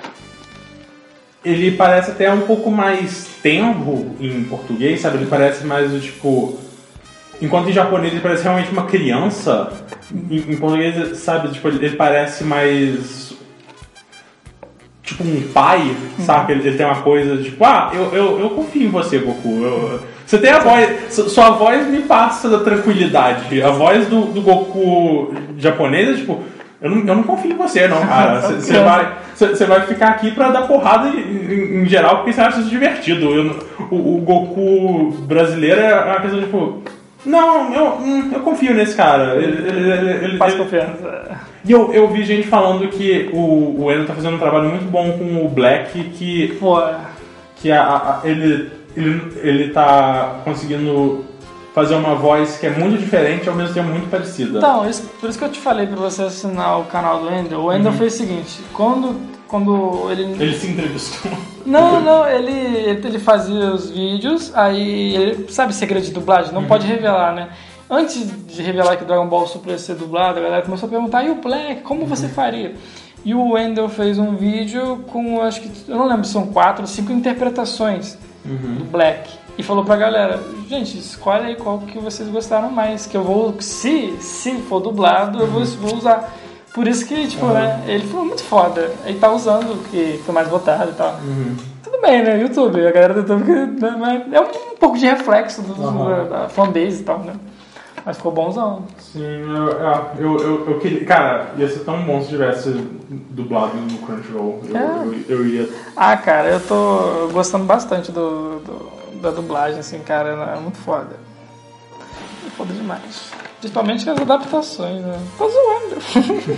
ele parece até um pouco mais tenro em português, sabe? Ele parece mais do tipo... Enquanto em japonês ele parece realmente uma criança, em, em português, sabe? Tipo, ele, ele parece mais... Tipo um pai, sabe? Ele, ele tem uma coisa tipo, ah, eu, eu, eu confio em você, Goku. Eu, você tem a voz, sua voz me passa da tranquilidade. A voz do, do Goku japonês é tipo, eu não, eu não confio em você, não, cara. Você vai, vai ficar aqui pra dar porrada em, em, em geral porque você acha isso divertido. Eu, o, o Goku brasileiro é uma questão tipo, não, eu, eu confio nesse cara. Ele, ele, ele, ele, Faz confiança. E eu, eu vi gente falando que o, o Eno tá fazendo um trabalho muito bom com o Black, que, Pô. que a, a, ele, ele, ele tá conseguindo fazer uma voz que é muito diferente e ao mesmo tempo muito parecida. Então, isso, por isso que eu te falei pra você assinar o canal do Wendell. O Wendell uhum. fez o seguinte, quando, quando ele... Ele se entrevistou. Não, não, ele, ele fazia os vídeos, aí ele, sabe segredo de dublagem? Não uhum. pode revelar, né? Antes de revelar que Dragon Ball Super ia ser dublado, a galera começou a perguntar, e o Black, como você faria? E o Wendell fez um vídeo com, acho que, eu não lembro se são quatro, cinco interpretações uhum. do Black. E falou pra galera, gente, escolhe aí qual que vocês gostaram mais, que eu vou, se, se for dublado, eu vou, vou usar. Por isso que, tipo, uhum. né, ele foi muito foda. Ele tá usando o que foi mais votado e tal. Uhum. Tudo bem, né, YouTube, a galera do YouTube, né, é um pouco de reflexo do, uhum. da, da fanbase e tal, né. Mas ficou bonzão. Sim, eu, eu, eu, eu queria... Cara, ia ser tão bom se tivesse dublado no Crunchyroll. Eu, é. eu, eu ia... Ah, cara, eu tô gostando bastante do, do, da dublagem, assim, cara. É muito foda. É foda demais. Principalmente as adaptações, né? Tô zoando.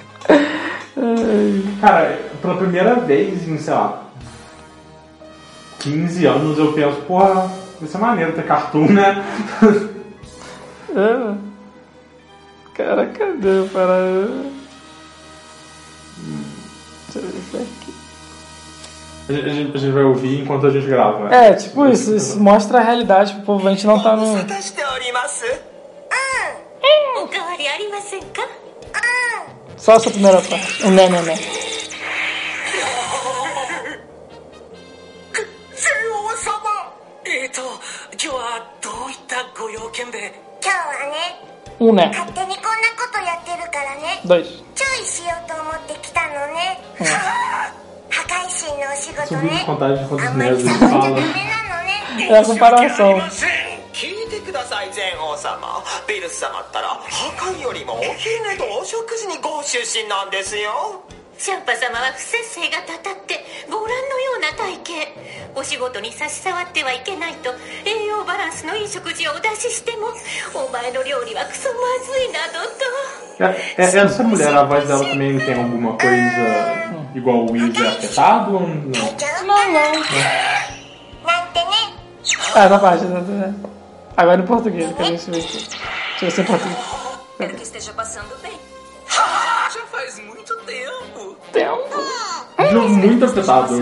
Cara, pela primeira vez em, sei lá, quinze anos eu penso, porra, vai ser maneiro ter cartoon, né? É. Cara, cadê? Para. Deixa eu ver isso aqui. A gente, a gente vai ouvir enquanto a gente grava. É, tipo isso, isso mostra a realidade pro povo, a gente não tá no. Só essa primeira parte. Um né, né, né. 今日はどういったご用件で？ 今日はね、 Um né. 勝手にこんなことやってるからね。 Dois. 注意しようと思って来たのね。破壊神のお仕事 Subiu ね。 de contagem de quantos あんまり meses 触 ele っちゃダ fala. メなのね。 É a comparação. 聞いてください前王様。ビルス様ったら破壊よりもお昼寝とお食事にご出身なんですよ。 シャンパ様は不摂生がたたってご覧のような体型。お仕事に差し障ってはいけないと栄養バランスのいい食事をお出ししてもお前の料理はクソまずいなどと。 É, é, essa mulher, a voz dela também tem alguma coisa igual o Will é afetado ou não? Não, não. なんてね。 Ah, essa parte, né? Agora em português, que a gente vê aqui. Deixa eu ver se é em português. Espero que esteja passando bem. Já faz muito tempo. Tempo. Jogo muito afetado.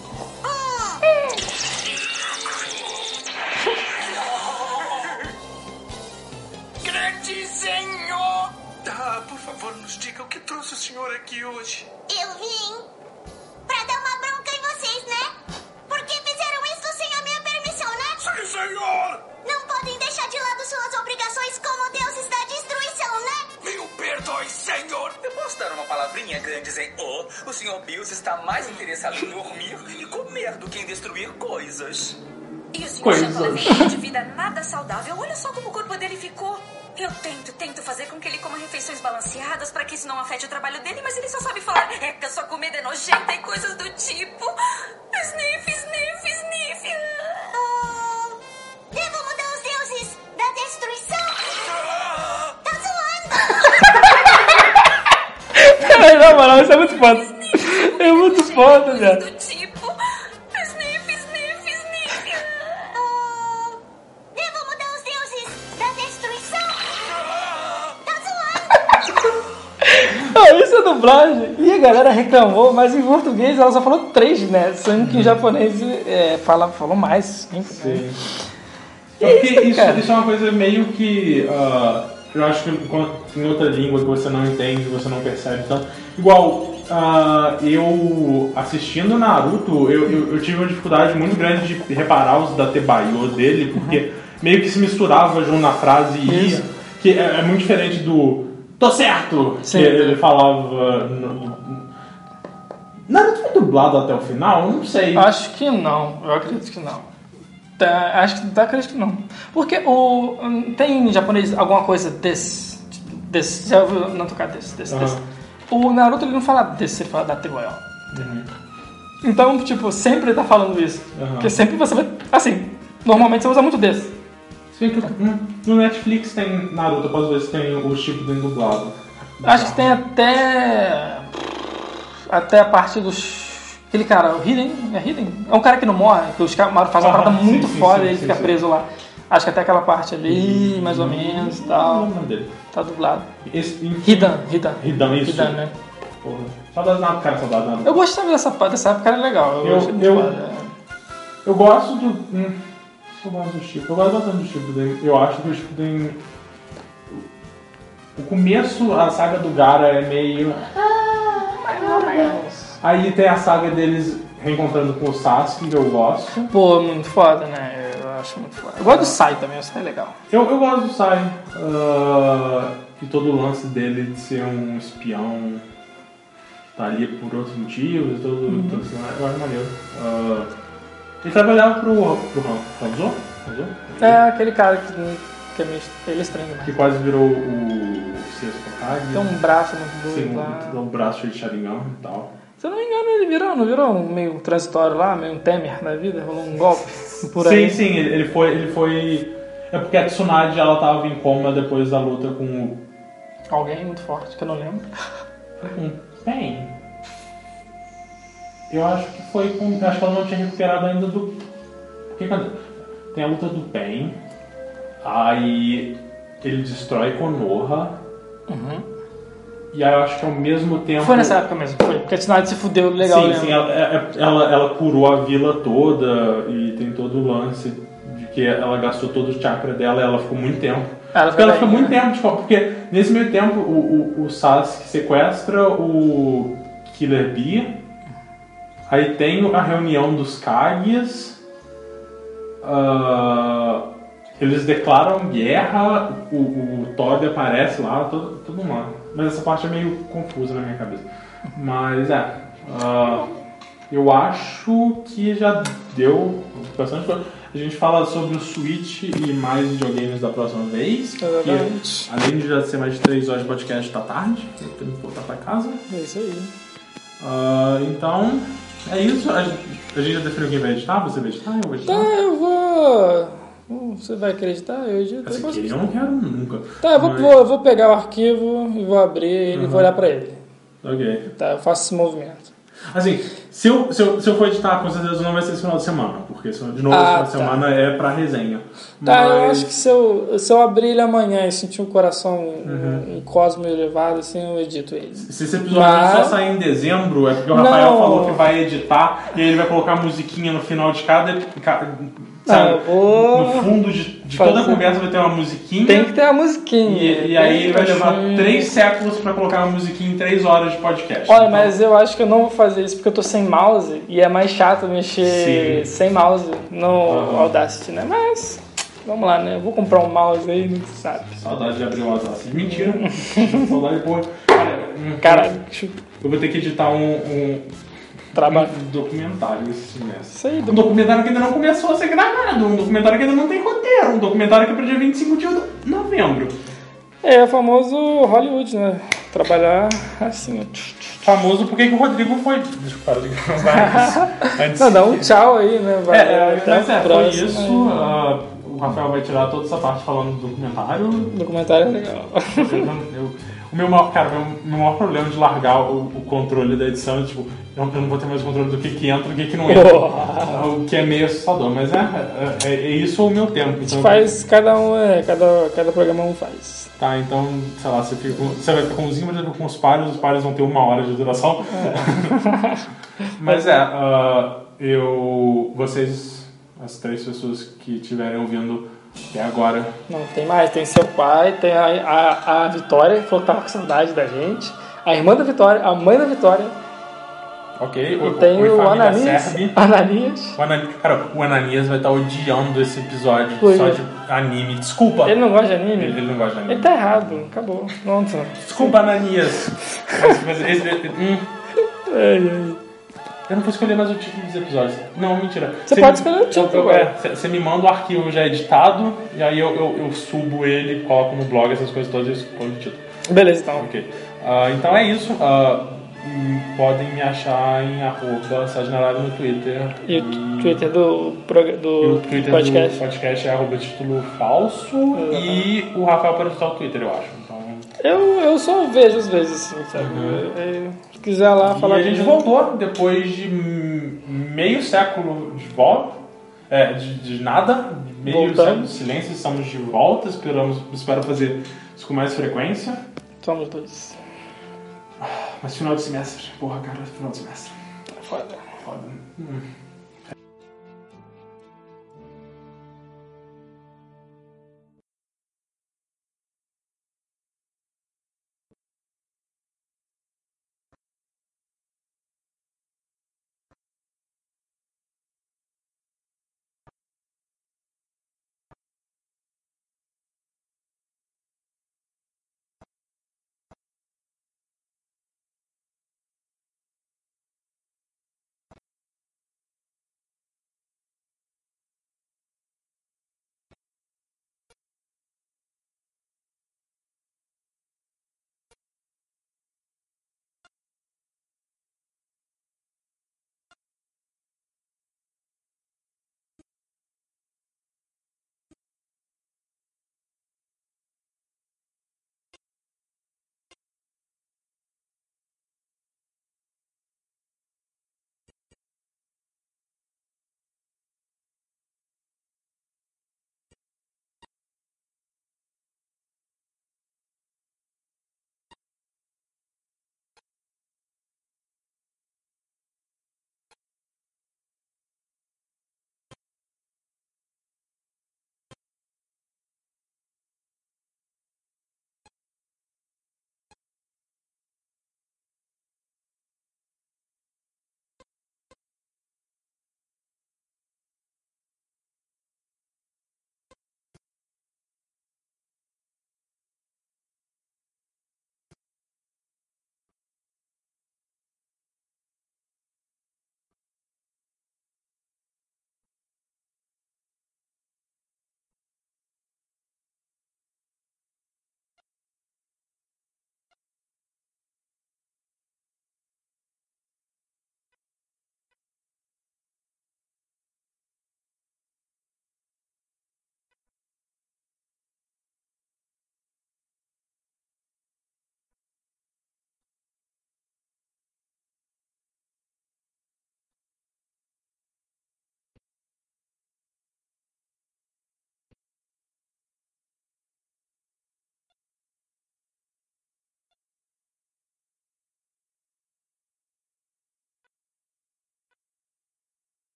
Grande senhor! Tá, por favor, nos diga o que trouxe o senhor aqui hoje. Eu vim pra dar uma bronca em vocês, né? Porque fizeram isso sem a minha permissão, né? Sim, senhor! Não podem deixar de lado suas obrigações como deuses da destruição, né? Mil perdões, senhor! Eu posso dar uma palavrinha grandes em O? O senhor Bills está mais interessado em dormir e comer do que em destruir coisas. E o senhor Coisas. já leva um estilo de vida nada saudável. Olha só como o corpo dele ficou. Eu tento, tento fazer com que ele coma refeições balanceadas para que isso não afete o trabalho dele, mas ele só sabe falar é que a sua comida é nojenta e coisas do tipo. Sniff, sniff, sniff. Oh, devo mudar os deuses da destruição? Tá zoando? Peraí, na moral, isso é muito foda. É muito foda, velho. Do tipo. Sniff, sniff, sniff. Oh, devo mudar os deuses da destruição? Tá zoando? Ah, isso é dublagem. E a galera reclamou, mas em português ela só falou três, né? Sendo que em japonês é, fala, falou mais. Cinco, Sim. né? É porque Isso, isso, cara. isso é uma coisa meio que. ah, eu acho que enquanto- em outra língua que você não entende, você não percebe tanto. Igual, ah, eu assistindo Naruto, eu, eu, eu tive uma dificuldade muito grande de reparar os datebayo dele, porque meio que se misturava junto na frase e ia. Isso. Que é, é muito diferente do tô certo! Sim. Que ele falava. No, no- Naruto foi dublado até o final? Eu não sei. Acho que não, eu acredito que não. Tá, acho que tá, acredito que não. Porque o, tem em japonês alguma coisa desse. desse já ouviu não tocar desse, desse, Aham. desse. O Naruto ele não fala desse, ele fala da Tegoyo. Então, tipo, sempre tá falando isso. Aham. Porque sempre você vai. Assim, normalmente você usa muito desse. Sim, que hum, no Netflix tem Naruto, eu posso ver se tem o Shippuden dublado. Acho que tem até. Até a parte dos. Aquele cara, o Hiden, é Hiden? É um cara que não morre, que os caras faz uma Aham, parada sim, muito sim, foda sim, e ele sim, fica sim. preso lá. Acho que até aquela parte ali, mais ou menos e Não tal. lembro o nome dele. Tá dublado. Esse, Hidan, Hidan. Hidan, isso. Hidan, né? Porra. Saudades Naruto, cara, saudades Naruto. Eu gostava dessa parte, dessa época era legal. Eu- achei muito eu- foda. Eu gosto do. Hum, eu gosto do Shippuden. Eu gosto bastante do Shippuden. Eu acho que o Shippuden. O começo, a saga do Gaara é meio. Aí tem a saga deles reencontrando com o Sasuke, que eu gosto. Pô, muito foda, né? Eu acho muito foda. Eu gosto do Sai também, o Sai é legal. Eu, eu gosto do Sai. ah, e todo o lance dele de ser um espião, tá ali por outros motivos, todo, todo esse lance, eu acho maneiro. Ah, ele trabalhava pro, pro Hanzo? Hanzo? É aquele cara que, que é meio. Ele é estranho demais. Que quase virou o sexto Hokage. Tem um braço muito doido Tem lá. um, um braço cheio de Sharingan e tal. Se eu não me engano, ele virou, não virou um meio transitório lá, meio um Temer da vida? Rolou um golpe por sim, aí. sim, ele, ele foi. Ele foi. É porque a Tsunade ela tava em coma depois da luta com o. Alguém muito forte, que eu não lembro. Com o Pain. Eu acho que foi com. Acho que ela não tinha recuperado ainda do. Porque cadê? Tem a luta do Pain. Aí ele destrói Konoha. Uhum. E aí eu acho que ao mesmo tempo. Foi nessa época mesmo, foi. Porque a Tsunade se fudeu legal, Sim, né? sim, ela, é- ela, ela curou a vila toda e tem todo o lance de que ela gastou todo o chakra dela e ela ficou muito tempo. Ela Porque ela fica fica daí, muito né? tempo de fora, porque nesse meio tempo o, o, o Sasuke sequestra o Killer Bee, aí tem a reunião dos Kages, ah, eles declaram guerra, o, o Toby aparece lá, todo, todo mundo. Mas essa parte é meio confusa na minha cabeça. Mas é. ah, eu acho que já deu bastante coisa. A gente fala sobre o Switch e mais videogames da próxima vez. Porque, Exatamente. além de já ser mais de três horas de podcast, tá tarde. Eu tenho que voltar pra casa. É isso aí. Ah, então, é isso. A gente, a gente já definiu quem vai editar. Você vai editar? Eu vou editar. Tá, eu vou. Você vai acreditar? Eu edito. Assim, Eu posso eu editar. não quero nunca. Tá, eu vou, Mas- vou, eu vou pegar o arquivo e vou abrir ele e vou olhar pra ele. Ok. Tá, eu faço esse movimento. Assim, se eu, se, eu, se eu for editar, com certeza não vai ser esse final de semana, porque senão, de novo, Ah, esse final de tá. semana é pra resenha. Tá, eu Mas- acho que se eu, se eu abrir ele amanhã e sentir um coração, um, um cosmo elevado, assim, eu edito ele. Se esse episódio Mas- só sair em dezembro, é porque o Rafael Não. falou que vai editar e ele vai colocar musiquinha no final de cada, ca- Não, eu vou No fundo de, de fazer- toda a conversa vai ter uma musiquinha. Tem que ter a musiquinha. E, e aí Tem vai que levar achar- três séculos pra colocar uma musiquinha em três horas de podcast. Olha, Então, mas eu acho que eu não vou fazer isso porque eu tô sem mouse e é mais chato mexer Sim. sem mouse no Aham. Audacity, né? Mas, vamos lá, né? Eu vou comprar um mouse aí, não sabe. Saudade de abrir o Audacity. Mentira. Saudade, porra. Cara, hum, Caralho, eu vou ter que editar um, um, trabalho. um documentário esse semestre. Isso aí, Um documentário que ainda não começou a ser gravado. Um documentário que ainda não tem roteiro. Um documentário que é pro dia vinte e cinco de novembro. É o famoso Hollywood, né? Trabalhar assim, ó. Famoso porque que o Rodrigo foi. Deixa eu parar de gravar isso. Antes- Não, dá um tchau aí, né? É, Vai, é, até mas o é, foi próximo isso. aí. ah, o Rafael vai tirar toda essa parte falando do documentário. O documentário é legal. Eu não- eu- o meu maior, cara, meu, meu maior problema de largar o, o controle da edição é tipo, eu não, eu não vou ter mais o controle do que, que entra e do que, que não entra. O que é meio assustador, mas é, é, é isso ou o meu tempo. A gente Então, faz, cada um, é, cada, cada programa um faz. Tá, então, sei lá, você, fica com- você vai ficar com os ímãs, com os pares, os pares vão ter uma hora de duração. Mas é, ah, eu. Vocês, as três pessoas que estiverem ouvindo até agora. Não, tem mais, tem seu pai, tem a, a, a Vitória, que falou que tava com saudade da gente, a irmã da Vitória, a mãe da Vitória, Ok? e tem Oi, o família Ananias. Serve. Ananias. O Ananias, cara, o Ananias vai estar odiando esse episódio Por só quê? de anime. Desculpa. Ele não gosta de anime? Ele, ele não gosta de anime. Ele tá errado, acabou. Nossa. Desculpa, Ananias. Mas, mas esse, hum, Ai, ai. eu não vou escolher mais o título dos episódios. Não, mentira. Você pode escolher o título, eu- eu- ué. é, Você você me manda o arquivo já editado, e aí eu, eu, eu subo ele, coloco no blog, essas coisas todas e escolho o título. Beleza, então. Ok. Ah, então é isso. Ah, hum, podem me achar em arroba Sajnarado no Twitter. E o Twitter do, prog- E do o Twitter podcast. do podcast é arroba título falso. E o Rafael pode usar o Twitter, eu acho. Então, Eu, eu só vejo às vezes, assim, sabe? Uhum. Eu- eu- se quiser lá e falar a gente comigo. voltou depois de hum, meio século de volta. É, de, de nada. Meio Voltamos. século de silêncio. Estamos de volta. Esperamos, espero fazer isso com mais frequência. Somos dois. Mas final de semestre. Porra, cara, final de semestre. Foda. Foda. Hum.